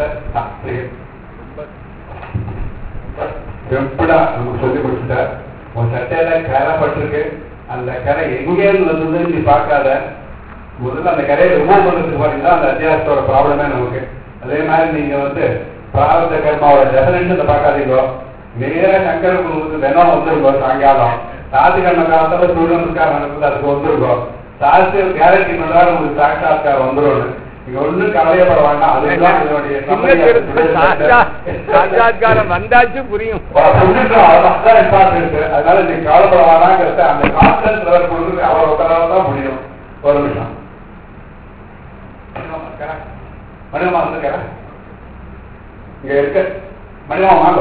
எப்படா நமக்கு சொல்லி கொடுத்துட்டார். உன் சட்டையில கரைப்பட்டிருக்கு. அந்த கரை எங்கேருந்து வந்தது நீ பார்க்காத. முதல்ல அந்த கரையை ரிமூவ் பண்ணுறதுக்கு பார்த்தீங்கன்னா அந்த அத்தியாசத்தோட ப்ராப்ளமே நமக்கு. அதே மாதிரி நீங்க பிராரப்த கர்மாவோட டெஃபினேஷன் பார்க்காதீங்க. நேராக சங்கர குருவுக்கு தினம் வந்துருக்கோ. சாயங்காலம் சாதி கர்ம காலத்துல சூரிய நமஸ்காரம் நடக்குது, அதுக்கு வந்துருக்கோ. சாஸ்திர கேரண்டி பண்றாரு உங்களுக்கு சாட்சாத்காரம் வந்துடும். நீங்க ஒன்னும் கவலையப்பட வேண்டாம். அதுதான் இதனுடைய சாட்சாத்காரம் வந்தாச்சு புரியும். அதனால நீங்க கவலைப்பட வேண்டாங்கிறத அந்த கான்ஃபிடன்ஸ் லெவல் கொடுத்து அவர் உத்தரவு தான் முடியும். ஒரு நிமிஷம் மணிமா வந்துருக்க இங்க இருக்க. மணிமா வாங்க.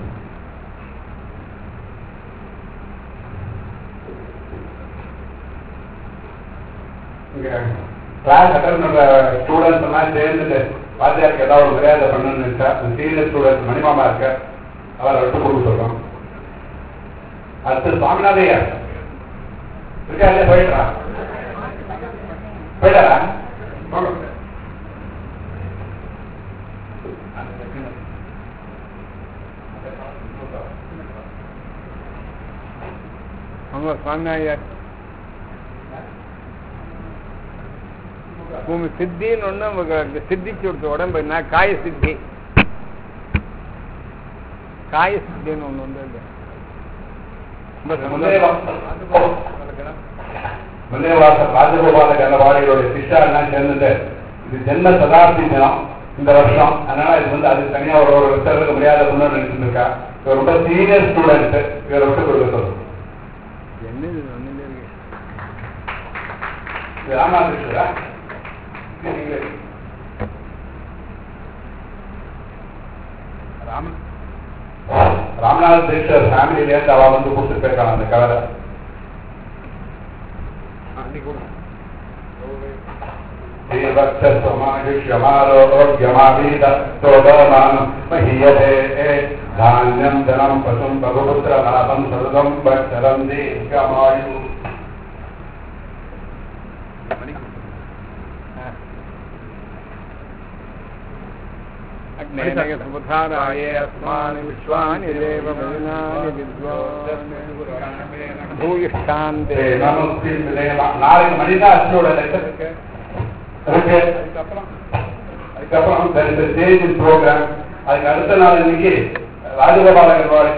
இங்க கிளாஸ் அட்டன் பண்ற ஸ்டூடெண்ட்ஸ் எல்லாம் சேர்ந்துட்டு வாத்தியாருக்கு ஏதாவது ஒரு மரியாதை பண்ணணும்னு நினைச்சா சீனியர் ஸ்டூடெண்ட் மணிமாமா இருக்க அவரை விட்டு கொடுக்க சொல்றோம். அடுத்து சுவாமிநாதையா இருக்கா இல்லையா? போயிட்டாரா? அவங்க சுவாமிநாதையார் சித்தின்னு ஒண்ணு சித்திச்சு கொடுத்த உடம்பு என்ன காய சித்தி. காய சித்தின்னு ஒண்ணு வந்து ராஜகோபால கண்ணவாடியோட சிஷ்யா எல்லாம் சேர்ந்துட்டு இது ஜென்ம சதாப்தி தினம் இந்த வருஷம். அதனால இது அது தனியா ஒரு ஒருத்தருக்கு மரியாதை பண்ணு நினைச்சுட்டு இருக்கா. இவர் ரொம்ப சீனியர் ஸ்டூடெண்ட். இவரை விட்டு கொடுக்க சொல்லுங்க. ராமநாதேஸ்வரா ராமநாத் தீட்சர் ஃபேமிலியில இருந்து அவ வந்து கொடுத்துட்டு போயிருக்காங்க அந்த கவரை. தானியம் தனம் பசும் பகுபுத்திர லாபம் சருதம் பட்சரம் தீர்க்கமாயு. நாளைக்கு மணிதாசனோட லெக்சர் இருக்கு. அதுக்கப்புறம் ப்ரோக்ராம். அதுக்கு அடுத்த நாள் இன்னைக்கு ராஜகோபால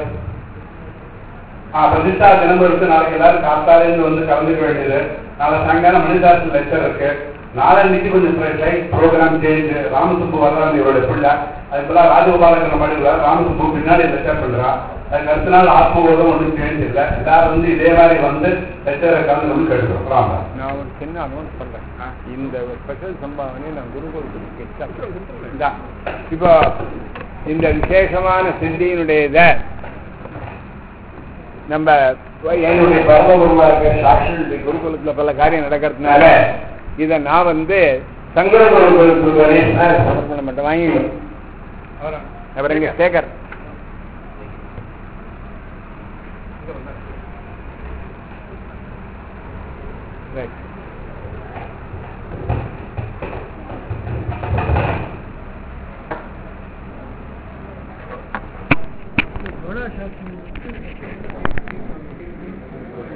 பிரதிஷ்டா தினம் இருக்கு. நாளைக்கு எல்லாரும் காத்தாலேருந்து வந்து கலந்துக்க வேண்டியது. நாளை சாயங்காலம் மணிதாசன் லெக்சர் இருக்கு. நாளைக்கு கொஞ்சம் ப்ரோக்ராம் சேஞ்ச். ராமசுப்பு வர்றாங்க இவருடைய பிள்ளை. அதுக்குலாம் ராஜகோபாலங்கிற மாதிரி ராமசுப்பு பின்னாடி லெக்சர் பண்றா. அதுக்கு அடுத்த நாள் ஆத்மபோதம் ஒன்றும் சேஞ்ச் இல்லை. எல்லாரும் இதே மாதிரி வந்து லெக்சரை கலந்து கேட்டுக்கிறோம். நான் ஒரு சின்ன அனௌன்ஸ் பண்றேன். இந்த ஸ்பெஷல் சம்பாவனை நான் குருகுலத்துக்கு இப்போ இந்த விசேஷமான சித்தியினுடைய நம்ம என்னுடைய குருகுலத்துல பல காரியம் நடக்கிறதுனால இதை நான் வந்து சங்கர குருகுலத்துக்கு மட்டும் வாங்கிடுவேன். அப்புறம் இங்க சேகர் ரைட்.